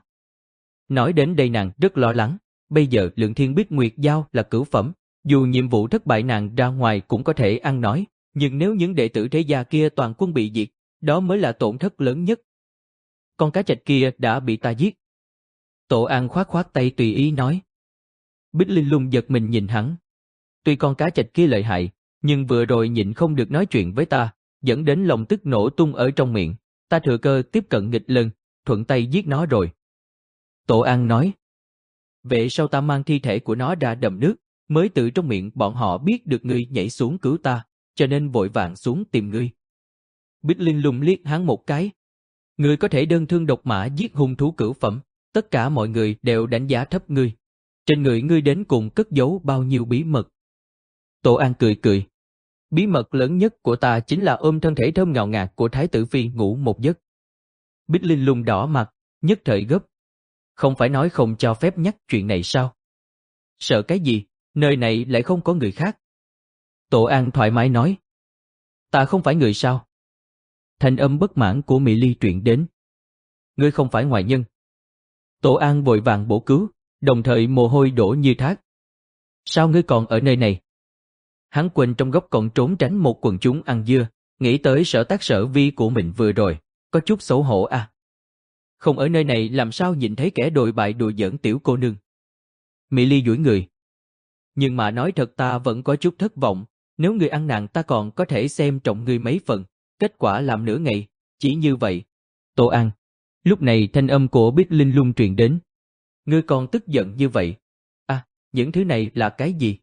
Nói đến đây nàng rất lo lắng, bây giờ Lượng Thiên Bích Nguyệt Giao là cửu phẩm, dù nhiệm vụ thất bại nàng ra ngoài cũng có thể ăn nói, nhưng nếu những đệ tử thế gia kia toàn quân bị diệt, đó mới là tổn thất lớn nhất. Con cá trạch kia đã bị ta giết. Tổ An khoát khoát tay tùy ý nói. Bích Linh Lung giật mình nhìn hắn. Tuy con cá trạch kia lợi hại, nhưng vừa rồi nhịn không được nói chuyện với ta, dẫn đến lòng tức nổ tung ở trong miệng, ta thừa cơ tiếp cận nghịch lân, thuận tay giết nó rồi. Tổ An nói. Vậy sau ta mang thi thể của nó ra đầm nước, mới từ trong miệng bọn họ biết được ngươi nhảy xuống cứu ta, cho nên vội vàng xuống tìm ngươi. Bích Linh Lung liếc hắn một cái. Ngươi có thể đơn thương độc mã giết hung thú cửu phẩm, tất cả mọi người đều đánh giá thấp ngươi. Trên người ngươi đến cùng cất giấu bao nhiêu bí mật? Tổ An cười cười. Bí mật lớn nhất của ta chính là ôm thân thể thơm ngào ngạt của Thái tử Phi ngủ một giấc. Bích Linh Lung đỏ mặt, nhất thời gấp. Không phải nói không cho phép nhắc chuyện này sao? Sợ cái gì, nơi này lại không có người khác. Tổ An thoải mái nói. Ta không phải người sao? Thanh âm bất mãn của Mỹ Ly truyền đến. Ngươi không phải ngoại nhân. Tổ An vội vàng bổ cứu, đồng thời mồ hôi đổ như thác. Sao ngươi còn ở nơi này? Hắn quên trong góc còn trốn tránh một quần chúng ăn dưa, nghĩ tới sở tác sở vi của mình vừa rồi, có chút xấu hổ à. Không ở nơi này làm sao nhìn thấy kẻ đồi bại đùa giỡn tiểu cô nương. Mỹ Ly duỗi người. Nhưng mà nói thật ta vẫn có chút thất vọng, nếu ngươi ăn nàng ta còn có thể xem trọng ngươi mấy phần, kết quả làm nửa ngày, chỉ như vậy. Tổ An. Lúc này thanh âm của Bích Linh Lung truyền đến. Ngươi còn tức giận như vậy? À, những thứ này là cái gì?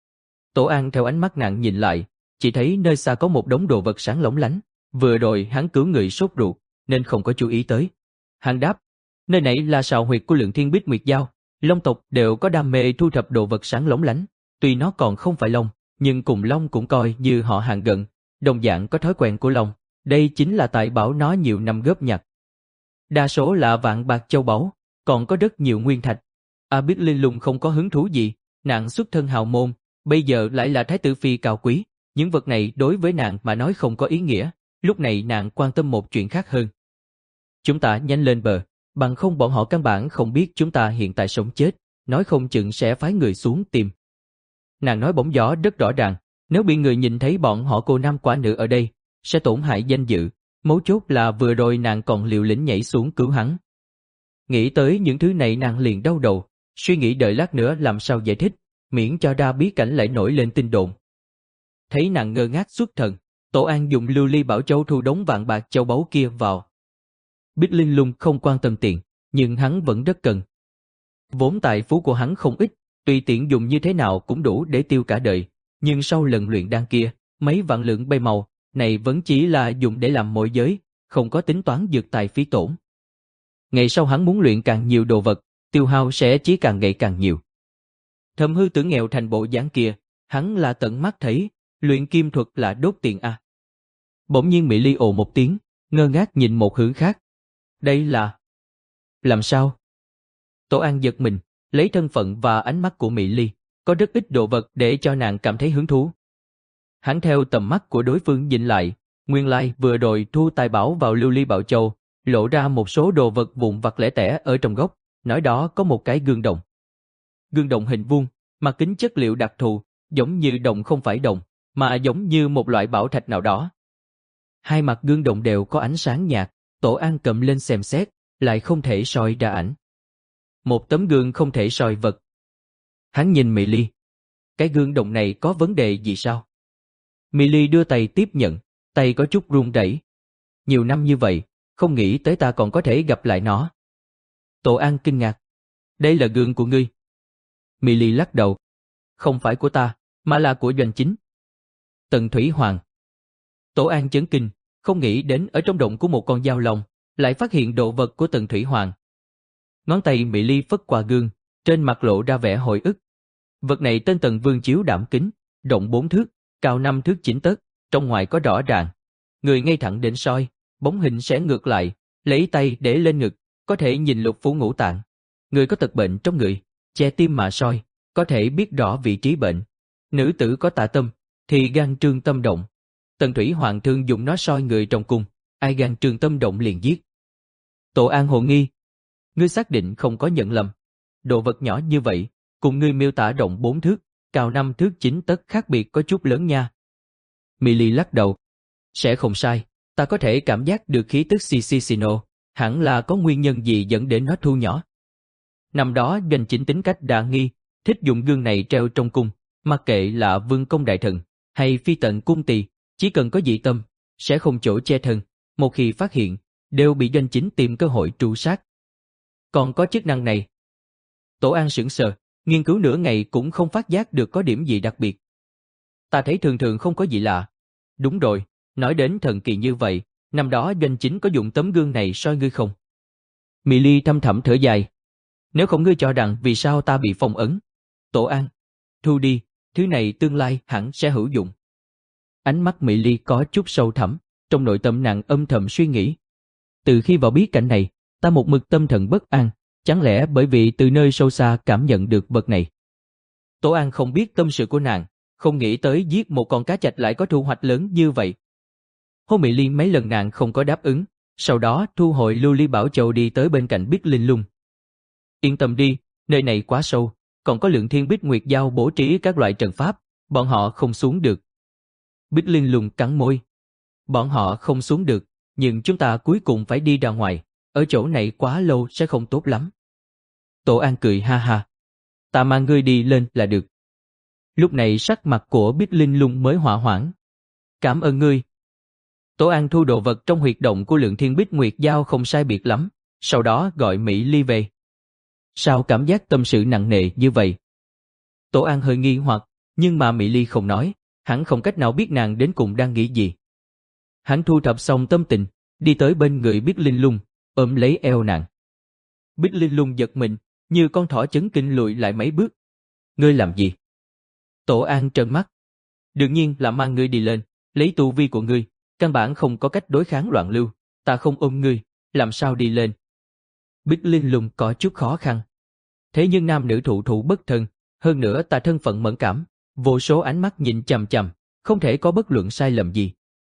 Tổ An theo ánh mắt nàng nhìn lại, chỉ thấy nơi xa có một đống đồ vật sáng lóng lánh, vừa rồi hắn cứu người sốt ruột, nên không có chú ý tới. Hắn đáp, nơi này là sào huyệt của Lượng Thiên Bích Nguyệt Giao, Long tộc đều có đam mê thu thập đồ vật sáng lóng lánh, tuy nó còn không phải long, nhưng cùng long cũng coi như họ hàng gần, đồng dạng có thói quen của long, Đây chính là tài bảo nó nhiều năm góp nhặt. Đa số là vạn bạc châu báu, còn có rất nhiều nguyên thạch. A Biết Linh Lung không có hứng thú gì, nàng xuất thân hào môn, bây giờ lại là thái tử phi cao quý, những vật này đối với nàng mà nói không có ý nghĩa, lúc này nàng quan tâm một chuyện khác hơn. Chúng ta nhanh lên bờ, bằng không bọn họ căn bản không biết chúng ta hiện tại sống chết, nói không chừng sẽ phái người xuống tìm. Nàng nói bóng gió rất rõ ràng, nếu bị người nhìn thấy bọn họ cô nam quả nữ ở đây, sẽ tổn hại danh dự, mấu chốt là vừa rồi nàng còn liều lĩnh nhảy xuống cứu hắn. Nghĩ tới những thứ này nàng liền đau đầu, suy nghĩ đợi lát nữa làm sao giải thích, miễn cho ra bí cảnh lại nổi lên tin đồn. Thấy nàng ngơ ngác xuất thần, Tổ An dùng lưu ly bảo châu thu đống vạn bạc châu báu kia vào. Biết Linh Lung không quan tâm tiền, nhưng hắn vẫn rất cần. Vốn tài phú của hắn không ít, tùy tiện dùng như thế nào cũng đủ để tiêu cả đời, nhưng sau lần luyện đan kia, mấy vạn lượng bay màu, này vẫn chỉ là dùng để làm môi giới, không có tính toán dược tài phí tổn. Ngày sau hắn muốn luyện càng nhiều đồ vật, tiêu hao sẽ chỉ càng ngày càng nhiều. Thẩm Hư Tử nghèo thành bộ dáng kia, hắn là tận mắt thấy, luyện kim thuật là đốt tiền a. Bỗng nhiên Mỹ Ly ồ một tiếng, ngơ ngác nhìn một hướng khác. Đây là... Làm sao? Tổ An giật mình, lấy thân phận và ánh mắt của Mỹ Ly, có rất ít đồ vật để cho nàng cảm thấy hứng thú. Hắn theo tầm mắt của đối phương nhìn lại, nguyên lai vừa rồi thu tài bảo vào lưu ly bảo châu, lộ ra một số đồ vật vụn vặt lẻ tẻ ở trong góc, nói đó có một cái gương đồng. Gương đồng hình vuông, mặt kính chất liệu đặc thù, giống như đồng không phải đồng, mà giống như một loại bảo thạch nào đó. Hai mặt gương đồng đều có ánh sáng nhạt, Tổ An cầm lên xem xét, lại không thể soi ra ảnh. Một tấm gương không thể soi vật. Hắn nhìn Mỹ Ly. Cái gương đồng này có vấn đề gì sao? Mỹ Ly đưa tay tiếp nhận, tay có chút run rẩy. Nhiều năm như vậy, không nghĩ tới ta còn có thể gặp lại nó. Tổ An kinh ngạc. Đây là gương của ngươi. Mỹ Ly lắc đầu. Không phải của ta, mà là của Doanh Chính. Tần Thủy Hoàng. Tổ An chấn kinh, không nghĩ đến ở trong động của một con dao long, lại phát hiện đồ vật của Tần Thủy Hoàng. Ngón tay Mỹ Ly phất qua gương, trên mặt lộ ra vẻ hồi ức. Vật này tên Tần Vương chiếu đảm kính, rộng bốn thước, cao năm thước chín tấc, trong ngoài có rõ ràng. Người ngay thẳng đến soi, bóng hình sẽ ngược lại, lấy tay để lên ngực, có thể nhìn lục phủ ngũ tạng. Người có tật bệnh trong người, che tim mà soi, có thể biết rõ vị trí bệnh. Nữ tử có tà tâm, thì gan trương tâm động. Tần Thủy Hoàng thường dùng nó soi người trong cung, ai gan trương tâm động liền giết. Tổ An hồ nghi. Ngươi xác định không có nhận lầm. Đồ vật nhỏ như vậy, cùng ngươi miêu tả rộng bốn thước, cao năm thước chín tấc khác biệt có chút lớn nha. Mỹ Ly lắc đầu. Sẽ không sai, ta có thể cảm giác được khí tức Sisicino, hẳn là có nguyên nhân gì dẫn đến nó thu nhỏ. Năm đó Doanh Chính tính cách đa nghi, thích dùng gương này treo trong cung, mặc kệ là vương công đại thần, hay phi tận cung tỳ, chỉ cần có dị tâm, sẽ không chỗ che thân, một khi phát hiện, đều bị Doanh Chính tìm cơ hội tru sát. Còn có chức năng này. Tổ An sững sờ, nghiên cứu nửa ngày cũng không phát giác được có điểm gì đặc biệt. Ta thấy thường thường không có gì lạ. Đúng rồi, nói đến thần kỳ như vậy, năm đó Doanh Chính có dùng tấm gương này soi ngươi không? Mỹ Ly thâm thẳm thở dài. Nếu không ngươi cho rằng vì sao ta bị phong ấn? Tổ An, thu đi, thứ này tương lai hẳn sẽ hữu dụng. Ánh mắt Mỹ Ly có chút sâu thẳm, trong nội tâm nàng âm thầm suy nghĩ. Từ khi vào bí cảnh này, ta một mực tâm thần bất an, chẳng lẽ bởi vì từ nơi sâu xa cảm nhận được vật này. Tổ An không biết tâm sự của nàng, không nghĩ tới giết một con cá chạch lại có thu hoạch lớn như vậy. Hô Mỹ Ly mấy lần nàng không có đáp ứng, sau đó thu hồi lưu ly bảo châu đi tới bên cạnh Biết Linh Lung. Yên tâm đi, nơi này quá sâu, còn có Lượng Thiên Bích Nguyệt Giao bố trí các loại trận pháp, bọn họ không xuống được. Biết Linh Lung cắn môi. Bọn họ không xuống được, nhưng chúng ta cuối cùng phải đi ra ngoài, ở chỗ này quá lâu sẽ không tốt lắm. Tổ An cười ha ha. Ta mang ngươi đi lên là được. Lúc này sắc mặt của Biết Linh Lung mới hòa hoãn. Cảm ơn ngươi. Tổ An thu đồ vật trong huyệt động của Lượng Thiên Bích Nguyệt Giao không sai biệt lắm, sau đó gọi Mỹ Ly về. Sao cảm giác tâm sự nặng nề như vậy? Tổ An hơi nghi hoặc, nhưng mà Mỹ Ly không nói, hắn không cách nào biết nàng đến cùng đang nghĩ gì. Hắn thu thập xong tâm tình, đi tới bên người Biết Linh Lung, ôm lấy eo nàng. Biết Linh Lung giật mình, như con thỏ chấn kinh lùi lại mấy bước. Ngươi làm gì? Tổ An trợn mắt. Đương nhiên là mang ngươi đi lên, lấy tu vi của ngươi, căn bản không có cách đối kháng loạn lưu, ta không ôm ngươi, làm sao đi lên. Bích Linh Lung có chút khó khăn. Thế nhưng nam nữ thụ thụ bất thân, hơn nữa ta thân phận mẫn cảm, vô số ánh mắt nhìn chằm chằm, không thể có bất luận sai lầm gì.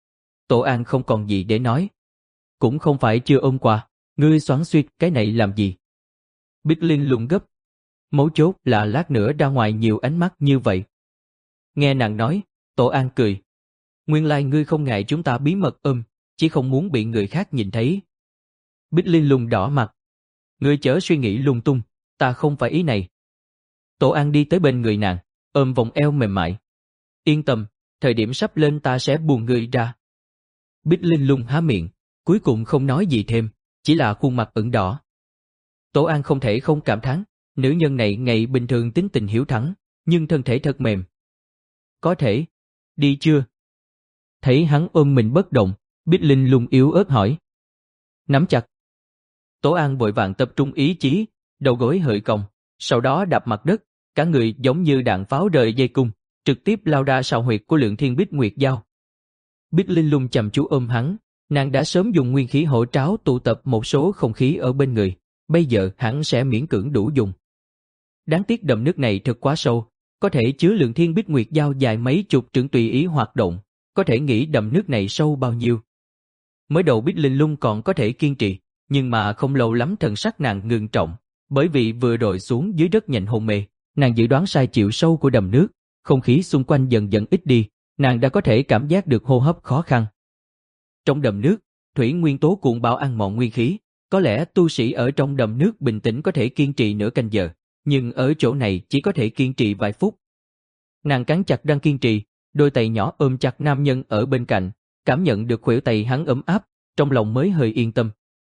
Tổ An không còn gì để nói. Cũng không phải chưa ôm qua, ngươi xoắn xuýt cái này làm gì? Bích Linh Lung gấp. Mấu chốt là lát nữa ra ngoài nhiều ánh mắt như vậy. Nghe nàng nói, Tổ An cười. Nguyên lai ngươi không ngại chúng ta bí mật ôm, chỉ không muốn bị người khác nhìn thấy. Bích Linh Lung đỏ mặt. Ngươi chớ suy nghĩ lung tung, ta không phải ý này. Tổ An đi tới bên người nàng, ôm vòng eo mềm mại. Yên tâm, thời điểm sắp lên ta sẽ buông ngươi ra. Bích Linh Lung há miệng, cuối cùng không nói gì thêm, chỉ là khuôn mặt ửng đỏ. Tổ An không thể không cảm thán, nữ nhân này ngày bình thường tính tình hiếu thắng, nhưng thân thể thật mềm. Có thể, đi chưa? Thấy hắn ôm mình bất động, Bích Linh Lung yếu ớt hỏi. Nắm chặt. Tổ An vội vàng tập trung ý chí, đầu gối hơi cong, sau đó đạp mặt đất, cả người giống như đạn pháo rời dây cung, trực tiếp lao ra sào huyệt của Lượng Thiên Bích Nguyệt Giao. Bích Linh Lung chăm chú ôm hắn, nàng đã sớm dùng nguyên khí hổ tráo tụ tập một số không khí ở bên người, bây giờ hắn sẽ miễn cưỡng đủ dùng. Đáng tiếc đầm nước này thật quá sâu, có thể chứa Lượng Thiên Bích Nguyệt Giao dài mấy chục trượng tùy ý hoạt động, có thể nghĩ đầm nước này sâu bao nhiêu. Mới đầu Bích Linh Lung còn có thể kiên trì, nhưng mà không lâu lắm thần sắc nàng ngưng trọng, bởi vì vừa rồi xuống dưới đất nhanh hôn mê, nàng dự đoán sai chiều sâu của đầm nước, không khí xung quanh dần dần ít đi, nàng đã có thể cảm giác được hô hấp khó khăn. Trong đầm nước, thủy nguyên tố cuộn bão ăn mòn nguyên khí, có lẽ tu sĩ ở trong đầm nước bình tĩnh có thể kiên trì nửa canh giờ, nhưng ở chỗ này chỉ có thể kiên trì vài phút. Nàng cắn chặt răng kiên trì, đôi tay nhỏ ôm chặt nam nhân ở bên cạnh, cảm nhận được khuỷu tay hắn ấm áp, trong lòng mới hơi yên tâm.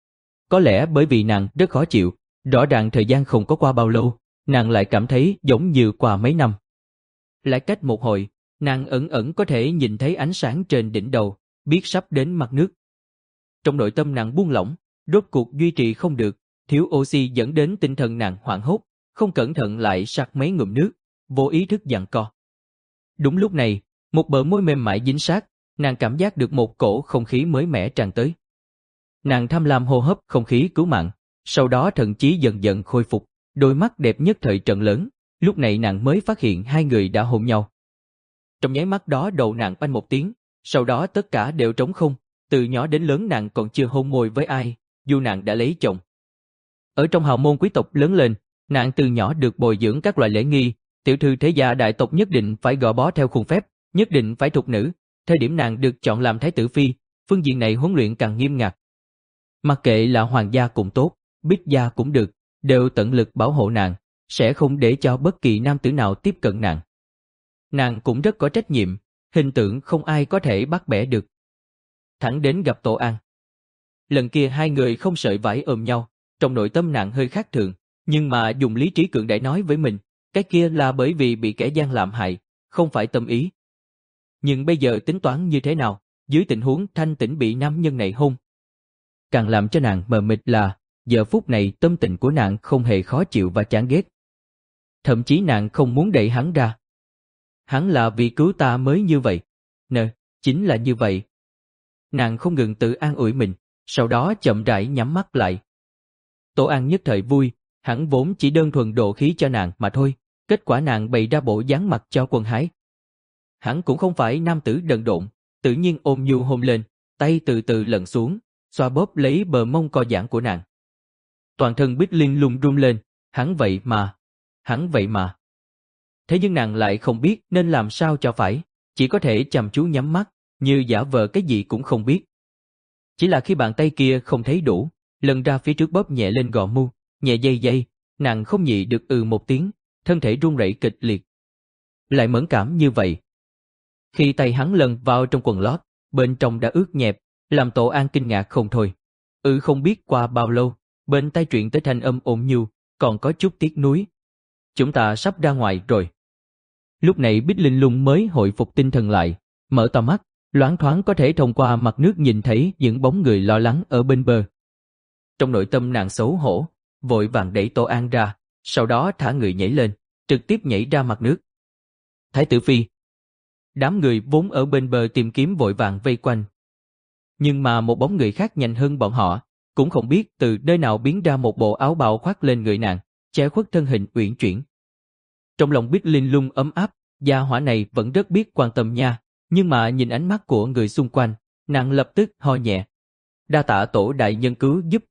Có lẽ bởi vì nàng rất khó chịu, rõ ràng thời gian không có qua bao lâu, nàng lại cảm thấy giống như qua mấy năm. Lại cách một hồi, nàng ẩn ẩn có thể nhìn thấy ánh sáng trên đỉnh đầu, biết sắp đến mặt nước. Trong nội tâm nàng buông lỏng, rốt cuộc duy trì không được, thiếu oxy dẫn đến tinh thần nàng hoảng hốt, không cẩn thận lại sặc mấy ngụm nước, vô ý thức giằng co. Đúng lúc này, một bờ môi mềm mại dính sát, nàng cảm giác được một cổ không khí mới mẻ tràn tới. Nàng tham lam hô hấp không khí cứu mạng, sau đó thậm chí dần dần khôi phục, đôi mắt đẹp nhất thời trợn lớn, lúc này nàng mới phát hiện hai người đã hôn nhau. Trong nháy mắt đó đầu nàng oanh một tiếng, sau đó tất cả đều trống không, từ nhỏ đến lớn nàng còn chưa hôn môi với ai, dù nàng đã lấy chồng. Ở trong hào môn quý tộc lớn lên, nàng từ nhỏ được bồi dưỡng các loại lễ nghi, tiểu thư thế gia đại tộc nhất định phải gò bó theo khuôn phép, nhất định phải thục nữ, thời điểm nàng được chọn làm thái tử phi, phương diện này huấn luyện càng nghiêm ngặt. Mặc kệ là hoàng gia cũng tốt, bích gia cũng được, đều tận lực bảo hộ nàng, sẽ không để cho bất kỳ nam tử nào tiếp cận nàng. Nàng cũng rất có trách nhiệm, hình tượng không ai có thể bắt bẻ được. Thẳng đến gặp Tổ An. Lần kia hai người không sợi vải ôm nhau, trong nội tâm nàng hơi khác thường, nhưng mà dùng lý trí cường đại nói với mình, cái kia là bởi vì bị kẻ gian làm hại, không phải tâm ý. Nhưng bây giờ tính toán như thế nào, dưới tình huống thanh tĩnh bị nam nhân này hôn. Càng làm cho nàng mờ mịt là, giờ phút này tâm tình của nàng không hề khó chịu và chán ghét. Thậm chí nàng không muốn đẩy hắn ra. Hắn là vì cứu ta mới như vậy. Nè, chính là như vậy. Nàng không ngừng tự an ủi mình, sau đó chậm rãi nhắm mắt lại. Tổ An nhất thời vui, hắn vốn chỉ đơn thuần độ khí cho nàng mà thôi, kết quả nàng bày ra bộ dáng mặt cho quân hái. Hắn cũng không phải nam tử đần độn, tự nhiên ôm nhu hôn lên, tay từ từ lần xuống, xoa bóp lấy bờ mông co giãn của nàng. Toàn thân Bích Linh Lung run lên, hắn vậy mà, hắn vậy mà. Thế nhưng nàng lại không biết nên làm sao cho phải, chỉ có thể chăm chú nhắm mắt, như giả vờ cái gì cũng không biết. Chỉ là khi bàn tay kia không thấy đủ, lần ra phía trước bóp nhẹ lên gò mu, nhẹ dây dây, nàng không nhị được ừ một tiếng, thân thể run rẩy kịch liệt. Lại mẫn cảm như vậy. Khi tay hắn lần vào trong quần lót, bên trong đã ướt nhẹp, làm Tổ An kinh ngạc không thôi. Ừ không biết qua bao lâu, bên tai truyền tới thanh âm ôn nhu, còn có chút tiếc nuối. Chúng ta sắp ra ngoài rồi. Lúc này Bích Linh Lung mới hồi phục tinh thần lại, mở to mắt, loáng thoáng có thể thông qua mặt nước nhìn thấy những bóng người lo lắng ở bên bờ. Trong nội tâm nàng xấu hổ, vội vàng đẩy Tổ An ra, sau đó thả người nhảy lên, trực tiếp nhảy ra mặt nước. Thái tử phi. Đám người vốn ở bên bờ tìm kiếm vội vàng vây quanh, nhưng mà một bóng người khác nhanh hơn bọn họ, cũng không biết từ nơi nào biến ra một bộ áo bào khoác lên người nàng, che khuất thân hình uyển chuyển. Trong lòng Bích Linh Lung ấm áp, gia hỏa này vẫn rất biết quan tâm nha, nhưng mà nhìn ánh mắt của người xung quanh, nàng lập tức ho nhẹ. Đa tạ tổ đại nhân cứu giúp.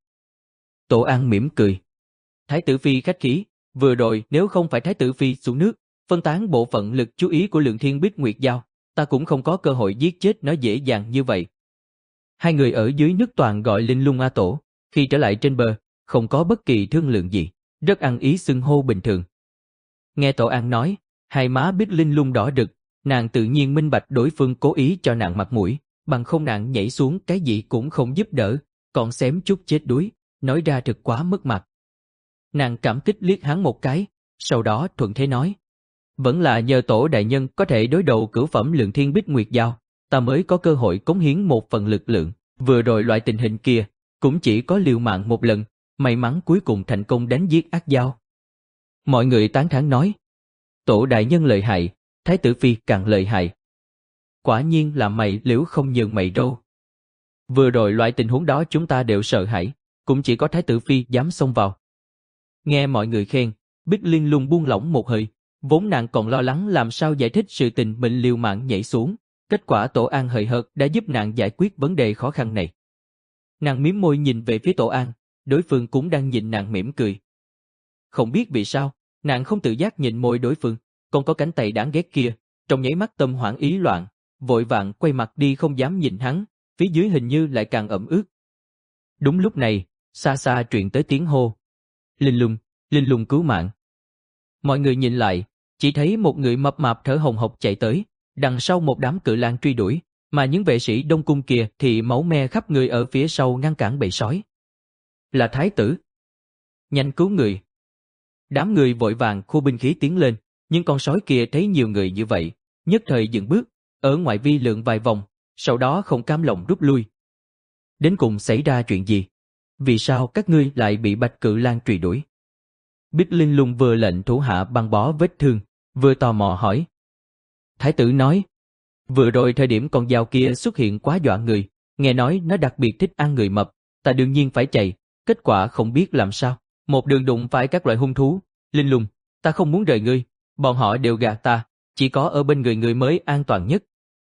Tổ An mỉm cười. Thái tử phi khách khí, vừa rồi nếu không phải Thái tử phi xuống nước, phân tán bộ phận lực chú ý của Lượng Thiên Bích Nguyệt Giao, ta cũng không có cơ hội giết chết nó dễ dàng như vậy. Hai người ở dưới nước toàn gọi Linh Lung A Tổ, khi trở lại trên bờ, không có bất kỳ thương lượng gì, rất ăn ý xưng hô bình thường. Nghe Tổ An nói, hai má Bích Linh Lung đỏ rực, nàng tự nhiên minh bạch đối phương cố ý cho nàng mặt mũi, bằng không nàng nhảy xuống cái gì cũng không giúp đỡ, còn xém chút chết đuối, nói ra thực quá mất mặt. Nàng cảm kích liếc hắn một cái, sau đó thuận thế nói, vẫn là nhờ tổ đại nhân có thể đối đầu cửu phẩm Lượng Thiên Bích Nguyệt Giao, ta mới có cơ hội cống hiến một phần lực lượng, vừa rồi loại tình hình kia, cũng chỉ có liều mạng một lần, may mắn cuối cùng thành công đánh giết ác giao. Mọi người tán thán nói, tổ đại nhân lợi hại, Thái tử phi càng lợi hại. Quả nhiên là mày liễu không nhường mày râu. Vừa rồi loại tình huống đó chúng ta đều sợ hãi, cũng chỉ có Thái tử phi dám xông vào. Nghe mọi người khen, Bích Linh Lung buông lỏng một hơi, vốn nàng còn lo lắng làm sao giải thích sự tình mình liều mạng nhảy xuống, kết quả Tổ An hời hợt đã giúp nàng giải quyết vấn đề khó khăn này. Nàng mím môi nhìn về phía Tổ An, đối phương cũng đang nhìn nàng mỉm cười. Không biết vì sao, nàng không tự giác nhìn môi đối phương, còn có cánh tay đáng ghét kia, trong nháy mắt tâm hoảng ý loạn, vội vàng quay mặt đi không dám nhìn hắn, phía dưới hình như lại càng ẩm ướt. Đúng lúc này, xa xa truyền tới tiếng hô. Linh Lung, Linh Lung cứu mạng. Mọi người nhìn lại, chỉ thấy một người mập mạp thở hồng hộc chạy tới, đằng sau một đám cự lang truy đuổi, mà những vệ sĩ Đông Cung kia thì máu me khắp người ở phía sau ngăn cản bầy sói. Là thái tử. Nhanh cứu người. Đám người vội vàng khu binh khí tiến lên, nhưng con sói kia thấy nhiều người như vậy, nhất thời dừng bước, ở ngoại vi lượn vài vòng, sau đó không cam lòng rút lui. Đến cùng xảy ra chuyện gì? Vì sao các ngươi lại bị bạch cự lang truy đuổi? Bích Linh Lung vừa lệnh thủ hạ băng bó vết thương, vừa tò mò hỏi. Thái tử nói, vừa rồi thời điểm con dao kia xuất hiện quá dọa người, nghe nói nó đặc biệt thích ăn người mập, ta đương nhiên phải chạy, kết quả không biết làm sao, một đường đụng phải các loại hung thú. Linh Lung, ta không muốn rời ngươi, bọn họ đều gạt ta, chỉ có ở bên người ngươi mới an toàn nhất.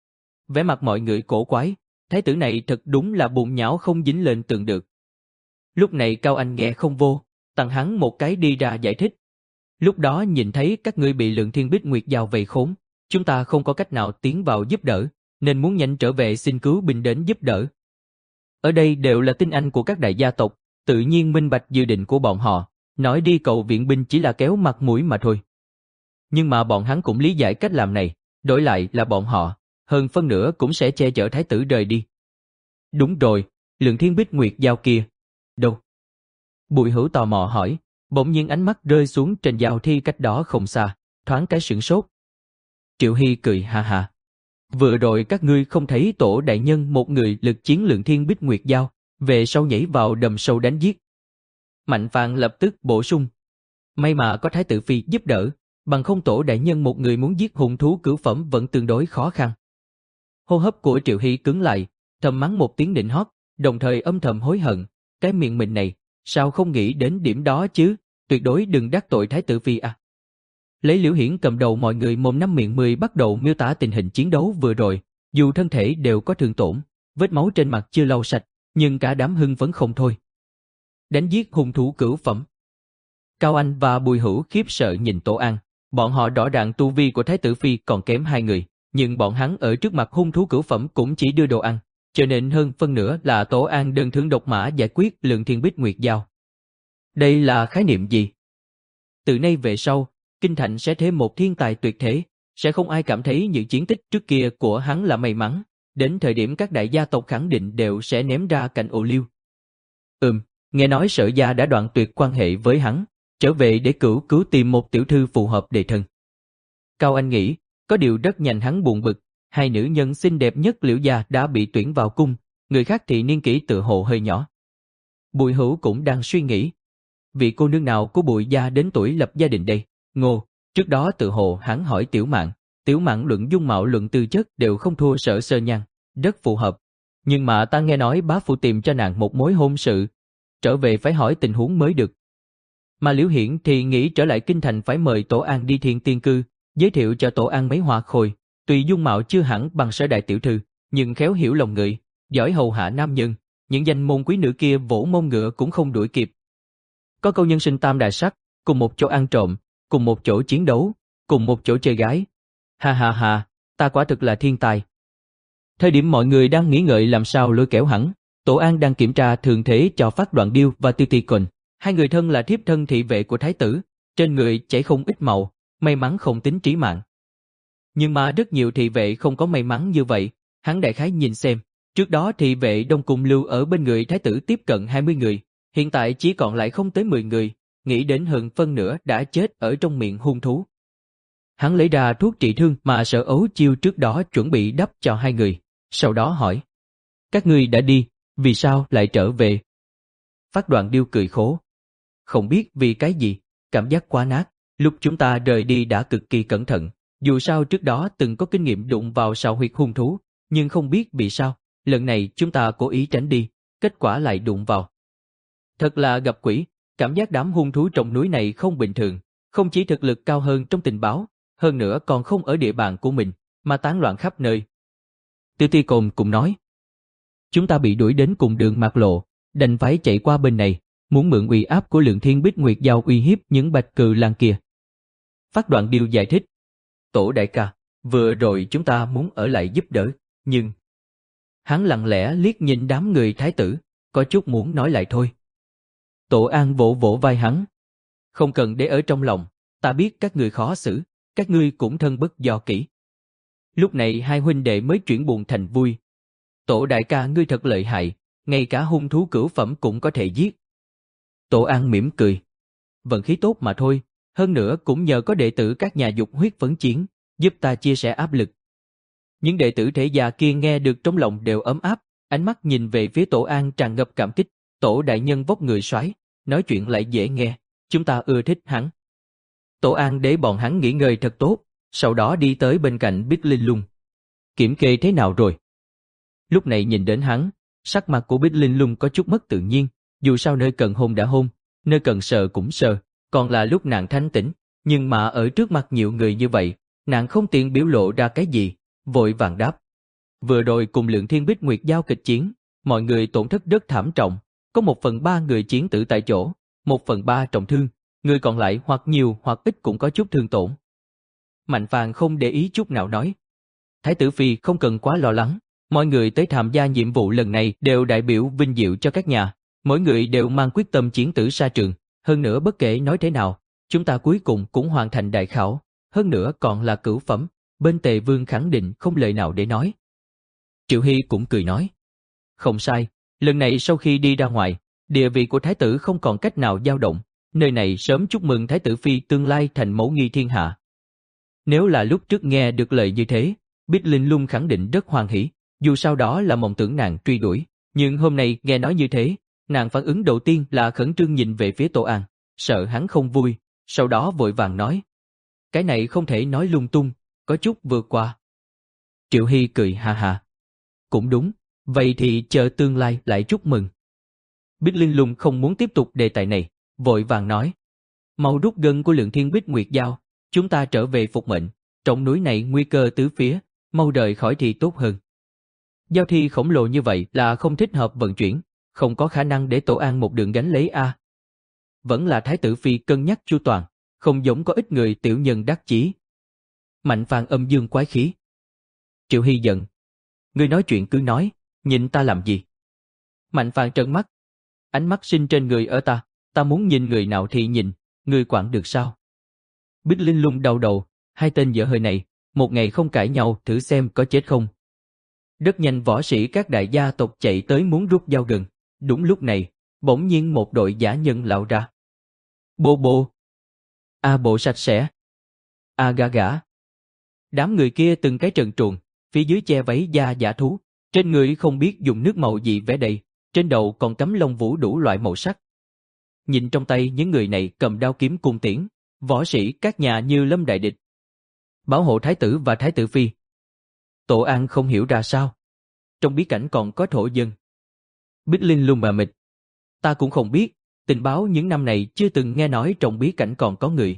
Vẻ mặt mọi người cổ quái, thái tử này thật đúng là bụng nhão không dính lên tường được. Lúc này Cao Anh nghe không vô, tặng hắn một cái đi ra giải thích. Lúc đó nhìn thấy các ngươi bị Lượng Thiên Bích Nguyệt Giao vây khốn, chúng ta không có cách nào tiến vào giúp đỡ, nên muốn nhanh trở về xin cứu binh đến giúp đỡ. Ở đây đều là tinh anh của các đại gia tộc, tự nhiên minh bạch dự định của bọn họ, nói đi cầu viện binh chỉ là kéo mặt mũi mà thôi. Nhưng mà bọn hắn cũng lý giải cách làm này, đổi lại là bọn họ, hơn phân nửa cũng sẽ che chở thái tử rời đi. Đúng rồi, Lượng Thiên Bích Nguyệt Giao kia. Đâu? Bùi Hữu tò mò hỏi, bỗng nhiên ánh mắt rơi xuống trên giao thi cách đó không xa, thoáng cái sửng sốt. Triệu Hy cười ha ha. Vừa rồi các ngươi không thấy tổ đại nhân một người lực chiến Lượng Thiên Bích Nguyệt Giao, về sau nhảy vào đầm sâu đánh giết. Mạnh Phạn lập tức bổ sung. May mà có thái tử phi giúp đỡ, bằng không tổ đại nhân một người muốn giết hung thú cửu phẩm vẫn tương đối khó khăn. Hô hấp của Triệu Hy cứng lại, thầm mắng một tiếng nịnh hót, đồng thời âm thầm hối hận, cái miệng mình này, sao không nghĩ đến điểm đó chứ, tuyệt đối đừng đắc tội thái tử phi à. Lấy Liễu Hiển cầm đầu mọi người mồm năm miệng mười bắt đầu miêu tả tình hình chiến đấu vừa rồi, dù thân thể đều có thương tổn, vết máu trên mặt chưa lau sạch, nhưng cả đám hưng phấn không thôi. Đánh giết hung thú cửu phẩm. Cao Anh và Bùi Hữu khiếp sợ nhìn Tổ An, bọn họ rõ ràng tu vi của thái tử phi còn kém hai người, nhưng bọn hắn ở trước mặt hung thú cửu phẩm cũng chỉ đưa đồ ăn, cho nên hơn phân nửa là Tổ An đơn thương độc mã giải quyết Lượng Thiên Bích Nguyệt Giao. Đây là khái niệm gì? Từ nay về sau, Kinh Thành sẽ thêm một thiên tài tuyệt thế, sẽ không ai cảm thấy những chiến tích trước kia của hắn là may mắn, đến thời điểm các đại gia tộc khẳng định đều sẽ ném ra cạnh ô liu. Ừm, nghe nói Sở gia đã đoạn tuyệt quan hệ với hắn, trở về để cứu cứu tìm một tiểu thư phù hợp đề thân. Cao Anh nghĩ, có điều rất nhanh hắn buồn bực, hai nữ nhân xinh đẹp nhất Liễu gia đã bị tuyển vào cung, người khác thì niên kỷ tự hồ hơi nhỏ. Bùi Hữu cũng đang suy nghĩ, vị cô nương nào của Bùi gia đến tuổi lập gia đình đây? Ngô, trước đó tự hồ hắn hỏi Tiểu Mạn, Tiểu Mạn luận dung mạo luận tư chất đều không thua Sở Sơ Nhan, rất phù hợp. Nhưng mà ta nghe nói bá phụ tìm cho nàng một mối hôn sự, trở về phải hỏi tình huống mới được. Mà Liễu Hiển thì nghĩ trở lại kinh thành phải mời Tổ An đi Thiên Tiên Cư, giới thiệu cho Tổ An mấy hoa khôi, tuy dung mạo chưa hẳn bằng Sở đại tiểu thư, nhưng khéo hiểu lòng người, giỏi hầu hạ nam nhân, những danh môn quý nữ kia vỗ mông ngựa cũng không đuổi kịp. Có câu nhân sinh tam đại sắc, cùng một chỗ ăn trộm, cùng một chỗ chiến đấu, cùng một chỗ chơi gái. Ha ha ha, ta quả thực là thiên tài. Thời điểm mọi người đang nghĩ ngợi làm sao lôi kéo hắn, Tổ An đang kiểm tra thường thế cho Phát Đoạn Điêu và Tiêu Ti Cồn. Hai người thân là thiếp thân thị vệ của thái tử, trên người chảy không ít màu, may mắn không tính trí mạng. Nhưng mà rất nhiều thị vệ không có may mắn như vậy, hắn đại khái nhìn xem, trước đó thị vệ đông cung lưu ở bên người thái tử tiếp cận hai mươi người, hiện tại chỉ còn lại không tới mười người, nghĩ đến hơn phân nửa đã chết ở trong miệng hung thú. Hắn lấy ra thuốc trị thương mà Sở Ấu Chiêu trước đó chuẩn bị đắp cho hai người, sau đó hỏi: các ngươi đã đi, vì sao lại trở về? Phát Đoạn Điêu cười khổ: không biết vì cái gì, cảm giác quá nát, lúc chúng ta rời đi đã cực kỳ cẩn thận, dù sao trước đó từng có kinh nghiệm đụng vào sào huyệt hung thú, nhưng không biết vì sao, lần này chúng ta cố ý tránh đi, kết quả lại đụng vào. Thật là gặp quỷ, cảm giác đám hung thú trong núi này không bình thường, không chỉ thực lực cao hơn trong tình báo, hơn nữa còn không ở địa bàn của mình, mà tán loạn khắp nơi. Tiêu Ti Cồn cũng nói: chúng ta bị đuổi đến cùng đường mạc lộ, đành phải chạy qua bên này, muốn mượn uy áp của Lượng Thiên Bích Nguyệt Giao uy hiếp những bạch cừ lang kia. Phát Đoạn Điêu giải thích: Tổ đại ca, vừa rồi chúng ta muốn ở lại giúp đỡ, nhưng... Hắn lặng lẽ liếc nhìn đám người thái tử, có chút muốn nói lại thôi. Tổ An vỗ vỗ vai hắn: không cần để ở trong lòng, ta biết các ngươi khó xử, các ngươi cũng thân bất do kỹ. Lúc này hai huynh đệ mới chuyển buồn thành vui. Tổ đại ca ngươi thật lợi hại, ngay cả hung thú cửu phẩm cũng có thể giết. Tổ An mỉm cười: vận khí tốt mà thôi, hơn nữa cũng nhờ có đệ tử các nhà dục huyết phấn chiến, giúp ta chia sẻ áp lực. Những đệ tử thể gia kia nghe được trong lòng đều ấm áp, ánh mắt nhìn về phía Tổ An tràn ngập cảm kích. Tổ đại nhân vóc người soái, nói chuyện lại dễ nghe, chúng ta ưa thích hắn. Tổ An để bọn hắn nghỉ ngơi thật tốt, sau đó đi tới bên cạnh Bích Linh Lung. Kiểm kê thế nào rồi? Lúc này nhìn đến hắn, sắc mặt của Bích Linh Lung có chút mất tự nhiên, dù sao nơi cần hôn đã hôn, nơi cần sờ cũng sờ, còn là lúc nàng thanh tĩnh, nhưng mà ở trước mặt nhiều người như vậy, nàng không tiện biểu lộ ra cái gì, vội vàng đáp. Vừa rồi cùng Lượng Thiên Bích Nguyệt Giao kịch chiến, mọi người tổn thất rất thảm trọng, có một phần ba người chiến tử tại chỗ, một phần ba trọng thương, người còn lại hoặc nhiều hoặc ít cũng có chút thương tổn. Mạnh Phàn không để ý chút nào nói: Thái tử phi không cần quá lo lắng, mọi người tới tham gia nhiệm vụ lần này đều đại biểu vinh diệu cho các nhà, mỗi người đều mang quyết tâm chiến tử sa trường, hơn nữa bất kể nói thế nào, chúng ta cuối cùng cũng hoàn thành đại khảo, hơn nữa còn là cửu phẩm, bên Tề Vương khẳng định không lời nào để nói. Triệu Hy cũng cười nói: không sai, lần này sau khi đi ra ngoài, địa vị của thái tử không còn cách nào dao động, nơi này sớm chúc mừng thái tử phi tương lai thành mẫu nghi thiên hạ. Nếu là lúc trước nghe được lời như thế, Bích Linh Lung khẳng định rất hoan hỉ, dù sau đó là mộng tưởng nàng truy đuổi, nhưng hôm nay nghe nói như thế, nàng phản ứng đầu tiên là khẩn trương nhìn về phía Tổ An, sợ hắn không vui, sau đó vội vàng nói: cái này không thể nói lung tung, có chút vượt qua. Triệu Hy cười ha ha: cũng đúng, vậy thì chờ tương lai lại chúc mừng. Bích Linh Lung không muốn tiếp tục đề tài này, vội vàng nói: mau rút gân của Lượng Thiên Bích Nguyệt Giao, chúng ta trở về phục mệnh, trong núi này nguy cơ tứ phía, mau rời khỏi thì tốt hơn. Giao thi khổng lồ như vậy là không thích hợp vận chuyển, không có khả năng để Tổ An một đường gánh lấy a. Vẫn là thái tử phi cân nhắc chu toàn, không giống có ít người tiểu nhân đắc chí. Mạnh Phàn âm dương quái khí. Triệu Hy giận: ngươi nói chuyện cứ nói, nhìn ta làm gì? Mạnh Phàn trợn mắt: ánh mắt sinh trên người ở ta, ta muốn nhìn người nào thì nhìn, ngươi quản được sao? Bích Linh Lung đau đầu, hai tên dở hơi này, một ngày không cãi nhau thử xem có chết không. Rất nhanh võ sĩ các đại gia tộc chạy tới muốn rút dao gần, đúng lúc này, bỗng nhiên một đội giả nhân lão ra. Bô bô. A bộ sạch sẽ. A gà gà. Đám người kia từng cái trần truồng, phía dưới che váy da giả thú, trên người không biết dùng nước màu gì vẽ đầy, trên đầu còn cắm lông vũ đủ loại màu sắc. Nhìn trong tay những người này cầm đao kiếm cung tiễn, võ sĩ các nhà như lâm đại địch. Bảo hộ thái tử và thái tử phi. Tổ An không hiểu ra sao. trong bí cảnh còn có thổ dân. Bích Linh Lung mờ mịt. Ta cũng không biết, tình báo những năm này chưa từng nghe nói trong bí cảnh còn có người.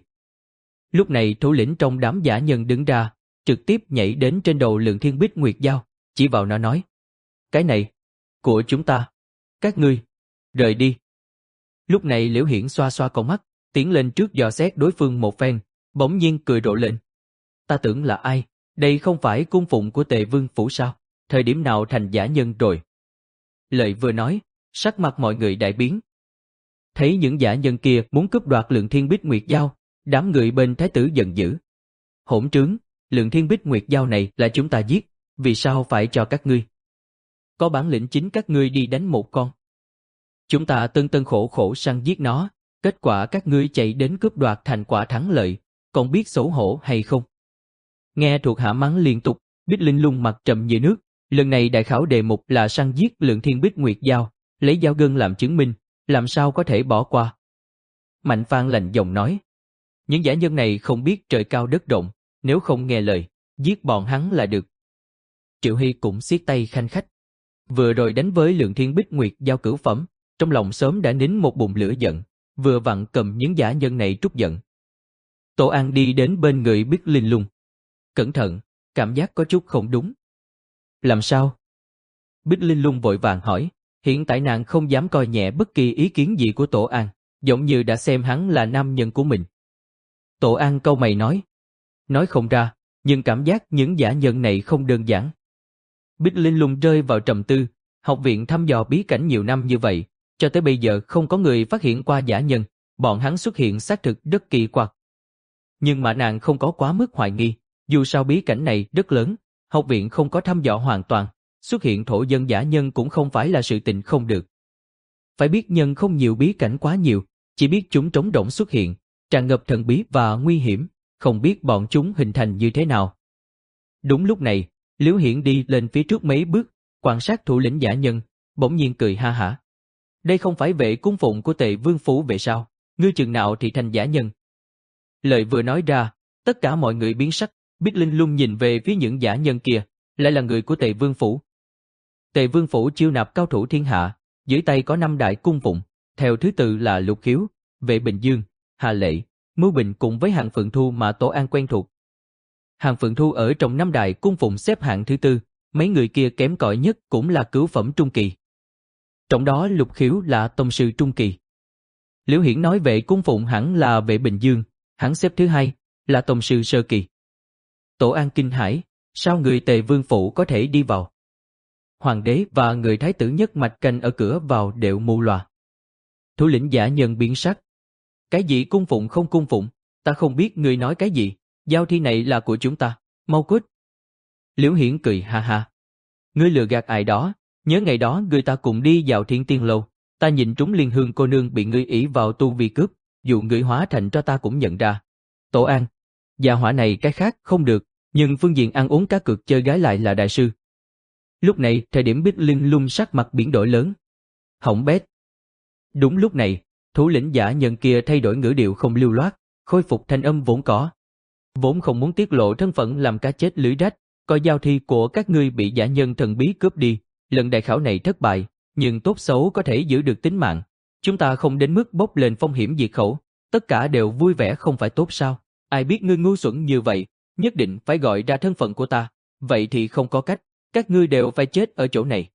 Lúc này thủ lĩnh trong đám giả nhân đứng ra, trực tiếp nhảy đến trên đầu Lượng Thiên Bích Nguyệt Giao, chỉ vào nó nói. Cái này, của chúng ta. Các ngươi, rời đi. Lúc này Liễu Hiển xoa xoa con mắt, tiến lên trước dò xét đối phương một phen, bỗng nhiên cười rộ lên. Ta tưởng là ai, đây không phải cung phụng của Tề Vương Phủ sao, thời điểm nào thành giả nhân rồi. Lời vừa nói, sắc mặt mọi người đại biến. Thấy những giả nhân kia muốn cướp đoạt Lượng Thiên Bích Nguyệt Giao, đám người bên thái tử giận dữ. Hỗn trướng, Lượng Thiên Bích Nguyệt Giao này là chúng ta giết, vì sao phải cho các ngươi? Có bản lĩnh chính các ngươi đi đánh một con. Chúng ta tân tân khổ khổ săn giết nó, kết quả các ngươi chạy đến cướp đoạt thành quả thắng lợi, còn biết xấu hổ hay không? Nghe thuộc hạ mắng liên tục, Bích Linh Lung mặt trầm như nước, lần này đại khảo đề mục là săn giết Lượng Thiên Bích Nguyệt Giao, lấy dao gân làm chứng minh, làm sao có thể bỏ qua. Mạnh Phan lạnh giọng nói, những giả nhân này không biết trời cao đất rộng, nếu không nghe lời, giết bọn hắn là được. Triệu Hy cũng siết tay khanh khách. Vừa rồi đánh với Lượng Thiên Bích Nguyệt Giao cửu phẩm, trong lòng sớm đã nín một bụng lửa giận, vừa vặn cầm những giả nhân này trút giận. Tổ An đi đến bên người Bích Linh Lung. Cẩn thận, cảm giác có chút không đúng. Làm sao? Bích Linh Lung vội vàng hỏi, hiện tại nàng không dám coi nhẹ bất kỳ ý kiến gì của Tổ An, giống như đã xem hắn là nam nhân của mình. Tổ An cau mày nói, nói không ra, nhưng cảm giác những giả nhân này không đơn giản. Bích Linh Lung rơi vào trầm tư, học viện thăm dò bí cảnh nhiều năm như vậy, cho tới bây giờ không có người phát hiện qua giả nhân, bọn hắn xuất hiện xác thực rất kỳ quặc. Nhưng mà nàng không có quá mức hoài nghi, dù sao bí cảnh này rất lớn, học viện không có thăm dò hoàn toàn, xuất hiện thổ dân giả nhân cũng không phải là sự tình không được. Phải biết nhân không nhiều bí cảnh quá nhiều, chỉ biết chúng trống rỗng xuất hiện, tràn ngập thần bí và nguy hiểm, không biết bọn chúng hình thành như thế nào. Đúng lúc này, Liễu Hiển đi lên phía trước mấy bước, quan sát thủ lĩnh giả nhân, bỗng nhiên cười ha hả. Đây không phải vệ cung phụng của Tề Vương Phủ vệ sao, ngươi chừng nào thì thành giả nhân. Lời vừa nói ra, tất cả mọi người biến sắc, Bích Linh Lung nhìn về phía những giả nhân kia, lại là người của Tề Vương Phủ. Tề Vương Phủ chiêu nạp cao thủ thiên hạ, dưới tay có năm đại cung phụng, theo thứ tự là Lục Khiếu, Vệ Bình Dương, Hà Lệ, Mưu Bình cùng với Hàn Phượng Thu mà Tổ An quen thuộc. Hàn Phượng Thu ở trong năm đại cung phụng xếp hạng thứ tư, mấy người kia kém cỏi nhất cũng là cửu phẩm trung kỳ. Trong đó Lục Khiếu là tông sư trung kỳ. Liễu Hiển nói Vệ cung phụng hẳn là Vệ Bình Dương, hắn xếp thứ hai, là tông sư sơ kỳ. Tổ An kinh hãi, sao người Tề Vương Phủ có thể đi vào? Hoàng đế và người thái tử nhất mạch canh ở cửa vào đều mù lòa. Thủ lĩnh giả nhân biến sắc. Cái gì cung phụng không cung phụng, ta không biết người nói cái gì, giao thi này là của chúng ta, mau cút. Liễu Hiển cười ha ha. Ngươi lừa gạt ai đó, nhớ ngày đó người ta cùng đi vào Thiên Tiên Lâu, ta nhìn trúng Liên Hương cô nương bị ngươi ỷ vào tu vi cướp, dù ngươi hóa thành cho ta cũng nhận ra. Tổ An, gia hỏa này cái khác không được, nhưng phương diện ăn uống cá cược chơi gái lại là đại sư. Lúc này, thời điểm Bích Linh Lung sắc mặt biến đổi lớn. Hỏng bét. Đúng lúc này, thủ lĩnh giả nhân kia thay đổi ngữ điệu không lưu loát, khôi phục thanh âm vốn có. Vốn không muốn tiết lộ thân phận làm cá chết lưới rách, coi giao thi của các ngươi bị giả nhân thần bí cướp đi, lần đại khảo này thất bại, nhưng tốt xấu có thể giữ được tính mạng. Chúng ta không đến mức bốc lên phong hiểm diệt khẩu, tất cả đều vui vẻ không phải tốt sao? Ai biết ngươi ngu xuẩn như vậy, nhất định phải gọi ra thân phận của ta, vậy thì không có cách, các ngươi đều phải chết ở chỗ này.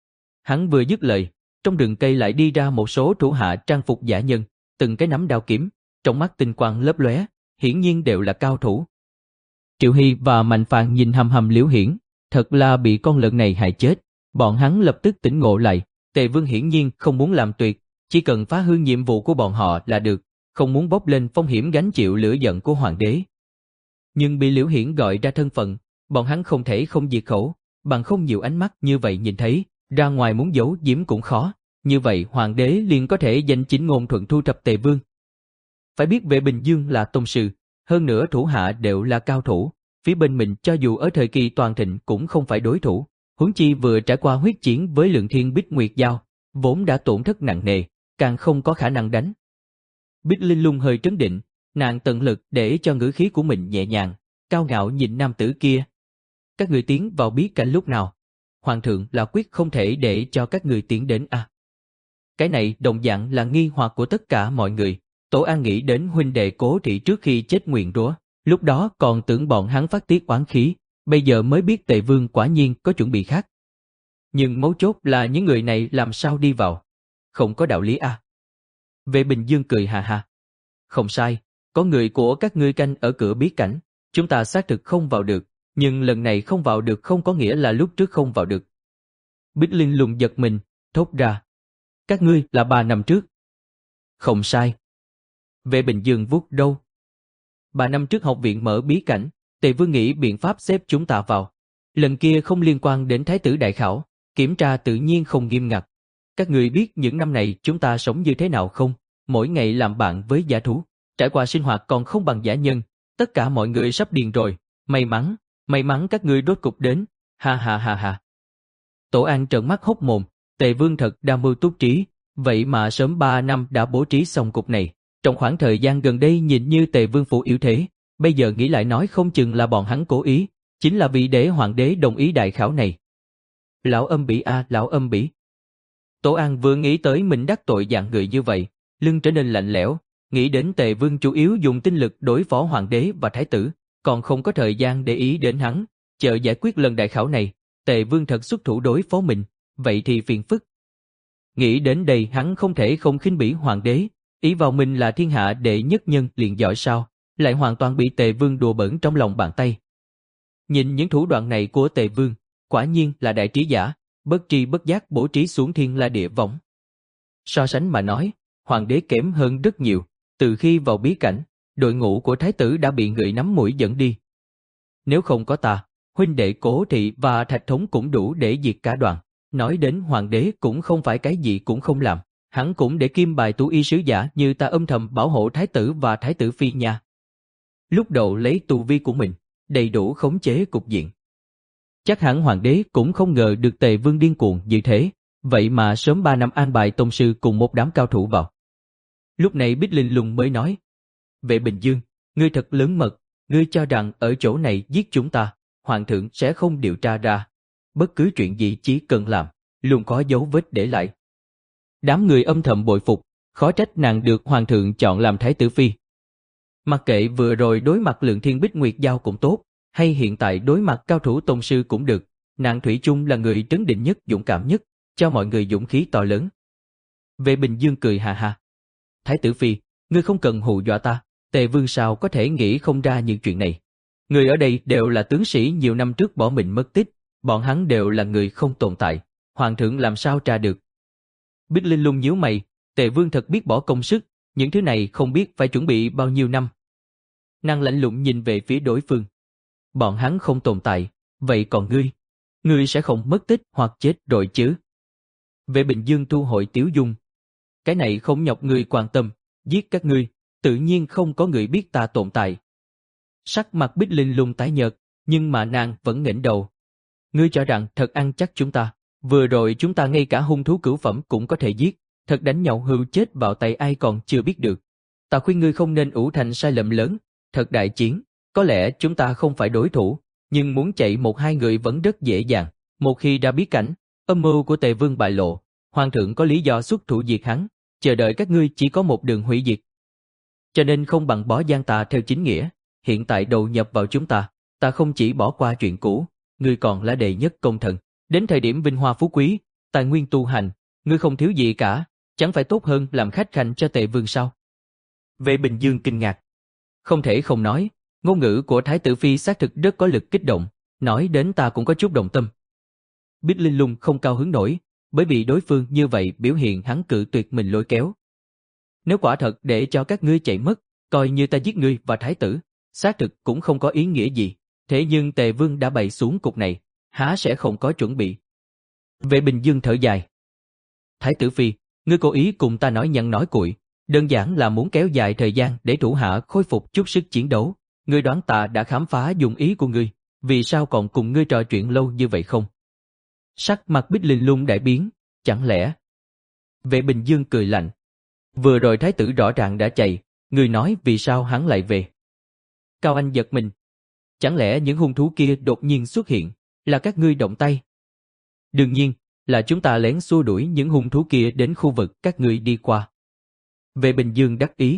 Hắn vừa dứt lời, trong rừng cây lại đi ra một số thủ hạ trang phục giả nhân, từng cái nắm đao kiếm, trong mắt tinh quang lấp lóe, hiển nhiên đều là cao thủ. Triệu Hy và Mạnh Phàn nhìn hầm hầm Liễu Hiển, thật là bị con lợn này hại chết, bọn hắn lập tức tỉnh ngộ lại, Tề Vương hiển nhiên không muốn làm tuyệt, chỉ cần phá hư nhiệm vụ của bọn họ là được, không muốn bốc lên phong hiểm gánh chịu lửa giận của hoàng đế. Nhưng bị Liễu Hiển gọi ra thân phận, bọn hắn không thể không diệt khẩu, bằng không nhiều ánh mắt như vậy nhìn thấy, ra ngoài muốn giấu giếm cũng khó, như vậy hoàng đế liền có thể danh chính ngôn thuận thu thập Tề Vương. Phải biết Vệ Bình Dương là tông sư, hơn nữa thủ hạ đều là cao thủ, phía bên mình cho dù ở thời kỳ toàn thịnh cũng không phải đối thủ, huống chi vừa trải qua huyết chiến với Lượng Thiên Bích Nguyệt Giao, vốn đã tổn thất nặng nề, càng không có khả năng đánh. Bích Linh Lung hơi trấn định, nàng tận lực để cho ngữ khí của mình nhẹ nhàng, cao ngạo nhìn nam tử kia. Các người tiến vào bí cảnh lúc nào? hoàng thượng là quyết không thể để cho các ngươi tiến đến à. Cái này đồng dạng là nghi hoặc của tất cả mọi người. Tổ An nghĩ đến huynh đệ Cố Thị trước khi chết nguyền rủa, lúc đó còn tưởng bọn hắn phát tiết oán khí, bây giờ mới biết Tề Vương quả nhiên có chuẩn bị khác. Nhưng mấu chốt là những người này làm sao đi vào? Không có đạo lý à? Vệ Bình Dương cười hà hà. Không sai, có người của các ngươi canh ở cửa bí cảnh, chúng ta xác thực không vào được, nhưng lần này không vào được không có nghĩa là lúc trước không vào được. Bích Linh Lung giật mình, thốt ra. Các ngươi là ba năm trước. Không sai. Vệ Bình Dương vuốt râu. Ba năm trước học viện mở bí cảnh, Tề Vương nghĩ biện pháp xếp chúng ta vào. Lần kia không liên quan đến Thái tử đại khảo, kiểm tra tự nhiên không nghiêm ngặt. Các người biết những năm này chúng ta sống như thế nào không? Mỗi ngày làm bạn với dã thú, trải qua sinh hoạt còn không bằng dã nhân, tất cả mọi người sắp điên rồi. May mắn, may mắn các ngươi đốt cục đến, ha ha ha ha. Tổ An trợn mắt hốc mồm, Tề Vương thật đa mưu túc trí, vậy mà sớm ba năm đã bố trí xong cục này. Trong khoảng thời gian gần đây nhìn như Tề Vương phủ yếu thế, bây giờ nghĩ lại nói không chừng là bọn hắn cố ý, chính là vì để hoàng đế đồng ý đại khảo này. Lão âm bỉ a, lão âm bỉ. Tổ An vừa nghĩ tới mình đắc tội dạng người như vậy, lưng trở nên lạnh lẽo, nghĩ đến Tề Vương chủ yếu dùng tinh lực đối phó hoàng đế và thái tử, còn không có thời gian để ý đến hắn, chờ giải quyết lần đại khảo này, Tề Vương thật xuất thủ đối phó mình, vậy thì phiền phức. Nghĩ đến đây hắn không thể không khinh bỉ hoàng đế, ý vào mình là thiên hạ đệ nhất nhân liền giỏi sao, lại hoàn toàn bị Tề Vương đùa bỡn trong lòng bàn tay. Nhìn những thủ đoạn này của Tề Vương, quả nhiên là đại trí giả, bất tri bất giác bố trí xuống thiên la địa võng. So sánh mà nói, hoàng đế kém hơn rất nhiều, từ khi vào bí cảnh, đội ngũ của thái tử đã bị người nắm mũi dẫn đi. Nếu không có ta, huynh đệ Cố Thị và Thạch Thống cũng đủ để diệt cả đoàn, nói đến hoàng đế cũng không phải cái gì cũng không làm, hắn cũng để kim bài tú y sứ giả như ta âm thầm bảo hộ thái tử và thái tử phi nha. Lúc đầu lấy tu vi của mình, đầy đủ khống chế cục diện. Chắc hẳn hoàng đế cũng không ngờ được Tề Vương điên cuồng như thế, vậy mà sớm ba năm an bài tông sư cùng một đám cao thủ vào. Lúc này Bích Linh Lung mới nói, Vệ Bình Dương, ngươi thật lớn mật, ngươi cho rằng ở chỗ này giết chúng ta, hoàng thượng sẽ không điều tra ra. Bất cứ chuyện gì chỉ cần làm, luôn có dấu vết để lại. Đám người âm thầm bội phục, khó trách nàng được hoàng thượng chọn làm thái tử phi. Mặc kệ vừa rồi đối mặt Lượng Thiên Bích Nguyệt Giao cũng tốt, hay hiện tại đối mặt cao thủ tông sư cũng được, nàng thủy chung là người trấn định nhất, dũng cảm nhất, cho mọi người dũng khí to lớn. Vệ Bình Dương cười hà hà. Thái tử phi, ngươi không cần hù dọa ta, Tề Vương sao có thể nghĩ không ra những chuyện này. Người ở đây đều là tướng sĩ nhiều năm trước bỏ mình mất tích, bọn hắn đều là người không tồn tại, hoàng thượng làm sao tra được. Bích Linh Lung nhíu mày, Tề Vương thật biết bỏ công sức, những thứ này không biết phải chuẩn bị bao nhiêu năm. Nàng lạnh lùng nhìn về phía đối phương. Bọn hắn không tồn tại, vậy còn ngươi? Ngươi sẽ không mất tích hoặc chết rồi chứ? Vệ Bình Dương thu hồi tiếu dung. Cái này không nhọc ngươi quan tâm, giết các ngươi, tự nhiên không có người biết ta tồn tại. Sắc mặt Bích Linh Lung tái nhợt, nhưng mà nàng vẫn ngẩng đầu. Ngươi cho rằng thật ăn chắc chúng ta, vừa rồi chúng ta ngay cả hung thú cửu phẩm cũng có thể giết, thật đánh nhau hưu chết vào tay ai còn chưa biết được. Ta khuyên ngươi không nên ủ thành sai lầm lớn, thật đại chiến, có lẽ chúng ta không phải đối thủ, nhưng muốn chạy một hai người vẫn rất dễ dàng. Một khi ra bí cảnh, âm mưu của Tề Vương bại lộ, hoàng thượng có lý do xuất thủ diệt hắn, chờ đợi các ngươi chỉ có một đường hủy diệt. Cho nên không bằng bó gian tà theo chính nghĩa, hiện tại đầu nhập vào chúng ta, ta không chỉ bỏ qua chuyện cũ, ngươi còn là đệ nhất công thần, đến thời điểm vinh hoa phú quý, tài nguyên tu hành, ngươi không thiếu gì cả, chẳng phải tốt hơn làm khách khanh cho Tề Vương sao? Vệ Bình Dương kinh ngạc. Không thể không nói, ngôn ngữ của Thái tử Phi xác thực rất có lực kích động, nói đến ta cũng có chút động tâm. Bích Linh Lung không cao hứng nổi, bởi vì đối phương như vậy biểu hiện hắn cự tuyệt mình lôi kéo. Nếu quả thật để cho các ngươi chạy mất, coi như ta giết ngươi và Thái tử, xác thực cũng không có ý nghĩa gì, thế nhưng Tề Vương đã bày xuống cục này, há sẽ không có chuẩn bị. Vệ Bình Dương thở dài. Thái tử Phi, ngươi cố ý cùng ta nói nhăn nói cuội, đơn giản là muốn kéo dài thời gian để thủ hạ khôi phục chút sức chiến đấu. Ngươi đoán ta đã khám phá dụng ý của ngươi, vì sao còn cùng ngươi trò chuyện lâu như vậy không? Sắc mặt Bích Linh Lung đại biến, chẳng lẽ? Vệ Bình Dương cười lạnh. Vừa rồi thái tử rõ ràng đã chạy, ngươi nói vì sao hắn lại về? Cao Anh giật mình. Chẳng lẽ những hung thú kia đột nhiên xuất hiện, là các ngươi động tay? Đương nhiên, là chúng ta lén xua đuổi những hung thú kia đến khu vực các ngươi đi qua. Vệ Bình Dương đắc ý.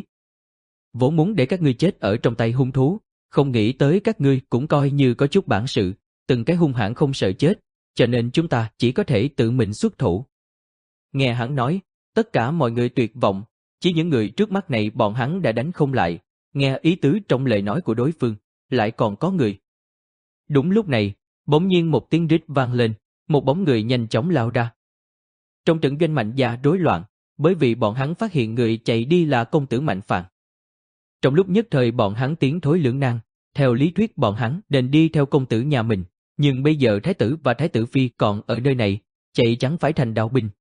Vốn muốn để các ngươi chết ở trong tay hung thú, không nghĩ tới các ngươi cũng coi như có chút bản sự, từng cái hung hãn không sợ chết, cho nên chúng ta chỉ có thể tự mình xuất thủ. Nghe hắn nói, tất cả mọi người tuyệt vọng, chỉ những người trước mắt này bọn hắn đã đánh không lại, nghe ý tứ trong lời nói của đối phương, lại còn có người. Đúng lúc này, bỗng nhiên một tiếng rít vang lên, một bóng người nhanh chóng lao ra. Trong trận doanh Mạnh gia rối loạn, bởi vì bọn hắn phát hiện người chạy đi là công tử Mạnh Phàn. Trong lúc nhất thời bọn hắn tiến thối lưỡng nan, theo lý thuyết bọn hắn nên đi theo công tử nhà mình, nhưng bây giờ thái tử và thái tử phi còn ở nơi này, chạy chẳng phải thành đạo binh.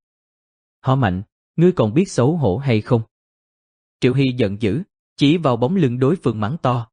Họ Mạnh, ngươi còn biết xấu hổ hay không? Triệu Hy giận dữ, chỉ vào bóng lưng đối phương mắng to.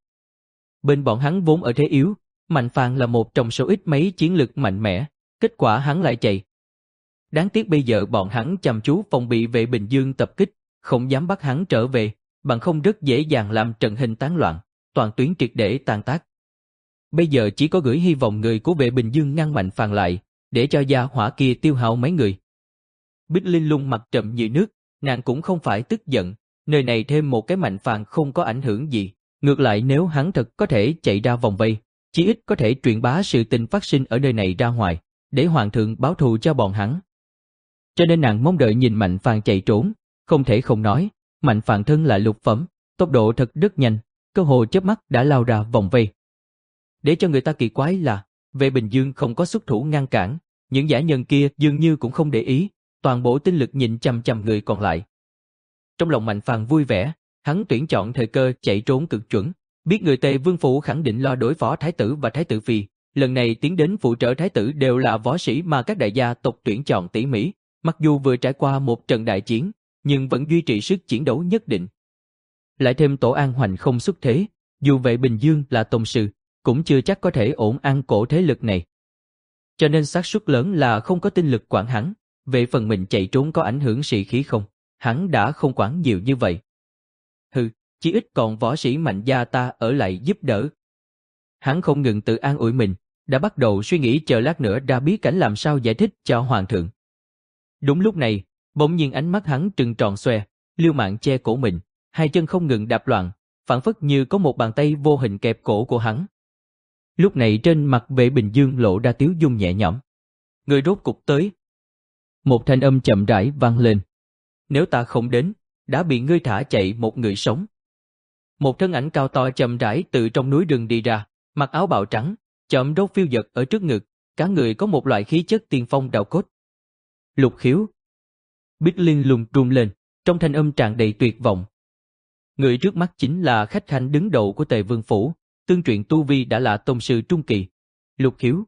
Bên bọn hắn vốn ở thế yếu, Mạnh Phàn là một trong số ít mấy chiến lực mạnh mẽ, kết quả hắn lại chạy. Đáng tiếc bây giờ bọn hắn chăm chú phòng bị Vệ Bình Dương tập kích, không dám bắt hắn trở về, bằng không rất dễ dàng làm trận hình tán loạn, toàn tuyến triệt để tan tác. Bây giờ chỉ có gửi hy vọng người của Vệ Bình Dương ngăn Mạnh Phàn lại, để cho gia hỏa kia tiêu hao mấy người. Bích Linh Lung mặt trầm như nước, nàng cũng không phải tức giận, nơi này thêm một cái Mạnh Phàn không có ảnh hưởng gì, ngược lại nếu hắn thật có thể chạy ra vòng vây, chí ít có thể truyền bá sự tình phát sinh ở nơi này ra ngoài, để hoàng thượng báo thù cho bọn hắn. Cho nên nàng mong đợi nhìn Mạnh Phàn chạy trốn, không thể không nói, Mạnh Phàn thân là lục phẩm, tốc độ thật rất nhanh, cơ hồ chớp mắt đã lao ra vòng vây. Để cho người ta kỳ quái là, Vệ Bình Dương không có xuất thủ ngăn cản, những giả nhân kia dường như cũng không để ý, toàn bộ tinh lực nhìn chằm chằm người còn lại. Trong lòng Mạnh Phàn vui vẻ, hắn tuyển chọn thời cơ chạy trốn cực chuẩn, biết người Tề Vương phủ khẳng định lo đối phó thái tử và thái tử phi, lần này tiến đến phụ trợ thái tử đều là võ sĩ mà các đại gia tộc tuyển chọn tỉ mỉ, mặc dù vừa trải qua một trận đại chiến, nhưng vẫn duy trì sức chiến đấu nhất định. Lại thêm Tổ An Hoành không xuất thế, dù Vệ Bình Dương là tông sư, cũng chưa chắc có thể ổn an cổ thế lực này. Cho nên xác suất lớn là không có tinh lực quản hắn, về phần mình chạy trốn có ảnh hưởng sĩ khí không, hắn đã không quản nhiều như vậy. Hừ, chỉ ít còn võ sĩ Mạnh gia ta ở lại giúp đỡ. Hắn không ngừng tự an ủi mình, đã bắt đầu suy nghĩ chờ lát nữa ra bí cảnh làm sao giải thích cho hoàng thượng. Đúng lúc này, bỗng nhiên ánh mắt hắn trừng tròn xoe, liêu mạng che cổ mình, hai chân không ngừng đạp loạn, phảng phất như có một bàn tay vô hình kẹp cổ của hắn. Lúc này trên mặt Vệ Bình Dương lộ ra tiếu dung nhẹ nhõm. Người rốt cục tới. Một thanh âm chậm rãi vang lên. Nếu ta không đến, đã bị ngươi thả chạy một người sống. Một thân ảnh cao to chậm rãi từ trong núi rừng đi ra, mặc áo bào trắng, chậm rốt phiêu dật ở trước ngực, cả người có một loại khí chất tiên phong đạo cốt. Lục Khiếu. Bích Liên lùng run lên, trong thanh âm tràn đầy tuyệt vọng. Người trước mắt chính là khách khanh đứng đầu của Tề Vương phủ, tương truyền tu vi đã là tông sư trung kỳ. Lục Khiếu.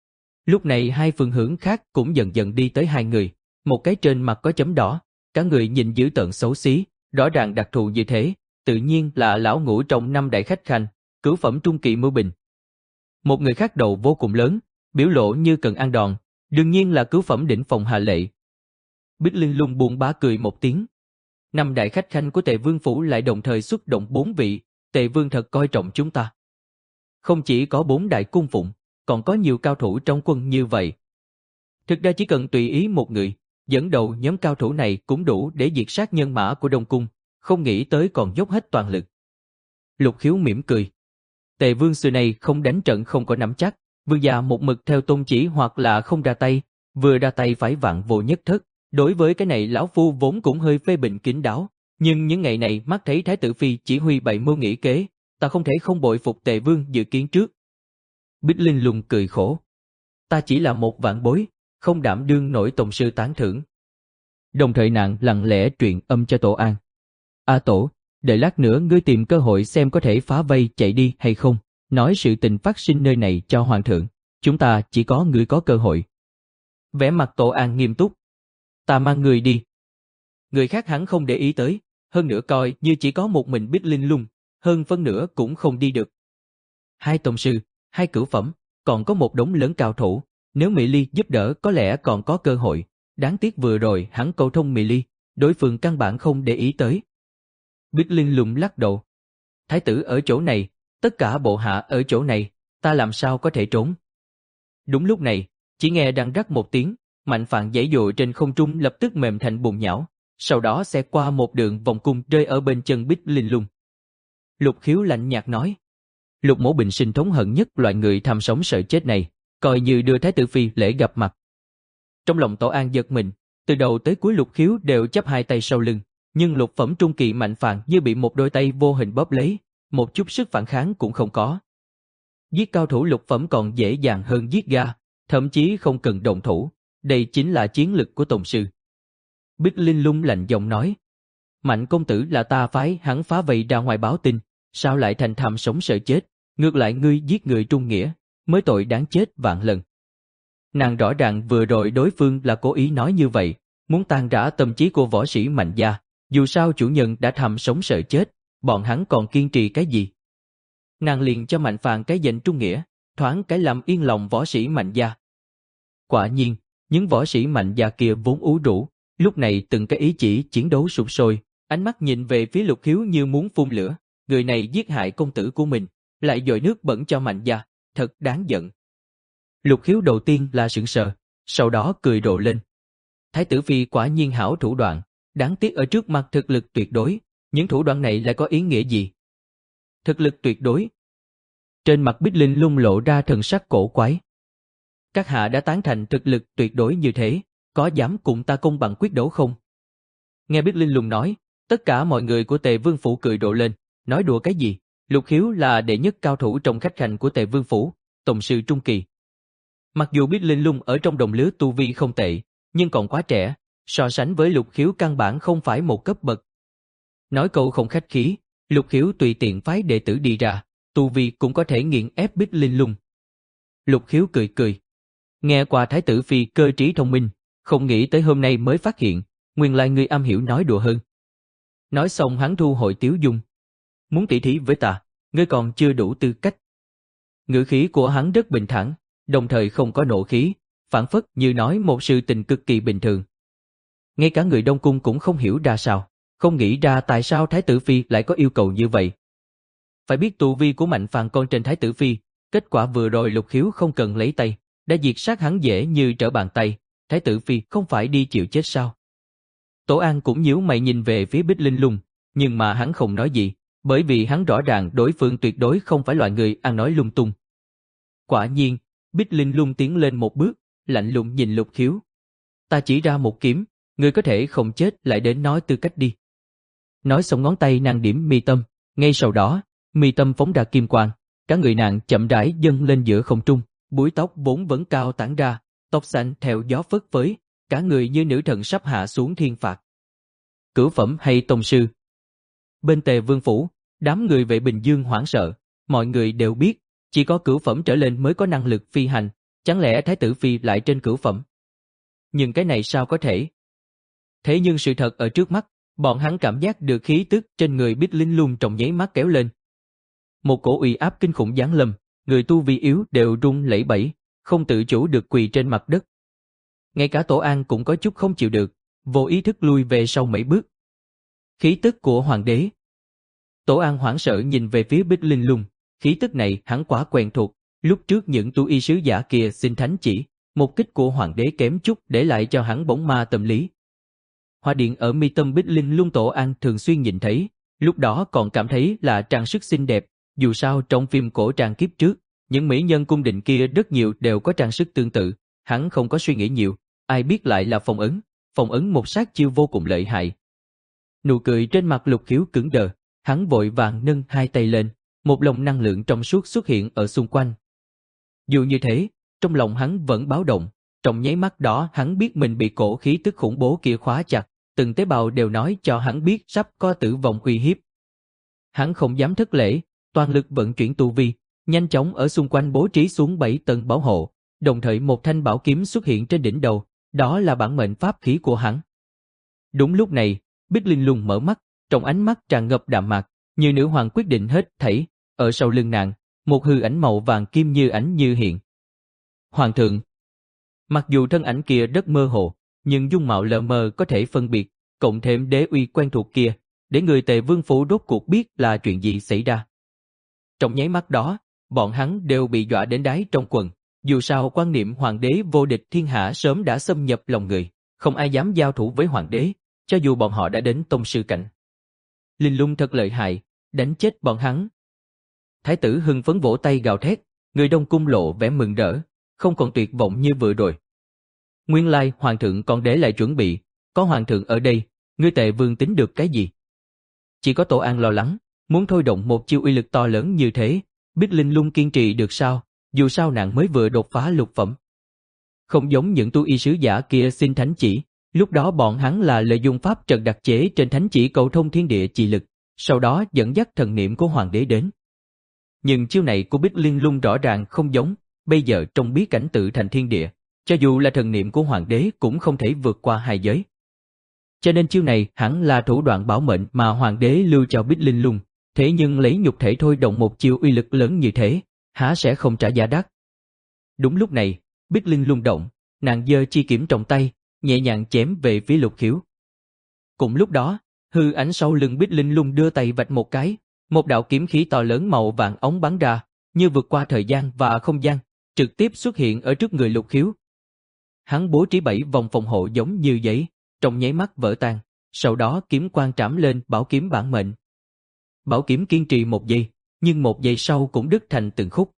Lúc này hai phương hướng khác cũng dần dần đi tới hai người, một cái trên mặt có chấm đỏ, cả người nhìn dữ tợn xấu xí, rõ ràng đặc thù như thế, tự nhiên là lão ngũ trong năm đại khách khanh, cửu phẩm trung kỳ Mưu Bình. Một người khác đầu vô cùng lớn, biểu lộ như cần ăn đòn, đương nhiên là cửu phẩm đỉnh phòng Hà Lệ. Bích Linh Lung buồn bã cười một tiếng. Năm đại khách khanh của Tề Vương phủ lại đồng thời xuất động bốn vị, Tề Vương thật coi trọng chúng ta. Không chỉ có bốn đại cung phụng, còn có nhiều cao thủ trong quân như vậy. Thực ra chỉ cần tùy ý một người, dẫn đầu nhóm cao thủ này cũng đủ để diệt sát nhân mã của Đông Cung, không nghĩ tới còn dốc hết toàn lực. Lục Khiếu mỉm cười. Tề Vương xưa nay không đánh trận không có nắm chắc, vương gia một mực theo tôn chỉ hoặc là không ra tay, vừa ra tay phải vạn vô nhất thất. Đối với cái này lão phu vốn cũng hơi phê bình kín đáo, nhưng những ngày này mắt thấy thái tử phi chỉ huy bày mưu nghĩ kế, ta không thể không bội phục Tề Vương dự kiến trước. Bích Linh Lung cười khổ. Ta chỉ là một vạn bối, không đảm đương nổi tổng sư tán thưởng. Đồng thời nàng lặng lẽ truyền âm cho Tổ An. A Tổ, đợi lát nữa ngươi tìm cơ hội xem có thể phá vây chạy đi hay không, nói sự tình phát sinh nơi này cho hoàng thượng, chúng ta chỉ có ngươi có cơ hội. Vẻ mặt Tổ An nghiêm túc. Ta mang người đi. Người khác hắn không để ý tới, hơn nữa coi như chỉ có một mình Bích Linh Lung, hơn phân nửa cũng không đi được. Hai tông sư, hai cửu phẩm, còn có một đống lớn cao thủ, nếu Mỹ Ly giúp đỡ có lẽ còn có cơ hội, đáng tiếc vừa rồi hắn câu thông Mỹ Ly, đối phương căn bản không để ý tới. Bích Linh Lung lắc đầu. Thái tử ở chỗ này, tất cả bộ hạ ở chỗ này, ta làm sao có thể trốn. Đúng lúc này, Chỉ nghe răng rắc một tiếng, Mạnh Phạn giãy dụa trên không trung lập tức mềm thành bùn nhão, sau đó xẹt qua một đường vòng cung rơi ở bên chân Bích Linh Lung. Lục Khiếu lạnh nhạt nói, Lục Mỗ bình sinh thống hận nhất loại người tham sống sợ chết này, coi như đưa Thái tử phi lễ gặp mặt. Trong lòng Tổ An giật mình, từ đầu tới cuối Lục Khiếu đều chắp hai tay sau lưng, nhưng lục phẩm trung kỳ Mạnh Phạn như bị một đôi tay vô hình bóp lấy, một chút sức phản kháng cũng không có. Giết cao thủ lục phẩm còn dễ dàng hơn giết ga, thậm chí không cần động thủ, đây chính là chiến lực của Tông sư. Bích Linh Lung lạnh giọng nói, Mạnh công tử là ta phái hắn phá vây ra ngoài báo tin, sao lại thành tham sống sợ chết, ngược lại ngươi giết người trung nghĩa, mới tội đáng chết vạn lần. Nàng rõ ràng vừa rồi đối phương là cố ý nói như vậy, muốn tan rã tâm trí của võ sĩ Mạnh gia, dù sao chủ nhân đã tham sống sợ chết, bọn hắn còn kiên trì cái gì. Nàng liền cho Mạnh Phạn cái danh trung nghĩa, thoáng cái làm yên lòng võ sĩ Mạnh gia. Quả nhiên, những võ sĩ Mạnh gia kia vốn ú rũ, lúc này từng cái ý chỉ chiến đấu sục sôi, ánh mắt nhìn về phía Lục Khiếu như muốn phun lửa, người này giết hại công tử của mình, lại dội nước bẩn cho Mạnh gia, thật đáng giận. Lục Khiếu đầu tiên là sững sờ, sau đó cười rộ lên. Thái tử phi quả nhiên hảo thủ đoạn, đáng tiếc ở trước mặt thực lực tuyệt đối, những thủ đoạn này lại có ý nghĩa gì? Thực lực tuyệt đối. Trên mặt Bích Linh Lung lộ ra thần sắc cổ quái. Các hạ đã tán thành thực lực tuyệt đối như thế, có dám cùng ta công bằng quyết đấu không? Nghe Bích Linh Lung nói, tất cả mọi người của Tề Vương phủ cười rộ lên, nói đùa cái gì? Lục Khiếu là đệ nhất cao thủ trong khách khanh của Tề Vương phủ, tổng sư trung kỳ. Mặc dù Bích Linh Lung ở trong đồng lứa tu vi không tệ, nhưng còn quá trẻ, so sánh với Lục Khiếu căn bản không phải một cấp bậc. Nói câu không khách khí, Lục Khiếu tùy tiện phái đệ tử đi ra, tu vi cũng có thể nghiền ép Bích Linh Lung. Lục Khiếu cười cười. Nghe qua Thái tử phi cơ trí thông minh, không nghĩ tới hôm nay mới phát hiện, nguyên lai người am hiểu nói đùa hơn. Nói xong hắn thu hồi tiếu dung. Muốn tỉ thí với ta, ngươi còn chưa đủ tư cách. Ngữ khí của hắn rất bình thản, đồng thời không có nộ khí, phản phất như nói một sự tình cực kỳ bình thường. Ngay cả người Đông Cung cũng không hiểu ra sao, không nghĩ ra tại sao Thái tử phi lại có yêu cầu như vậy. Phải biết tu vi của Mạnh Phạn con trên Thái tử phi, kết quả vừa rồi Lục Khiếu không cần lấy tay, đã diệt sát hắn dễ như trở bàn tay, Thái tử phi không phải đi chịu chết sao? Tổ An cũng nhíu mày nhìn về phía Bích Linh Lung, nhưng mà hắn không nói gì, bởi vì hắn rõ ràng đối phương tuyệt đối không phải loại người ăn nói lung tung. Quả nhiên, Bích Linh Lung tiến lên một bước, lạnh lùng nhìn Lục Khiếu. Ta chỉ ra một kiếm, người có thể không chết lại đến nói tư cách đi. Nói xong ngón tay nàng điểm mi tâm, ngay sau đó, mi tâm phóng ra kim quang, cả người nàng chậm rãi dâng lên giữa không trung, búi tóc vốn vẫn cao tản ra, tóc xanh theo gió phất phới, cả người như nữ thần sắp hạ xuống thiên phạt. Cửu phẩm hay tông sư? Bên Tề Vương phủ, đám người vệ Bình Dương hoảng sợ, mọi người đều biết, chỉ có cửu phẩm trở lên mới có năng lực phi hành, chẳng lẽ Thái tử phi lại trên cửu phẩm? Nhưng cái này sao có thể? Thế nhưng sự thật ở trước mắt, bọn hắn cảm giác được khí tức trên người Bích Linh Lung trong nháy mắt kéo lên. Một cổ uy áp kinh khủng giáng lâm, người tu vi yếu đều run lẩy bẩy, không tự chủ được quỳ trên mặt đất. Ngay cả Tổ An cũng có chút không chịu được, vô ý thức lui về sau mấy bước. Khí tức của hoàng đế. Tổ An hoảng sợ nhìn về phía Bích Linh Lung, khí tức này hắn quá quen thuộc, lúc trước những tu y sứ giả kia xin thánh chỉ, một kích của hoàng đế kém chút để lại cho hắn bóng ma tâm lý. Hoa điện ở mi tâm Bích Linh Lung Tổ An thường xuyên nhìn thấy, lúc đó còn cảm thấy là trang sức xinh đẹp, dù sao trong phim cổ trang kiếp trước, những mỹ nhân cung đình kia rất nhiều đều có trang sức tương tự, hắn không có suy nghĩ nhiều, ai biết lại là phong ấn, phong ấn một sát chiêu vô cùng lợi hại. Nụ cười trên mặt Lục Khiếu cứng đờ, hắn vội vàng nâng hai tay lên, một lồng năng lượng trong suốt xuất hiện ở xung quanh. Dù như thế, trong lòng hắn vẫn báo động, trong nháy mắt đó hắn biết mình bị cổ khí tức khủng bố kia khóa chặt, từng tế bào đều nói cho hắn biết sắp có tử vong uy hiếp. Hắn không dám thất lễ, toàn lực vận chuyển tu vi, nhanh chóng ở xung quanh bố trí xuống bảy tầng bảo hộ, đồng thời một thanh bảo kiếm xuất hiện trên đỉnh đầu, đó là bản mệnh pháp khí của hắn. Đúng lúc này, Bích Linh Lung mở mắt, trong ánh mắt tràn ngập đạm mạc, như nữ hoàng quyết định hết thảy, ở sau lưng nàng, một hư ảnh màu vàng kim như ảnh như hiện. Hoàng thượng. Mặc dù thân ảnh kia rất mơ hồ, nhưng dung mạo lờ mờ có thể phân biệt, cộng thêm đế uy quen thuộc kia, để người Tề Vương phủ rốt cuộc biết là chuyện gì xảy ra. Trong nháy mắt đó, bọn hắn đều bị dọa đến đáy trong quần, Dù sao quan niệm hoàng đế vô địch thiên hạ sớm đã xâm nhập lòng người, không ai dám giao thủ với hoàng đế, cho dù bọn họ đã đến tông sư cảnh. Linh Lung thật lợi hại, đánh chết bọn hắn. Thái tử hưng phấn vỗ tay gào thét, người Đông Cung lộ vẻ mừng rỡ, không còn tuyệt vọng như vừa rồi. Nguyên lai hoàng thượng còn để lại chuẩn bị, có hoàng thượng ở đây, ngươi Tề Vương tính được cái gì? Chỉ có Tổ An lo lắng, muốn thôi động một chiêu uy lực to lớn như thế, biết Linh Lung kiên trì được sao, dù sao nàng mới vừa đột phá lục phẩm. Không giống những tu y sứ giả kia xin thánh chỉ, lúc đó bọn hắn là lợi dụng pháp trận đặc chế trên thánh chỉ cầu thông thiên địa chi lực, sau đó dẫn dắt thần niệm của hoàng đế đến. Nhưng chiêu này của Bích Linh Lung rõ ràng không giống, bây giờ trong bí cảnh tự thành thiên địa, cho dù là thần niệm của hoàng đế cũng không thể vượt qua hai giới. Cho nên chiêu này hẳn là thủ đoạn bảo mệnh mà hoàng đế lưu cho Bích Linh Lung, thế nhưng lấy nhục thể thôi động một chiêu uy lực lớn như thế, há sẽ không trả giá đắt. Đúng lúc này, Bích Linh Lung động, nàng giơ chi kiếm trong tay, nhẹ nhàng chém về phía Lục Khiếu. Cùng lúc đó, hư ảnh sau lưng Bích Linh Lung đưa tay vạch một cái, một đạo kiếm khí to lớn màu vàng ống bắn ra, như vượt qua thời gian và không gian, trực tiếp xuất hiện ở trước người Lục Khiếu. Hắn bố trí bảy vòng phòng hộ giống như giấy, trong nháy mắt vỡ tan, sau đó kiếm quang trảm lên bảo kiếm bản mệnh. Bảo kiếm kiên trì một giây, nhưng một giây sau cũng đứt thành từng khúc.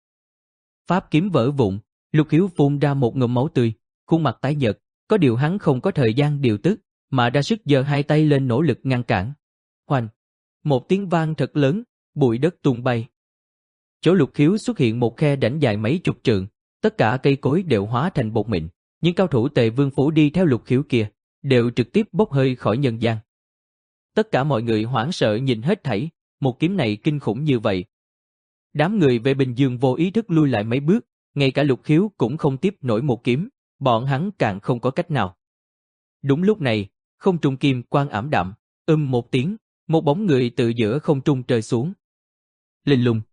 Pháp kiếm vỡ vụn, Lục Khiếu phun ra một ngụm máu tươi, khuôn mặt tái nhợt, có điều hắn không có thời gian điều tức, mà ra sức giơ hai tay lên nỗ lực ngăn cản. Hoành! Một tiếng vang thật lớn, bụi đất tung bay. Chỗ Lục Khiếu xuất hiện một khe rãnh dài mấy chục trượng, tất cả cây cối đều hóa thành bột mịn, những cao thủ Tề Vương phủ đi theo Lục Khiếu kia, đều trực tiếp bốc hơi khỏi nhân gian. Tất cả mọi người hoảng sợ nhìn hết thảy, một kiếm này kinh khủng như vậy. Đám người về Bình Dương vô ý thức lui lại mấy bước, ngay cả Lục Khiếu cũng không tiếp nổi một kiếm, bọn hắn càng không có cách nào. Đúng lúc này, không trung kim quang ảm đạm, ưm một tiếng, một bóng người từ giữa không trung rơi xuống. Linh Lung.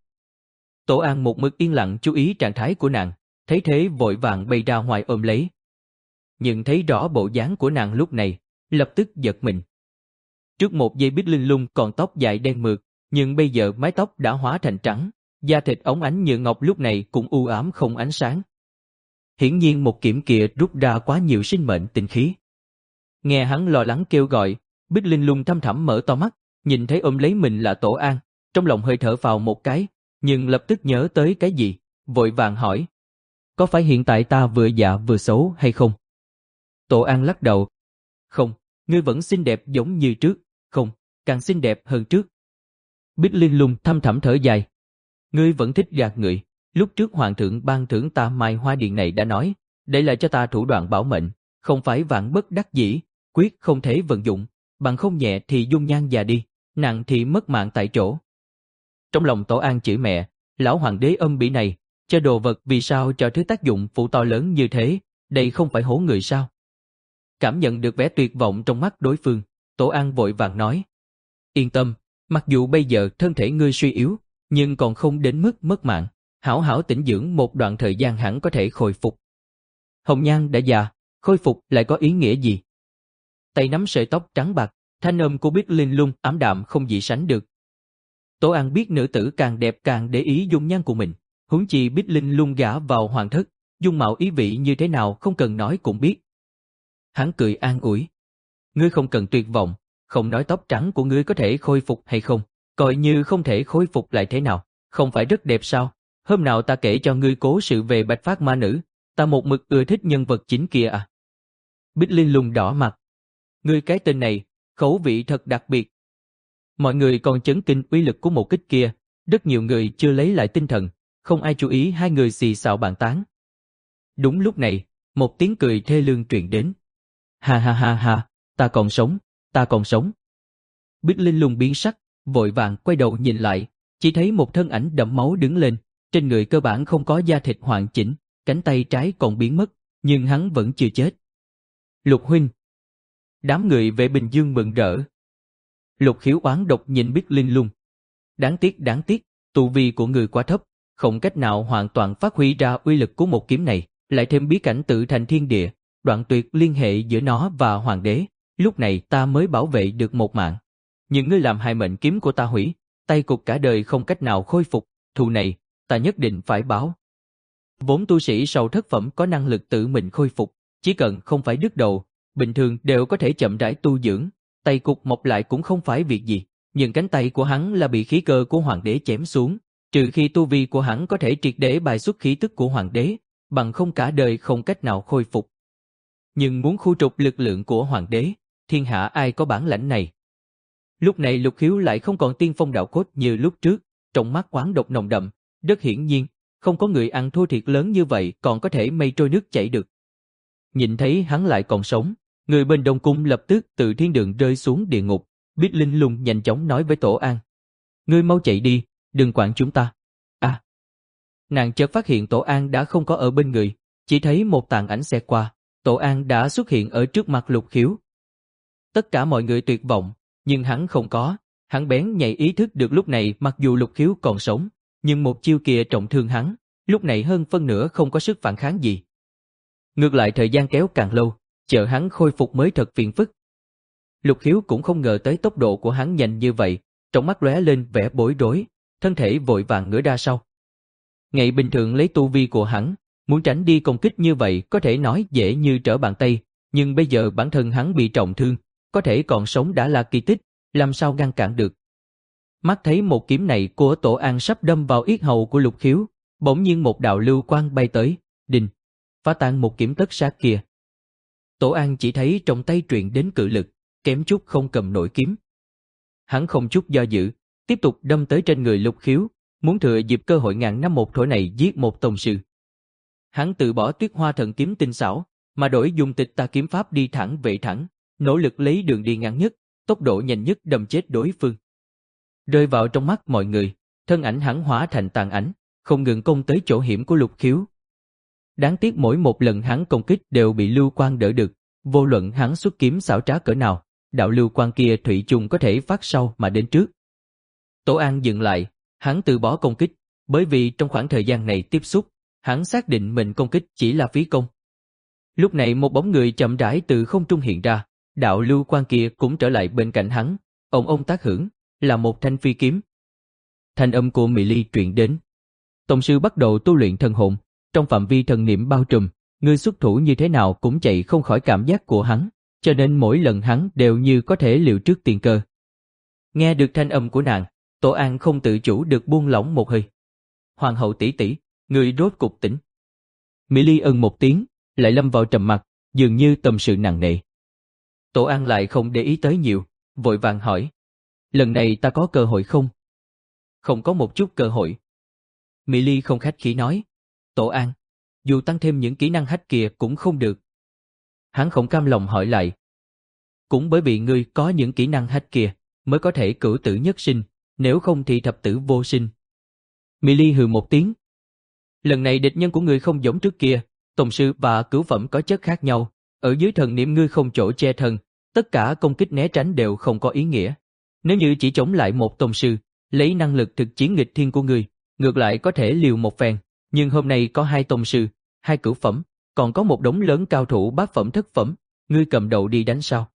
Tổ An một mực yên lặng chú ý trạng thái của nàng, thấy thế vội vàng bay ra ngoài ôm lấy. Nhưng thấy rõ bộ dáng của nàng lúc này, lập tức giật mình. Trước một giây Bích Linh Lung còn tóc dài đen mượt, nhưng bây giờ mái tóc đã hóa thành trắng, da thịt óng ánh như ngọc lúc này cũng u ám không ánh sáng. Hiển nhiên một kiếm kia rút ra quá nhiều sinh mệnh tinh khí. Nghe hắn lo lắng kêu gọi, Bích Linh Lung thăm thẳm mở to mắt, nhìn thấy ôm lấy mình là Tổ An, trong lòng hơi thở phào một cái, nhưng lập tức nhớ tới cái gì, vội vàng hỏi. Có phải hiện tại ta vừa già vừa xấu hay không? Tổ An lắc đầu. Không, ngươi vẫn xinh đẹp giống như trước, không, càng xinh đẹp hơn trước. Bích Linh Lung thăm thẳm thở dài. Ngươi vẫn thích gạt người, lúc trước hoàng thượng ban thưởng ta Mai Hoa Điện này đã nói, đây là cho ta thủ đoạn bảo mệnh, không phải vạn bất đắc dĩ, quyết không thể vận dụng, bằng không nhẹ thì dung nhan già đi, nặng thì mất mạng tại chỗ. Trong lòng Tổ An chửi mẹ, lão hoàng đế âm bỉ này, cho đồ vật vì sao cho thứ tác dụng phụ to lớn như thế, đây không phải hố người sao? Cảm nhận được vẻ tuyệt vọng trong mắt đối phương, Tổ An vội vàng nói. Yên tâm, mặc dù bây giờ thân thể ngươi suy yếu, nhưng còn không đến mức mất mạng, hảo hảo tĩnh dưỡng một đoạn thời gian hẳn có thể khôi phục. Hồng nhan đã già, khôi phục lại có ý nghĩa gì? Tay nắm sợi tóc trắng bạc, thanh âm của Bích Linh Lung ám đạm không gì sánh được. Tổ An biết nữ tử càng đẹp càng để ý dung nhan của mình, huống chi Bích Linh Lung gả vào hoàng thất, dung mạo ý vị như thế nào không cần nói cũng biết. Hắn cười an ủi. Ngươi không cần tuyệt vọng, không nói tóc trắng của ngươi có thể khôi phục hay không, coi như không thể khôi phục lại thế nào, không phải rất đẹp sao? Hôm nào ta kể cho ngươi cố sự về Bạch Phát Ma Nữ, ta một mực ưa thích nhân vật chính kia à. Bích Linh Lung đỏ mặt. Ngươi cái tên này, khẩu vị thật đặc biệt. Mọi người còn chấn kinh uy lực của một kích kia, rất nhiều người chưa lấy lại tinh thần, không ai chú ý hai người xì xào bàn tán. Đúng lúc này, một tiếng cười thê lương truyền đến. Ha ha ha ha, ta còn sống, ta còn sống. Bích Linh Lung biến sắc, vội vàng quay đầu nhìn lại, chỉ thấy một thân ảnh đẫm máu đứng lên, trên người cơ bản không có da thịt hoàn chỉnh, cánh tay trái còn biến mất, nhưng hắn vẫn chưa chết. Lục huynh. Đám người về Bình Dương mừng rỡ. Lục Khiếu oán độc nhìn Bích Linh Lung. Đáng tiếc đáng tiếc, tu vi của người quá thấp, không cách nào hoàn toàn phát huy ra uy lực của một kiếm này, lại thêm bí cảnh tự thành thiên địa, đoạn tuyệt liên hệ giữa nó và hoàng đế, lúc này ta mới bảo vệ được một mạng. Nhưng ngươi làm hai mệnh kiếm của ta hủy, tay cục cả đời không cách nào khôi phục, thù này, ta nhất định phải báo. Vốn tu sĩ sau thất phẩm có năng lực tự mình khôi phục, chỉ cần không phải đứt đầu, bình thường đều có thể chậm rãi tu dưỡng, tay cục mọc lại cũng không phải việc gì. Nhưng cánh tay của hắn là bị khí cơ của hoàng đế chém xuống, trừ khi tu vi của hắn có thể triệt để bài xuất khí tức của hoàng đế, bằng không cả đời không cách nào khôi phục. Nhưng muốn khu trục lực lượng của hoàng đế, thiên hạ ai có bản lãnh này. Lúc này Lục Khiếu lại không còn tiên phong đạo cốt như lúc trước, trong mắt oán độc nồng đậm, rất hiển nhiên, không có người ăn thua thiệt lớn như vậy còn có thể mây trôi nước chảy được. Nhìn thấy hắn lại còn sống, người bên Đông Cung lập tức từ thiên đường rơi xuống địa ngục, Bích Linh Lung nhanh chóng nói với Tổ An. Ngươi mau chạy đi, đừng quản chúng ta. À! Nàng chợt phát hiện Tổ An đã không có ở bên người, chỉ thấy một tàn ảnh xe qua, Tổ An đã xuất hiện ở trước mặt Lục Khiếu. Tất cả mọi người tuyệt vọng, nhưng hắn không có, hắn bén nhạy ý thức được lúc này mặc dù Lục Khiếu còn sống, nhưng một chiêu kia trọng thương hắn, lúc này hơn phân nửa không có sức phản kháng gì. Ngược lại thời gian kéo càng lâu, chờ hắn khôi phục mới thật phiền phức. Lục Khiếu cũng không ngờ tới tốc độ của hắn nhanh như vậy, trong mắt lóe lên vẻ bối rối, thân thể vội vàng ngửa ra sau. Ngày bình thường lấy tu vi của hắn, muốn tránh đi công kích như vậy có thể nói dễ như trở bàn tay, nhưng bây giờ bản thân hắn bị trọng thương, có thể còn sống đã là kỳ tích, làm sao ngăn cản được. Mắt thấy một kiếm này của Tổ An sắp đâm vào yết hầu của Lục Khiếu, bỗng nhiên một đạo lưu quang bay tới, đình, phá tan một kiếm tất sát kia. Tổ An chỉ thấy trong tay truyền đến cự lực, kém chút không cầm nổi kiếm. Hắn không chút do dự, tiếp tục đâm tới trên người Lục Khiếu, muốn thừa dịp cơ hội ngàn năm một thổi này giết một tông sư. Hắn từ bỏ Tuyết Hoa Thần kiếm tinh xảo, mà đổi dùng Tịch Ta kiếm pháp đi thẳng về thẳng, nỗ lực lấy đường đi ngắn nhất, tốc độ nhanh nhất đâm chết đối phương. Rơi vào trong mắt mọi người, thân ảnh hắn hóa thành tàn ảnh, không ngừng công tới chỗ hiểm của Lục Khiếu. Đáng tiếc mỗi một lần hắn công kích đều bị lưu quang đỡ được, vô luận hắn xuất kiếm xảo trá cỡ nào, đạo lưu quang kia thủy chung có thể phát sau mà đến trước. Tổ An dừng lại, hắn từ bỏ công kích, bởi vì trong khoảng thời gian này tiếp xúc, hắn xác định mình công kích chỉ là phí công. Lúc này một bóng người chậm rãi từ không trung hiện ra, đạo lưu quang kia cũng trở lại bên cạnh hắn, ông ông tác hưởng, là một thanh phi kiếm. Thanh âm của Mỹ Ly truyền đến. Tông sư bắt đầu tu luyện thần hồn, trong phạm vi thần niệm bao trùm, người xuất thủ như thế nào cũng chạy không khỏi cảm giác của hắn, cho nên mỗi lần hắn đều như có thể liệu trước tiền cơ. Nghe được thanh âm của nàng, Tổ An không tự chủ được buông lỏng một hơi. Hoàng hậu tỷ tỷ, người rốt cục tỉnh. Mỹ Ly ân một tiếng, lại lâm vào trầm mặc, dường như tâm sự nặng nề. Tổ An lại không để ý tới nhiều, vội vàng hỏi. Lần này ta có cơ hội không? Không có một chút cơ hội. Mỹ Ly không khách khí nói. Tổ An, dù tăng thêm những kỹ năng hack kia cũng không được. Hắn không cam lòng hỏi lại. Cũng bởi vì ngươi có những kỹ năng hack kia, mới có thể cửu tử nhất sinh, nếu không thì thập tử vô sinh. Mỹ Ly hừ một tiếng. Lần này địch nhân của ngươi không giống trước kia, tông sư và cửu phẩm có chất khác nhau, ở dưới thần niệm ngươi không chỗ che thân, tất cả công kích né tránh đều không có ý nghĩa. Nếu như chỉ chống lại một tông sư, lấy năng lực thực chiến nghịch thiên của ngươi, ngược lại có thể liều một phen, nhưng hôm nay có hai tông sư, hai cửu phẩm, còn có một đống lớn cao thủ bát phẩm thất phẩm, ngươi cầm đầu đi đánh sao?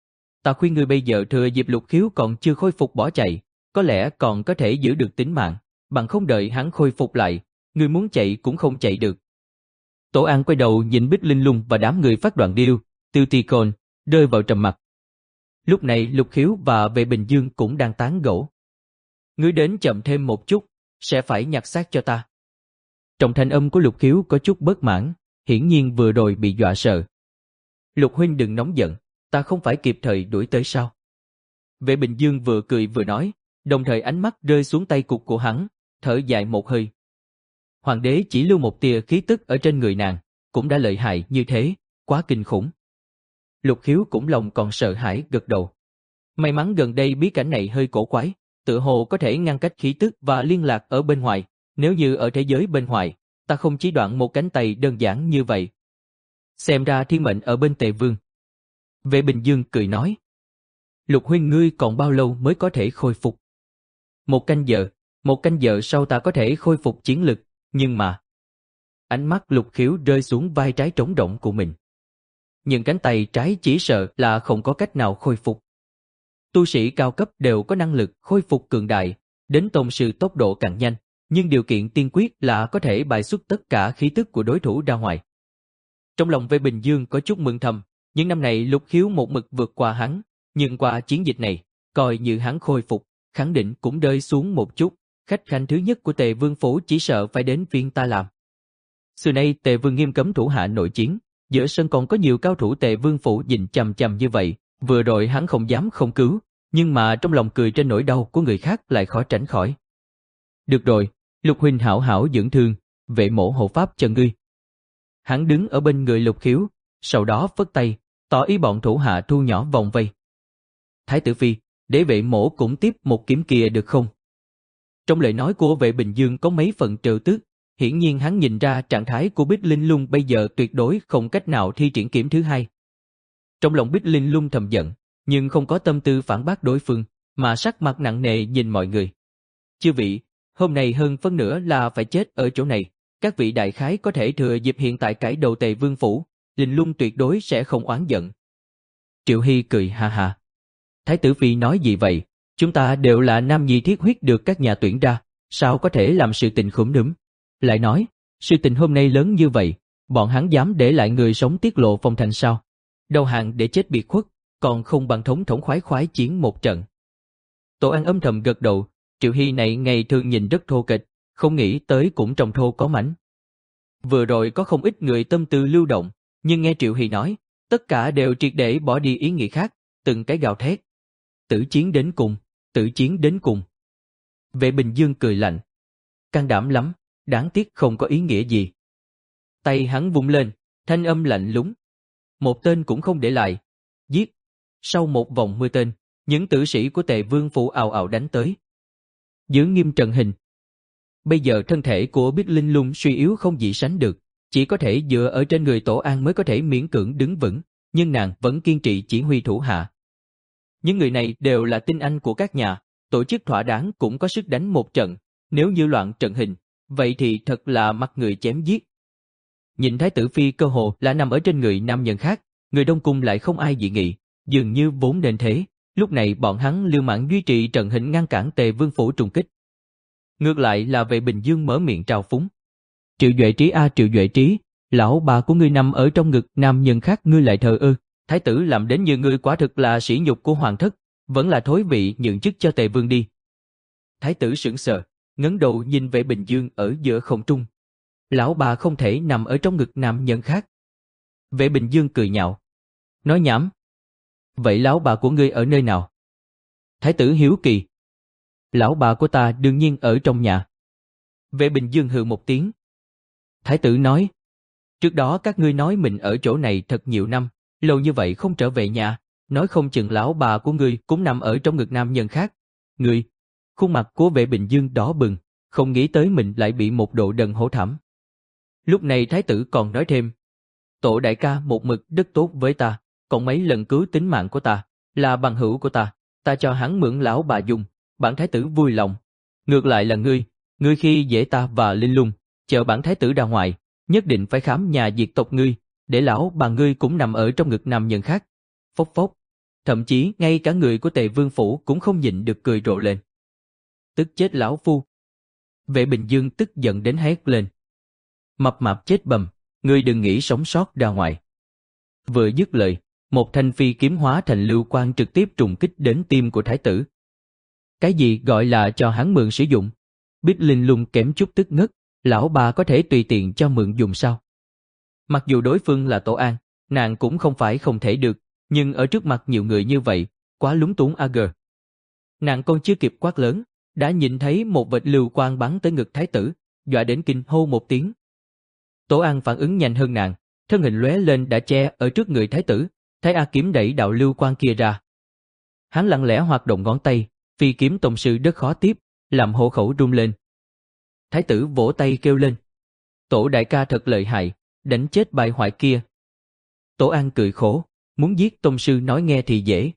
Ta khuyên ngươi bây giờ thừa dịp Lục Khiếu còn chưa khôi phục bỏ chạy, có lẽ còn có thể giữ được tính mạng, bằng không đợi hắn khôi phục lại, ngươi muốn chạy cũng không chạy được. Tổ An quay đầu nhìn Bích Linh Lung và đám người phát đoạn điêu, Tiêu Ti Côn, rơi vào trầm mặc. Lúc này Lục Khiếu và Vệ Bình Dương cũng đang tán gẫu. Ngươi đến chậm thêm một chút, sẽ phải nhặt xác cho ta. Trong thanh âm của Lục Khiếu có chút bất mãn, hiển nhiên vừa rồi bị dọa sợ. Lục huynh đừng nóng giận, ta không phải kịp thời đuổi tới sao? Vệ Bình Dương vừa cười vừa nói, đồng thời ánh mắt rơi xuống tay cục của hắn, thở dài một hơi. Hoàng đế chỉ lưu một tia khí tức ở trên người nàng, cũng đã lợi hại như thế, quá kinh khủng. Lục Khiếu cũng lòng còn sợ hãi gật đầu. May mắn gần đây bí cảnh này hơi cổ quái, tựa hồ có thể ngăn cách khí tức và liên lạc ở bên ngoài, nếu như ở thế giới bên ngoài, ta không chỉ đoạn một cánh tay đơn giản như vậy. Xem ra thiên mệnh ở bên Tề Vương. Vệ Bình Dương cười nói. Lục huynh ngươi còn bao lâu mới có thể khôi phục? Một canh giờ, một canh giờ sau ta có thể khôi phục chiến lực, nhưng mà... Ánh mắt Lục Khiếu rơi xuống vai trái trống rỗng của mình. Nhưng cánh tay trái chỉ sợ là không có cách nào khôi phục. Tu sĩ cao cấp đều có năng lực khôi phục cường đại, đến tông sư tốc độ càng nhanh, nhưng điều kiện tiên quyết là có thể bài xuất tất cả khí tức của đối thủ ra ngoài. Trong lòng Vệ Bình Dương có chút mừng thầm, những năm này Lục Khiếu một mực vượt qua hắn, nhưng qua chiến dịch này, coi như hắn khôi phục, khẳng định cũng rơi xuống một chút, khách khanh thứ nhất của Tề Vương phủ chỉ sợ phải đến phiên ta làm. Xưa nay Tề Vương nghiêm cấm thủ hạ nội chiến, giữa sân còn có nhiều cao thủ Tề Vương phủ nhìn chằm chằm như vậy, vừa rồi hắn không dám không cứu, nhưng mà trong lòng cười trên nỗi đau của người khác lại khó tránh khỏi. Được rồi, Lục huynh hảo hảo dưỡng thương, Vệ mổ hộ pháp cho ngươi. Hắn đứng ở bên người Lục Khiếu, sau đó phất tay, tỏ ý bọn thủ hạ thu nhỏ vòng vây. Thái tử phi, để Vệ mổ cũng tiếp một kiếm kia được không? Trong lời nói của Vệ Bình Dương có mấy phần trêu tức, hiển nhiên hắn nhìn ra trạng thái của Bích Linh Lung bây giờ tuyệt đối không cách nào thi triển kiếm thứ hai. Trong lòng Bích Linh Lung thầm giận, nhưng không có tâm tư phản bác đối phương, mà sắc mặt nặng nề nhìn mọi người. Chư vị, hôm nay hơn phân nửa là phải chết ở chỗ này, các vị đại khái có thể thừa dịp hiện tại cải đầu Tề Vương phủ, Linh Lung tuyệt đối sẽ không oán giận. Triệu Hy cười ha ha. Thái tử phi nói gì vậy, chúng ta đều là nam nhi thiết huyết được các nhà tuyển ra, sao có thể làm sự tình khủng núm. Lại nói, sự tình hôm nay lớn như vậy, bọn hắn dám để lại người sống tiết lộ phong thành sao? Đầu hàng để chết biệt khuất, còn không bằng thống thống khoái khoái chiến một trận. Tổ An âm thầm gật đầu, Triệu Hy này ngày thường nhìn rất thô kịch, không nghĩ tới cũng trong thô có mảnh. Vừa rồi có không ít người tâm tư lưu động, nhưng nghe Triệu Hy nói, tất cả đều triệt để bỏ đi ý nghĩ khác, từng cái gào thét. Tử chiến đến cùng, tử chiến đến cùng. Vệ Bình Dương cười lạnh. Can đảm lắm, đáng tiếc không có ý nghĩa gì. Tay hắn vung lên, thanh âm lạnh lùng. Một tên cũng không để lại. Giết. Sau một vòng mưa tên, những tử sĩ của Tề Vương phủ ào ào đánh tới. Giữ nghiêm trận hình. Bây giờ thân thể của Bích Linh Lung suy yếu không gì sánh được, chỉ có thể dựa ở trên người Tổ An mới có thể miễn cưỡng đứng vững, nhưng nàng vẫn kiên trì chỉ huy thủ hạ. Những người này đều là tinh anh của các nhà, tổ chức thỏa đáng cũng có sức đánh một trận, nếu như loạn trận hình, vậy thì thật là mặt người chém giết. Nhìn Thái tử phi cơ hồ là nằm ở trên người nam nhân khác, người Đông Cung lại không ai dị nghị, dường như vốn nên thế, lúc này bọn hắn liều mạng duy trì trận hình ngăn cản Tề Vương phủ trùng kích. Ngược lại là Vệ Bình Dương mở miệng trào phúng. Triệu Duệ Trí a Triệu Duệ Trí, lão bà của ngươi nằm ở trong ngực nam nhân khác ngươi lại thờ ơ, thái tử làm đến như ngươi quả thực là sỉ nhục của hoàng thất, vẫn là thối vị nhượng chức cho Tề Vương đi. Thái tử sững sờ, ngẩng đầu nhìn Vệ Bình Dương ở giữa không trung. Lão bà không thể nằm ở trong ngực nam nhân khác. Vệ Bình Dương cười nhạo. Nói nhảm. Vậy lão bà của ngươi ở nơi nào? Thái tử hiếu kỳ. Lão bà của ta đương nhiên ở trong nhà. Vệ Bình Dương hừ một tiếng. Thái tử nói. Trước đó các ngươi nói mình ở chỗ này thật nhiều năm, lâu như vậy không trở về nhà, nói không chừng lão bà của ngươi cũng nằm ở trong ngực nam nhân khác. Ngươi, khuôn mặt của Vệ Bình Dương đỏ bừng, không nghĩ tới mình lại bị một độ đần hổ thảm. Lúc này thái tử còn nói thêm. Tổ đại ca một mực rất tốt với ta, còn mấy lần cứu tính mạng của ta, là bằng hữu của ta, ta cho hắn mượn lão bà dùng, bản thái tử vui lòng. Ngược lại là ngươi, ngươi khi dễ ta và Linh Lung, chờ bản thái tử ra ngoài, nhất định phải khám nhà diệt tộc ngươi, để lão bà ngươi cũng nằm ở trong ngực nam nhân khác. Phốc phốc. Thậm chí ngay cả người của Tề Vương phủ cũng không nhịn được cười rộ lên. Tức chết lão phu. Vệ Bình Dương tức giận đến hét lên. Mập mạp chết bầm, ngươi đừng nghĩ sống sót ra ngoài. Vừa dứt lời, một thanh phi kiếm hóa thành lưu quang trực tiếp trùng kích đến tim của thái tử. Cái gì gọi là cho hắn mượn sử dụng? Bích Linh Lung kém chút tức ngất, lão bà có thể tùy tiện cho mượn dùng sao? Mặc dù đối phương là Tổ An, nàng cũng không phải không thể được, nhưng ở trước mặt nhiều người như vậy, quá lúng túng ag. Nàng còn chưa kịp quát lớn, đã nhìn thấy một vệt lưu quang bắn tới ngực thái tử, dọa đến kinh hô một tiếng. Tổ An phản ứng nhanh hơn nàng, thân hình lóe lên đã che ở trước người thái tử, Thái A kiếm đẩy đạo lưu quang kia ra. Hắn lặng lẽ hoạt động ngón tay, phi kiếm tông sư rất khó tiếp, làm hộ khẩu rung lên. Thái tử vỗ tay kêu lên. Tổ đại ca thật lợi hại, đánh chết bại hoại kia. Tổ An cười khổ, muốn giết tông sư nói nghe thì dễ.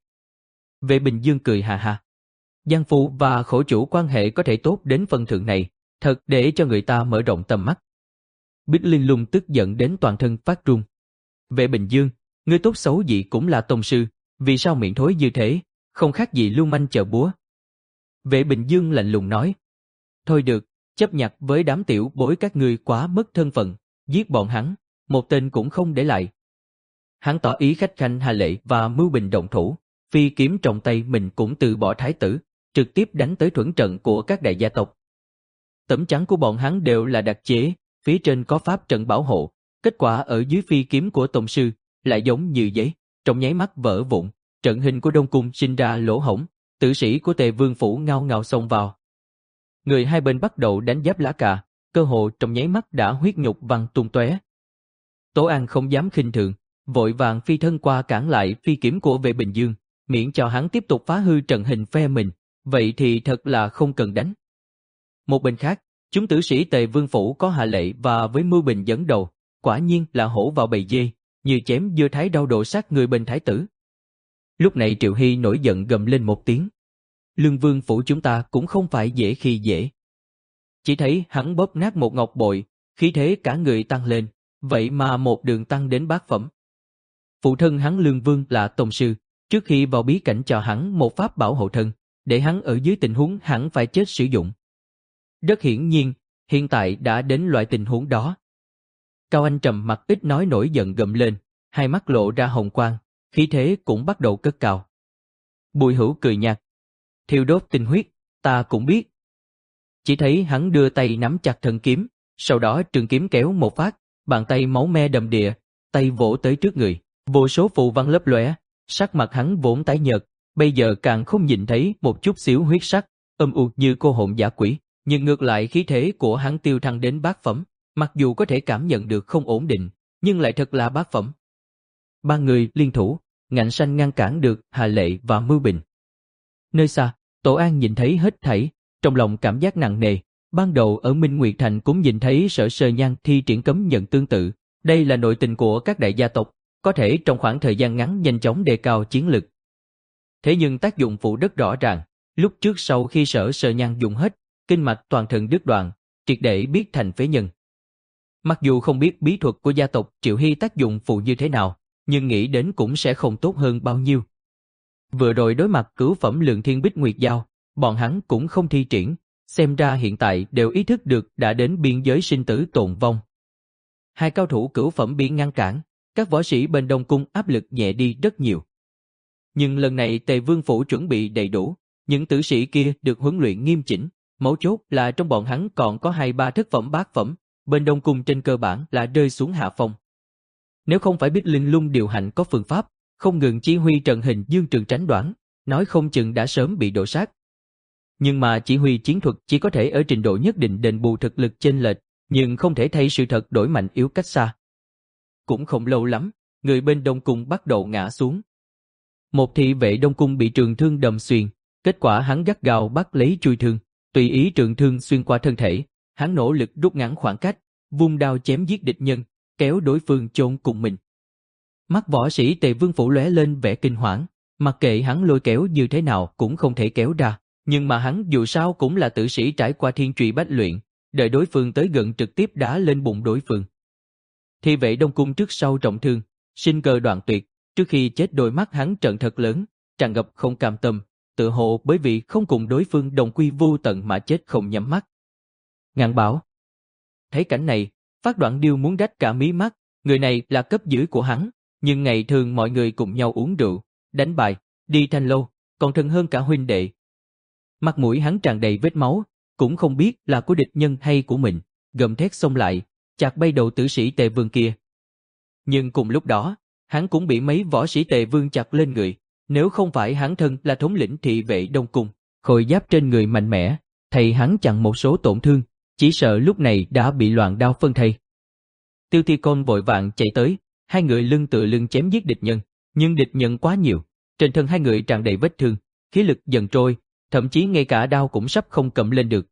Vệ Bình Dương cười hà hà. Giang Phu và khổ chủ quan hệ có thể tốt đến phần thượng này, thật để cho người ta mở rộng tầm mắt. Bích Linh Lung tức giận đến toàn thân phát run. Vệ Bình Dương, ngươi tốt xấu gì cũng là tông sư, vì sao miệng thối như thế, không khác gì lưu manh chợ búa. Vệ Bình Dương lạnh lùng nói. Thôi được, chấp nhặt với đám tiểu bối các ngươi quá mất thân phận, giết bọn hắn, một tên cũng không để lại. Hắn tỏ ý khách khanh Hà Lệ và Mưu Bình động thủ, phi kiếm trong tay mình cũng từ bỏ thái tử, trực tiếp đánh tới thuẫn trận của các đại gia tộc. Tấm chắn của bọn hắn đều là đặc chế, phía trên có pháp trận bảo hộ, kết quả ở dưới phi kiếm của tổng sư lại giống như giấy, trong nháy mắt vỡ vụn, trận hình của Đông Cung sinh ra lỗ hổng, tử sĩ của Tề Vương phủ ngao ngao xông vào. Người hai bên bắt đầu đánh giáp lá cà, cơ hồ trong nháy mắt đã huyết nhục văng tung tóe. Tố An không dám khinh thường, vội vàng phi thân qua cản lại phi kiếm của Vệ Bình Dương, miễn cho hắn tiếp tục phá hư trận hình phe mình, vậy thì thật là không cần đánh. Một bên khác, chúng tử sĩ Tề Vương phủ có Hà Lệ và với Mưu Bình dẫn đầu, quả nhiên là hổ vào bầy dê, như chém dưa thái đau độ sát người bên thái tử. Lúc này Triệu Hy nổi giận gầm lên một tiếng. Lương Vương phủ chúng ta cũng không phải dễ khi dễ. Chỉ thấy hắn bóp nát một ngọc bội, khí thế cả người tăng lên, vậy mà một đường tăng đến bát phẩm. Phụ thân hắn Lương Vương là tông sư, trước khi vào bí cảnh cho hắn một pháp bảo hộ thân, để hắn ở dưới tình huống hẳn phải chết sử dụng. Rất hiển nhiên, hiện tại đã đến loại tình huống đó. Cao Anh trầm mặt ít nói nổi giận gầm lên, hai mắt lộ ra hồng quang, khí thế cũng bắt đầu cất cao. Bùi Hữu cười nhạt, thiêu đốt tinh huyết, ta cũng biết. Chỉ thấy hắn đưa tay nắm chặt thân kiếm, sau đó trường kiếm kéo một phát, bàn tay máu me đầm đìa, tay vỗ tới trước người, vô số phù văn lấp lóe, sắc mặt hắn vốn tái nhợt, bây giờ càng không nhìn thấy một chút xíu huyết sắc, âm u như cô hồn dã quỷ, nhưng ngược lại khí thế của hắn tiêu thăng đến bát phẩm, mặc dù có thể cảm nhận được không ổn định, nhưng lại thật là bát phẩm. Ba người liên thủ, ngạnh sanh ngăn cản được Hà Lệ và Mưu Bình. Nơi xa, Tổ An nhìn thấy hết thảy, trong lòng cảm giác nặng nề. Ban đầu ở Minh Nguyệt Thành cũng nhìn thấy Sở Sơ Nhan thi triển cấm nhận tương tự. Đây là nội tình của các đại gia tộc, có thể trong khoảng thời gian ngắn nhanh chóng đề cao chiến lực. Thế nhưng tác dụng phụ rất rõ ràng, lúc trước sau khi Sở Sơ Nhan dùng hết, kinh mạch toàn thân đứt đoạn, triệt để biến thành phế nhân. Mặc dù không biết bí thuật của gia tộc Triệu Hy tác dụng phụ như thế nào, nhưng nghĩ đến cũng sẽ không tốt hơn bao nhiêu. Vừa rồi đối mặt cửu phẩm Lượng Thiên Bích Nguyệt Giao, bọn hắn cũng không thi triển, xem ra hiện tại đều ý thức được đã đến biên giới sinh tử tồn vong. Hai cao thủ cửu phẩm bị ngăn cản, các võ sĩ bên Đông Cung áp lực nhẹ đi rất nhiều. Nhưng lần này Tề Vương phủ chuẩn bị đầy đủ, những tử sĩ kia được huấn luyện nghiêm chỉnh, mấu chốt là trong bọn hắn còn có hai ba thất phẩm bát phẩm, bên Đông Cung trên cơ bản là rơi xuống hạ phong. Nếu không phải biết Linh Lung điều hành có phương pháp, không ngừng chỉ huy trận hình dương trường tránh đoán, nói không chừng đã sớm bị đổ sát. Nhưng mà chỉ huy chiến thuật chỉ có thể ở trình độ nhất định đền bù thực lực chênh lệch, nhưng không thể thay sự thật đổi mạnh yếu cách xa. Cũng không lâu lắm, người bên Đông Cung bắt đầu ngã xuống. Một thị vệ Đông Cung bị trường thương đâm xuyên, kết quả hắn gắt gao bắt lấy chui thương, tùy ý trường thương xuyên qua thân thể, hắn nỗ lực rút ngắn khoảng cách, vung đao chém giết địch nhân, kéo đối phương chôn cùng mình. Mắt võ sĩ Tề Vương phủ lóe lên vẻ kinh hoảng, mặc kệ hắn lôi kéo như thế nào cũng không thể kéo ra, nhưng mà hắn dù sao cũng là tử sĩ trải qua thiên truy bách luyện, đợi đối phương tới gần trực tiếp đá lên bụng đối phương. Thị vệ Đông Cung trước sau trọng thương, sinh cơ đoạn tuyệt, trước khi chết đôi mắt hắn trợn thật lớn, tràn ngập không cam tâm, tự hồ bởi vì không cùng đối phương đồng quy vô tận mà chết không nhắm mắt. Ngạn Bảo thấy cảnh này, Phát Đoạn Điêu muốn rách cả mí mắt, người này là cấp dưới của hắn, nhưng ngày thường mọi người cùng nhau uống rượu, đánh bài, đi thanh lâu, còn thân hơn cả huynh đệ. Mặt mũi hắn tràn đầy vết máu, cũng không biết là của địch nhân hay của mình, gầm thét xông lại, chặt bay đầu tử sĩ Tề Vương kia. Nhưng cùng lúc đó, hắn cũng bị mấy võ sĩ Tề Vương chặt lên người, nếu không phải hắn thân là thống lĩnh thị vệ Đông Cung, khôi giáp trên người mạnh mẽ, thầy hắn chặn một số tổn thương, chỉ sợ lúc này đã bị loạn đao phân thây. Tiêu Thi Côn vội vàng chạy tới, hai người lưng tựa lưng chém giết địch nhân, nhưng địch nhân quá nhiều, trên thân hai người tràn đầy vết thương, khí lực dần trôi, thậm chí ngay cả đao cũng sắp không cầm lên được.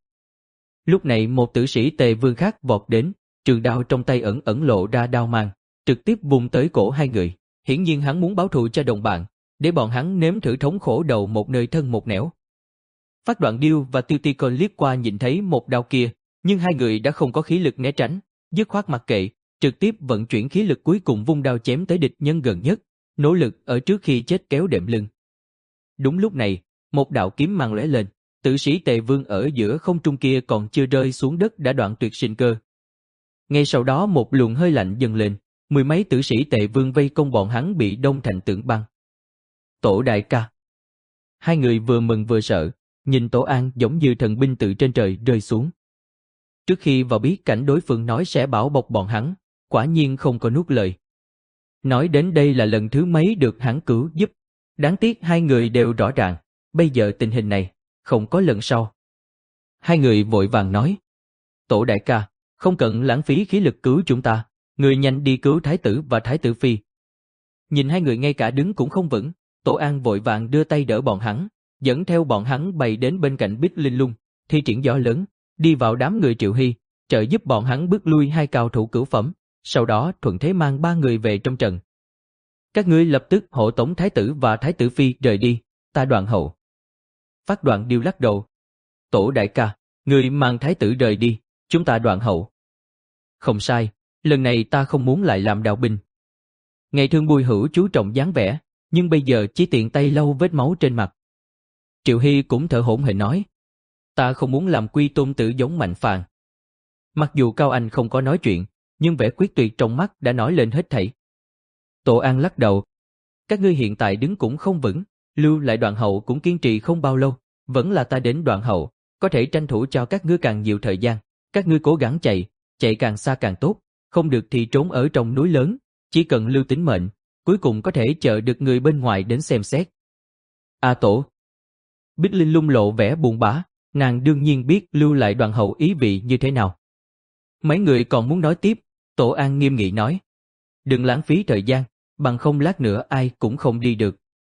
Lúc này một tử sĩ Tề Vương khác vọt đến, trường đao trong tay ẩn ẩn lộ ra đao mang, trực tiếp vùng tới cổ hai người, hiển nhiên hắn muốn báo thù cho đồng bạn, để bọn hắn nếm thử thống khổ đầu một nơi thân một nẻo. Phát Đoạn Điêu và Tiêu Ti Côn liếc qua nhìn thấy một đao kia, nhưng hai người đã không có khí lực né tránh, dứt khoát mặc kệ, trực tiếp vận chuyển khí lực cuối cùng vung đao chém tới địch nhân gần nhất, nỗ lực ở trước khi chết kéo đệm lưng. Đúng lúc này, một đạo kiếm mang lóe lên, Tử sĩ Tề Vương ở giữa không trung kia còn chưa rơi xuống đất đã đoạn tuyệt sinh cơ. Ngay sau đó một luồng hơi lạnh dâng lên, mười mấy tử sĩ Tề Vương vây công bọn hắn bị đông thành tượng băng. Tổ đại ca. Hai người vừa mừng vừa sợ, nhìn Tổ An giống như thần binh từ trên trời rơi xuống. Trước khi vào biết cảnh đối phương nói sẽ bảo bọc bọn hắn, quả nhiên không có nuốt lời. Nói đến đây là lần thứ mấy được hắn cứu giúp. Đáng tiếc hai người đều rõ ràng, bây giờ tình hình này, không có lần sau. Hai người vội vàng nói. Tổ đại ca, không cần lãng phí khí lực cứu chúng ta, người nhanh đi cứu thái tử và thái tử phi. Nhìn hai người ngay cả đứng cũng không vững, Tổ An vội vàng đưa tay đỡ bọn hắn, dẫn theo bọn hắn bay đến bên cạnh Bích Linh Lung, thi triển gió lớn, đi vào đám người Triệu Hy, trợ giúp bọn hắn bước lui hai cao thủ cửu phẩm, sau đó thuận thế mang ba người về trong trận. Các ngươi lập tức hộ tống thái tử và thái tử phi rời đi, ta Đoạn Hậu. Phát Đoạn Điêu lắc đầu. Tổ đại ca, người mang thái tử rời đi, chúng ta Đoạn Hậu. Không sai, lần này ta không muốn lại làm đạo binh. Ngày thường Bùi Hữu chú trọng dáng vẻ, nhưng bây giờ chỉ tiện tay lau vết máu trên mặt. Triệu Hy cũng thở hổn hển nói. Ta không muốn làm quy tôn tử giống Mạnh Phàn. Mặc dù Cao Anh không có nói chuyện, nhưng vẻ quyết tuyệt trong mắt đã nói lên hết thảy. Tổ An lắc đầu. Các ngươi hiện tại đứng cũng không vững, lưu lại Đoạn Hậu cũng kiên trì không bao lâu, vẫn là ta đến Đoạn Hậu, có thể tranh thủ cho các ngươi càng nhiều thời gian, các ngươi cố gắng chạy, chạy càng xa càng tốt, không được thì trốn ở trong núi lớn, chỉ cần lưu tính mệnh, cuối cùng có thể chờ được người bên ngoài đến xem xét. A Tổ. Bích Linh Lung lộ vẻ buồn bã, nàng đương nhiên biết lưu lại Đoạn Hậu ý vị như thế nào. Mấy người còn muốn nói tiếp, Tổ An nghiêm nghị nói. Đừng lãng phí thời gian, bằng không lát nữa ai cũng không đi được.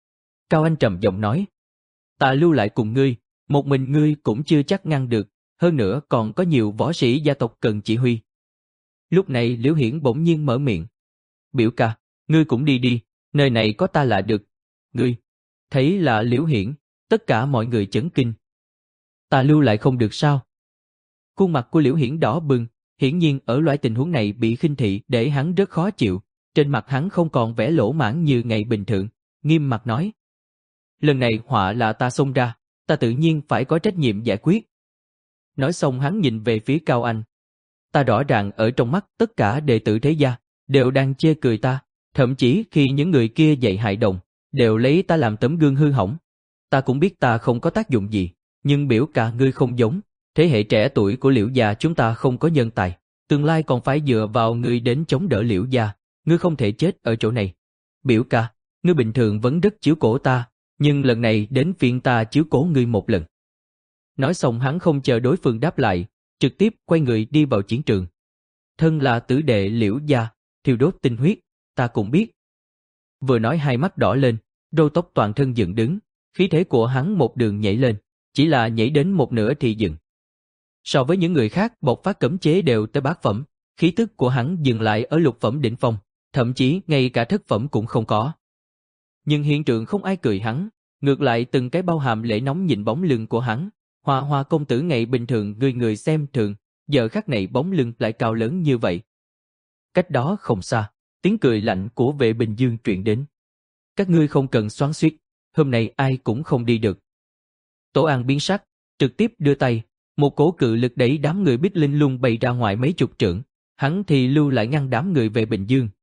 Cao Anh trầm giọng nói. Ta lưu lại cùng ngươi, một mình ngươi cũng chưa chắc ngăn được, hơn nữa còn có nhiều võ sĩ gia tộc cần chỉ huy. Lúc này Liễu Hiển bỗng nhiên mở miệng. Biểu ca, ngươi cũng đi đi, nơi này có ta là được. Ngươi, thấy là Liễu Hiển, tất cả mọi người chấn kinh. Ta lưu lại không được sao? Khuôn mặt của Liễu Hiển đỏ bừng, hiển nhiên ở loại tình huống này bị khinh thị để hắn rất khó chịu, trên mặt hắn không còn vẻ lỗ mãn như ngày bình thường, nghiêm mặt nói. Lần này họa là ta xông ra, ta tự nhiên phải có trách nhiệm giải quyết. Nói xong hắn nhìn về phía Cao Anh. Ta rõ ràng ở trong mắt tất cả đệ tử thế gia, đều đang chê cười ta, thậm chí khi những người kia dạy hại đồng, đều lấy ta làm tấm gương hư hỏng. Ta cũng biết ta không có tác dụng gì, nhưng biểu ca ngươi không giống, thế hệ trẻ tuổi của Liễu gia chúng ta không có nhân tài, tương lai còn phải dựa vào ngươi đến chống đỡ Liễu gia, ngươi không thể chết ở chỗ này. Biểu ca, ngươi bình thường vẫn rất chiếu cố ta, nhưng lần này đến phiên ta chiếu cố ngươi một lần. Nói xong hắn không chờ đối phương đáp lại, trực tiếp quay người đi vào chiến trường. Thân là tử đệ Liễu gia, thiêu đốt tinh huyết, ta cũng biết. Vừa nói hai mắt đỏ lên, râu tóc toàn thân dựng đứng, khí thế của hắn một đường nhảy lên, chỉ là nhảy đến một nửa thì dừng. So với những người khác bộc phát cấm chế đều tới bát phẩm, khí tức của hắn dừng lại ở lục phẩm đỉnh phong, thậm chí ngay cả thất phẩm cũng không có. Nhưng hiện trường không ai cười hắn, ngược lại từng cái bao hàm lệ nóng nhìn bóng lưng của hắn. Hoa Hoa công tử ngày bình thường người người xem thường, giờ khắc này bóng lưng lại cao lớn như vậy. Cách đó không xa, tiếng cười lạnh của Vệ Bình Dương truyền đến. Các ngươi không cần xoắn xuýt, hôm nay ai cũng không đi được. Tổ An biến sắc, trực tiếp đưa tay, một cỗ cự lực đẩy đám người Bích Linh Lung bay ra ngoài mấy chục trượng, hắn thì lưu lại ngăn đám người Vệ Bình Dương.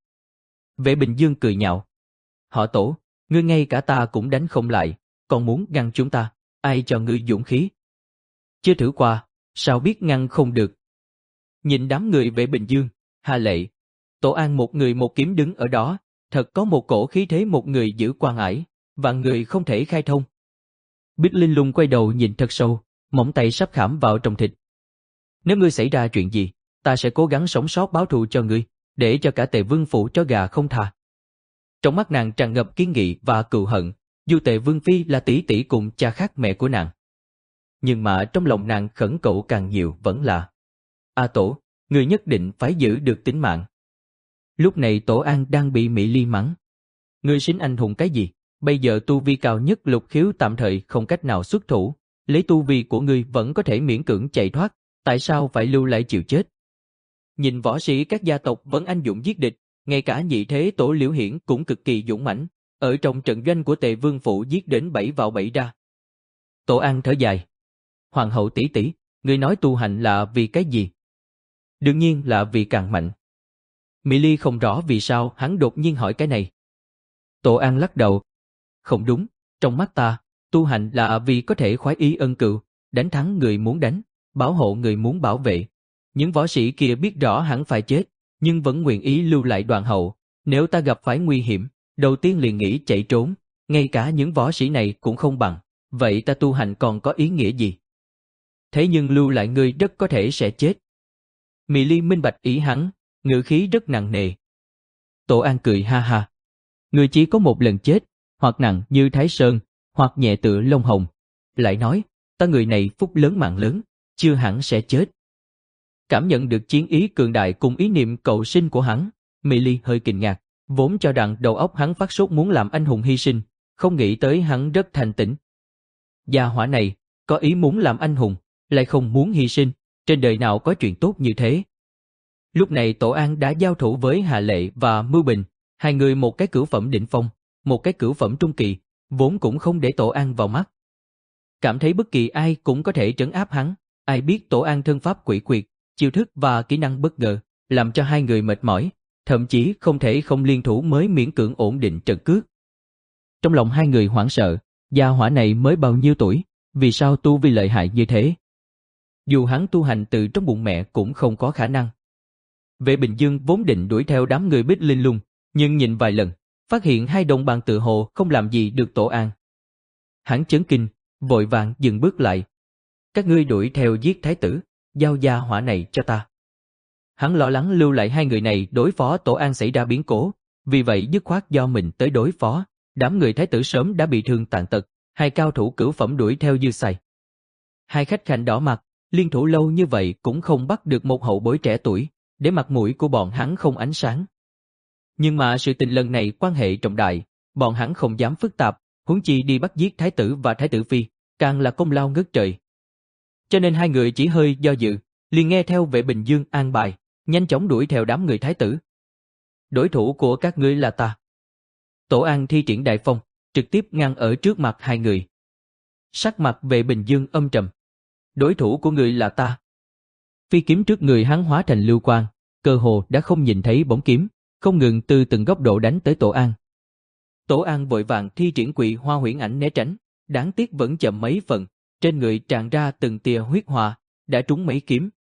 Vệ Bình Dương cười nhạo. Họ Tổ, ngươi ngay cả ta cũng đánh không lại, còn muốn ngăn chúng ta, ai cho ngươi dũng khí? Chưa thử qua, sao biết ngăn không được? Nhìn đám người Vệ Bình Dương, Hà Lệ, Tổ An một người một kiếm đứng ở đó, thật có một cổ khí thế một người giữ quan ải, và người không thể khai thông. Bích Linh Lung quay đầu nhìn thật sâu, móng tay sắp khảm vào trong thịt. Nếu ngươi xảy ra chuyện gì, ta sẽ cố gắng sống sót báo thù cho ngươi, để cho cả Tề Vương phủ chó gà không tha. Trong mắt nàng tràn ngập kiên nghị và cừu hận, dù Tề Vương phi là tỷ tỷ cùng cha khác mẹ của nàng. Nhưng mà trong lòng nàng khẩn cầu càng nhiều vẫn là A Tổ, ngươi nhất định phải giữ được tính mạng. Lúc này Tổ An đang bị Mỹ Ly mắng. Ngươi xính anh hùng cái gì? Bây giờ tu vi cao nhất lục khiếu tạm thời không cách nào xuất thủ, lấy tu vi của ngươi vẫn có thể miễn cưỡng chạy thoát, tại sao phải lưu lại chịu chết? Nhìn võ sĩ các gia tộc vẫn anh dũng giết địch, ngay cả nhị thế Tổ Liễu Hiển cũng cực kỳ dũng mãnh, ở trong trận doanh của Tề Vương phủ giết đến bảy vào bảy ra. Tổ An thở dài, Hoàng hậu tỷ tỷ, người nói tu hành là vì cái gì? Đương nhiên là vì càng mạnh. Mỹ Ly không rõ vì sao hắn đột nhiên hỏi cái này. Tổ An lắc đầu. Không đúng, trong mắt ta, tu hành là vì có thể khoái ý ân cựu, đánh thắng người muốn đánh, bảo hộ người muốn bảo vệ. Những võ sĩ kia biết rõ hẳn phải chết, nhưng vẫn nguyện ý lưu lại đoàn hậu. Nếu ta gặp phải nguy hiểm, đầu tiên liền nghĩ chạy trốn, ngay cả những võ sĩ này cũng không bằng, vậy ta tu hành còn có ý nghĩa gì? Thế nhưng lưu lại ngươi rất có thể sẽ chết. Mỹ Ly minh bạch ý hắn, ngữ khí rất nặng nề. Tổ An cười ha ha. Ngươi chỉ có một lần chết, hoặc nặng như Thái Sơn, hoặc nhẹ tựa lông hồng. Lại nói, ta người này phúc lớn mạng lớn, chưa hẳn sẽ chết. Cảm nhận được chiến ý cường đại cùng ý niệm cầu sinh của hắn, Mỹ Ly hơi kinh ngạc, vốn cho rằng đầu óc hắn phát sốt muốn làm anh hùng hy sinh, không nghĩ tới hắn rất thành tĩnh. Gia hỏa này, có ý muốn làm anh hùng, lại không muốn hy sinh, trên đời nào có chuyện tốt như thế. Lúc này Tổ An đã giao thủ với Hà Lệ và Mưu Bình, hai người một cái cửu phẩm đỉnh phong, một cái cửu phẩm trung kỳ, vốn cũng không để Tổ An vào mắt. Cảm thấy bất kỳ ai cũng có thể trấn áp hắn, ai biết Tổ An thân pháp quỷ quyệt, chiêu thức và kỹ năng bất ngờ, làm cho hai người mệt mỏi, thậm chí không thể không liên thủ mới miễn cưỡng ổn định trận cước. Trong lòng hai người hoảng sợ, gia hỏa này mới bao nhiêu tuổi, vì sao tu vi lợi hại như thế? Dù hắn tu hành từ trong bụng mẹ cũng không có khả năng. Vệ Bình Dương vốn định đuổi theo đám người Bích Linh Lung, nhưng nhìn vài lần, phát hiện hai đồng bạn tự hồ không làm gì được Tổ An. Hắn chấn kinh, vội vàng dừng bước lại. Các ngươi đuổi theo giết thái tử, giao gia hỏa này cho ta. Hắn lo lắng lưu lại hai người này đối phó Tổ An xảy ra biến cố, vì vậy dứt khoát do mình tới đối phó. Đám người thái tử sớm đã bị thương tàn tật, hai cao thủ cửu phẩm đuổi theo dư xài. Hai khách khanh đỏ mặt, liên thủ lâu như vậy cũng không bắt được một hậu bối trẻ tuổi, để mặt mũi của bọn hắn không ánh sáng. Nhưng mà sự tình lần này quan hệ trọng đại, bọn hắn không dám phức tạp, huống chi đi bắt giết thái tử và thái tử phi, càng là công lao ngất trời. Cho nên hai người chỉ hơi do dự, liền nghe theo Vệ Bình Dương an bài, nhanh chóng đuổi theo đám người thái tử. Đối thủ của các ngươi là ta. Tổ An thi triển đại phong, trực tiếp ngăn ở trước mặt hai người. Sắc mặt Vệ Bình Dương âm trầm. Đối thủ của ngươi là ta. Phi kiếm trước người hắn hóa thành lưu quang, cơ hồ đã không nhìn thấy bóng kiếm, không ngừng từ từng góc độ đánh tới Tổ An. Tổ An vội vàng thi triển Quỳ Hoa Huyễn Ảnh né tránh, đáng tiếc vẫn chậm mấy phần, trên người tràn ra từng tia huyết hỏa, đã trúng mấy kiếm.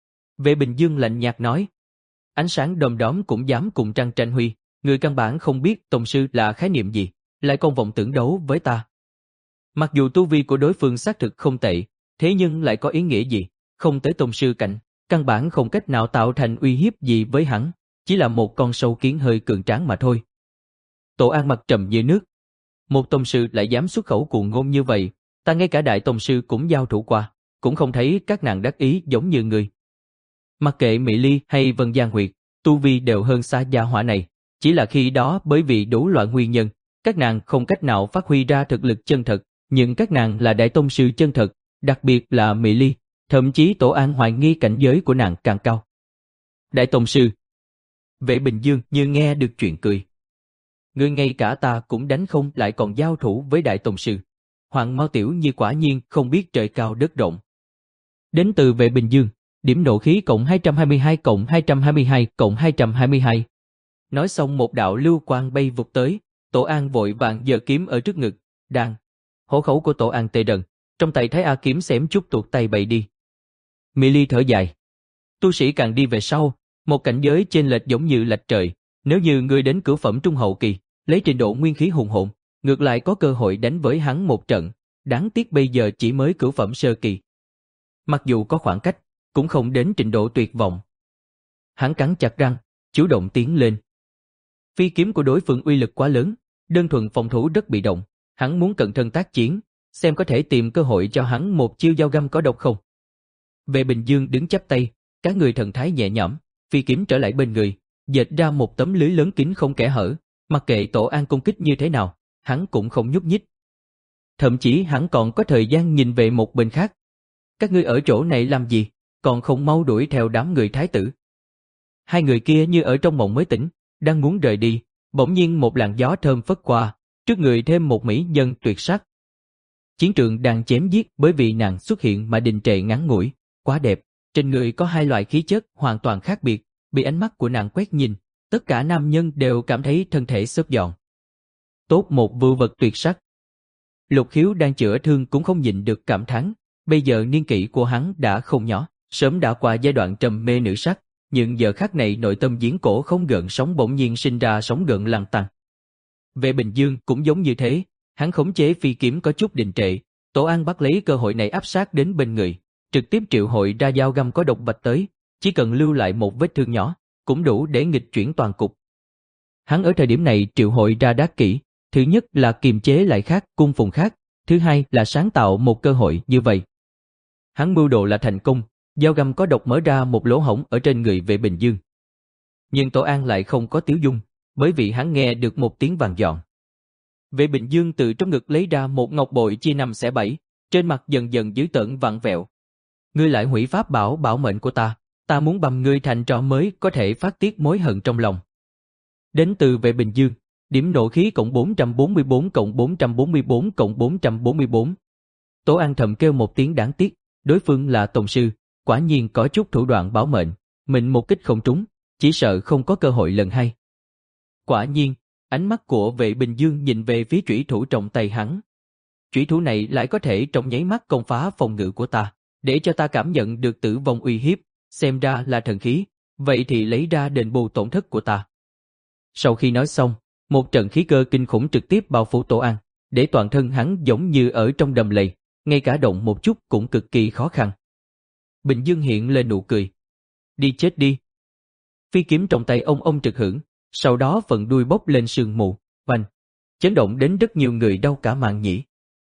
Vệ Bình Dương lạnh nhạt nói, ánh sáng đom đóm cũng dám cùng trăng tranh huy, người căn bản không biết tông sư là khái niệm gì, lại còn vọng tưởng đấu với ta. Mặc dù tu vi của đối phương xác thực không tệ, thế nhưng lại có ý nghĩa gì, không tới tông sư cảnh, căn bản không cách nào tạo thành uy hiếp gì với hắn, chỉ là một con sâu kiến hơi cường tráng mà thôi. Tổ An mặt trầm như nước. Một tông sư lại dám xuất khẩu cuồng ngôn như vậy, ta ngay cả đại tông sư cũng giao thủ qua, cũng không thấy các nàng đắc ý giống như người. Mặc kệ Mỹ Ly hay Vân Giang Huyệt, tu vi đều hơn xa gia hỏa này, chỉ là khi đó bởi vì đủ loại nguyên nhân, các nàng không cách nào phát huy ra thực lực chân thật, nhưng các nàng là đại tông sư chân thật, đặc biệt là Mỹ Ly, thậm chí Tổ An hoài nghi cảnh giới của nàng càng cao. Đại tông sư. Vệ Bình Dương như nghe được chuyện cười. Ngươi ngay cả ta cũng đánh không lại còn giao thủ với đại tông sư. Hoàng Mao Tiểu Nhi quả nhiên không biết trời cao đất rộng. Đến từ Vệ Bình Dương, điểm nộ khí cộng hai trăm hai mươi hai cộng hai trăm hai mươi hai cộng hai trăm hai mươi hai. Nói xong một đạo lưu quang bay vụt tới, Tổ An vội vàng giơ kiếm ở trước ngực, đang. Hổ khẩu của Tổ An tê đần, trong tay Thái A kiếm xém chút tuột tay bay đi. Mỹ Ly thở dài. Tu sĩ càng đi về sau, một cảnh giới chênh lệch giống như lệch trời, nếu như ngươi đến cửu phẩm trung hậu kỳ, lấy trình độ nguyên khí hùng hồn, ngược lại có cơ hội đánh với hắn một trận, đáng tiếc bây giờ chỉ mới cửu phẩm sơ kỳ. Mặc dù có khoảng cách, cũng không đến trình độ tuyệt vọng. Hắn cắn chặt răng, chủ động tiến lên. Phi kiếm của đối phương uy lực quá lớn, đơn thuần phòng thủ rất bị động, hắn muốn cận thân tác chiến, xem có thể tìm cơ hội cho hắn một chiêu dao găm có độc không. Vệ Bình Dương đứng chắp tay, các người thần thái nhẹ nhõm, phi kiếm trở lại bên người, dệt ra một tấm lưới lớn kín không kẽ hở, mặc kệ Tổ An công kích như thế nào, hắn cũng không nhúc nhích. Thậm chí hắn còn có thời gian nhìn về một bên khác. Các ngươi ở chỗ này làm gì, còn không mau đuổi theo đám người thái tử. Hai người kia như ở trong mộng mới tỉnh, đang muốn rời đi, bỗng nhiên một làn gió thơm phất qua, trước người thêm một mỹ nhân tuyệt sắc. Chiến trường đang chém giết bởi vì nàng xuất hiện mà đình trệ ngắn ngủi, quá đẹp. Trên người có hai loại khí chất hoàn toàn khác biệt, bị ánh mắt của nàng quét nhìn, tất cả nam nhân đều cảm thấy thân thể xốp giòn. Tốt một vưu vật tuyệt sắc. Lục Khiếu đang chữa thương cũng không nhịn được cảm thán, bây giờ niên kỷ của hắn đã không nhỏ, sớm đã qua giai đoạn trầm mê nữ sắc, nhưng giờ khắc này nội tâm giếng cổ không gợn sóng bỗng nhiên sinh ra sóng gợn lăn tăn. Về Bình Dương cũng giống như thế, hắn khống chế phi kiếm có chút đình trệ, Tổ An bắt lấy cơ hội này áp sát đến bên người, trực tiếp triệu hồi ra dao găm có độc vạch tới, chỉ cần lưu lại một vết thương nhỏ, cũng đủ để nghịch chuyển toàn cục. Hắn ở thời điểm này triệu hồi ra đát kỹ, thứ nhất là kiềm chế lại khác cung phùng khác, thứ hai là sáng tạo một cơ hội như vậy. Hắn mưu đồ là thành công, dao găm có độc mở ra một lỗ hổng ở trên người Vệ Bình Dương. Nhưng Tổ An lại không có tiếu dung, bởi vì hắn nghe được một tiếng vàng dọn. Vệ Bình Dương từ trong ngực lấy ra một ngọc bội chia năm xẻ bảy, trên mặt dần dần dữ tợn vặn vẹo. Ngươi lại hủy pháp bảo bảo mệnh của ta, ta muốn bầm ngươi thành tro mới có thể phát tiết mối hận trong lòng. Đến từ Vệ Bình Dương, điểm nộ khí cộng bốn trăm bốn mươi bốn cộng bốn trăm bốn mươi bốn cộng bốn trăm bốn mươi bốn. Tổ An thầm kêu một tiếng đáng tiếc, đối phương là tông sư, quả nhiên có chút thủ đoạn bảo mệnh, mình một kích không trúng, chỉ sợ không có cơ hội lần hai. Quả nhiên, ánh mắt của Vệ Bình Dương nhìn về phía chủy thủ trong tay hắn. Chủy thủ này lại có thể trong nháy mắt công phá phòng ngự của ta, để cho ta cảm nhận được tử vong uy hiếp, xem ra là thần khí, vậy thì lấy ra đền bù tổn thất của ta. Sau khi nói xong, một trận khí cơ kinh khủng trực tiếp bao phủ Tổ An, để toàn thân hắn giống như ở trong đầm lầy, ngay cả động một chút cũng cực kỳ khó khăn. Bình Dương hiện lên nụ cười. Đi chết đi. Phi kiếm trong tay ông ông trực hưởng, sau đó phần đuôi bốc lên sương mù, oanh, chấn động đến rất nhiều người đau cả màng nhĩ.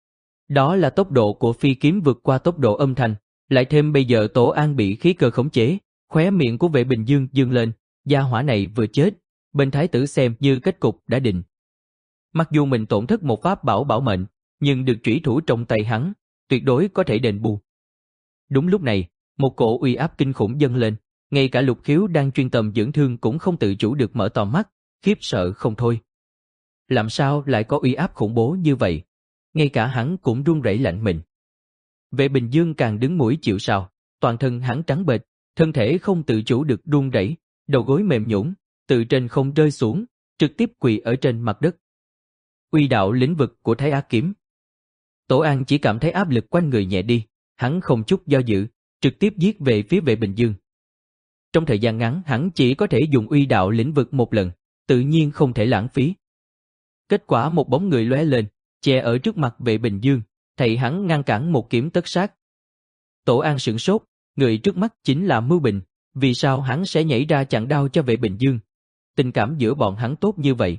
Đó là tốc độ của phi kiếm vượt qua tốc độ âm thanh, lại thêm bây giờ Tổ An bị khí cơ khống chế, khóe miệng của Vệ Bình Dương dương lên, gia hỏa này vừa chết, bên thái tử xem như kết cục đã định. Mặc dù mình tổn thất một pháp bảo bảo mệnh, nhưng được trủy thủ trong tay hắn, tuyệt đối có thể đền bù. Đúng lúc này, một cổ uy áp kinh khủng dâng lên, ngay cả Lục Khiếu đang chuyên tâm dưỡng thương cũng không tự chủ được mở to mắt, khiếp sợ không thôi. Làm sao lại có uy áp khủng bố như vậy? Ngay cả hắn cũng run rẩy lạnh mình. Vệ Bình Dương càng đứng mũi chịu sào, toàn thân hắn trắng bệch, thân thể không tự chủ được run rẩy, đầu gối mềm nhũn, từ trên không rơi xuống, trực tiếp quỳ ở trên mặt đất. Uy đạo lĩnh vực của Thái Á kiếm. Tổ An chỉ cảm thấy áp lực quanh người nhẹ đi, hắn không chút do dự, trực tiếp giết về phía Vệ Bình Dương. Trong thời gian ngắn hắn chỉ có thể dùng uy đạo lĩnh vực một lần, tự nhiên không thể lãng phí. Kết quả một bóng người lóe lên, che ở trước mặt Vệ Bình Dương, thầy hắn ngăn cản một kiếm tất sát. Tổ An sửng sốt, người trước mắt chính là Mưu Bình, vì sao hắn sẽ nhảy ra chặn đao cho Vệ Bình Dương? Tình cảm giữa bọn hắn tốt như vậy.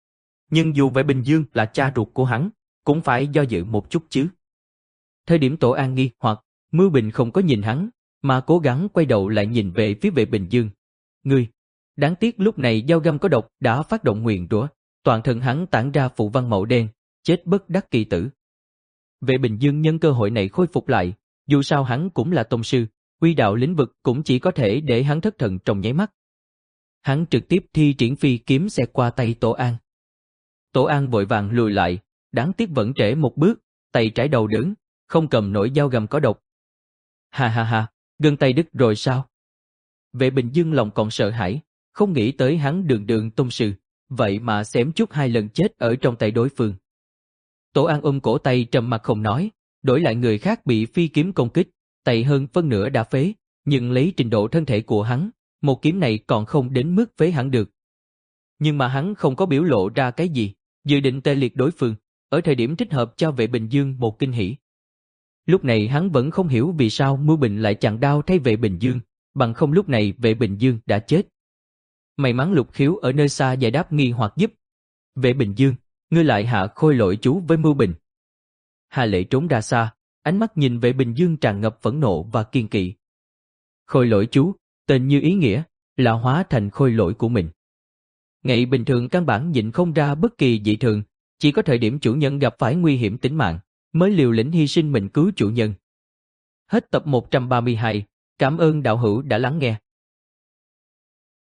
Nhưng dù Vệ Bình Dương là cha ruột của hắn, cũng phải do dự một chút chứ. Thời điểm Tổ An nghi hoặc, Mưu Bình không có nhìn hắn, mà cố gắng quay đầu lại nhìn về phía Vệ Bình Dương. Ngươi, đáng tiếc lúc này dao găm có độc đã phát động nguyền rủa, toàn thân hắn tản ra phù văn màu đen, chết bất đắc kỳ tử. Vệ Bình Dương nhân cơ hội này khôi phục lại, dù sao hắn cũng là tông sư, uy đạo lĩnh vực cũng chỉ có thể để hắn thất thần trong nháy mắt. Hắn trực tiếp thi triển phi kiếm xẹt qua tay Tổ An. Tổ An vội vàng lùi lại, đáng tiếc vẫn trễ một bước, tay trái đầu đớn, không cầm nổi dao găm có độc. Ha ha ha, gân tay đứt rồi sao? Vệ Bình Dương lòng còn sợ hãi, không nghĩ tới hắn đường đường tông sư, vậy mà xém chút hai lần chết ở trong tay đối phương. Tổ An ôm cổ tay trầm mặt không nói, đổi lại người khác bị phi kiếm công kích, tay hơn phân nửa đã phế, nhưng lấy trình độ thân thể của hắn, một kiếm này còn không đến mức phế hẳn được. Nhưng mà hắn không có biểu lộ ra cái gì, dự định tê liệt đối phương, ở thời điểm thích hợp cho Vệ Bình Dương một kinh hỉ. Lúc này hắn vẫn không hiểu vì sao Mưu Bình lại chặn đao thay Vệ Bình Dương, bằng không lúc này Vệ Bình Dương đã chết. May mắn Lục Khiếu ở nơi xa giải đáp nghi hoặc giúp. Vệ Bình Dương, ngươi lại hạ khôi lỗi chú với Mưu Bình. Hà Lệ trốn ra xa, ánh mắt nhìn Vệ Bình Dương tràn ngập phẫn nộ và kiên kỵ. Khôi lỗi chú, tên như ý nghĩa, là hóa thành khôi lỗi của mình. Ngày bình thường căn bản nhìn không ra bất kỳ dị thường, chỉ có thời điểm chủ nhân gặp phải nguy hiểm tính mạng, mới liều lĩnh hy sinh mình cứu chủ nhân. Hết tập một trăm ba mươi hai, cảm ơn đạo hữu đã lắng nghe.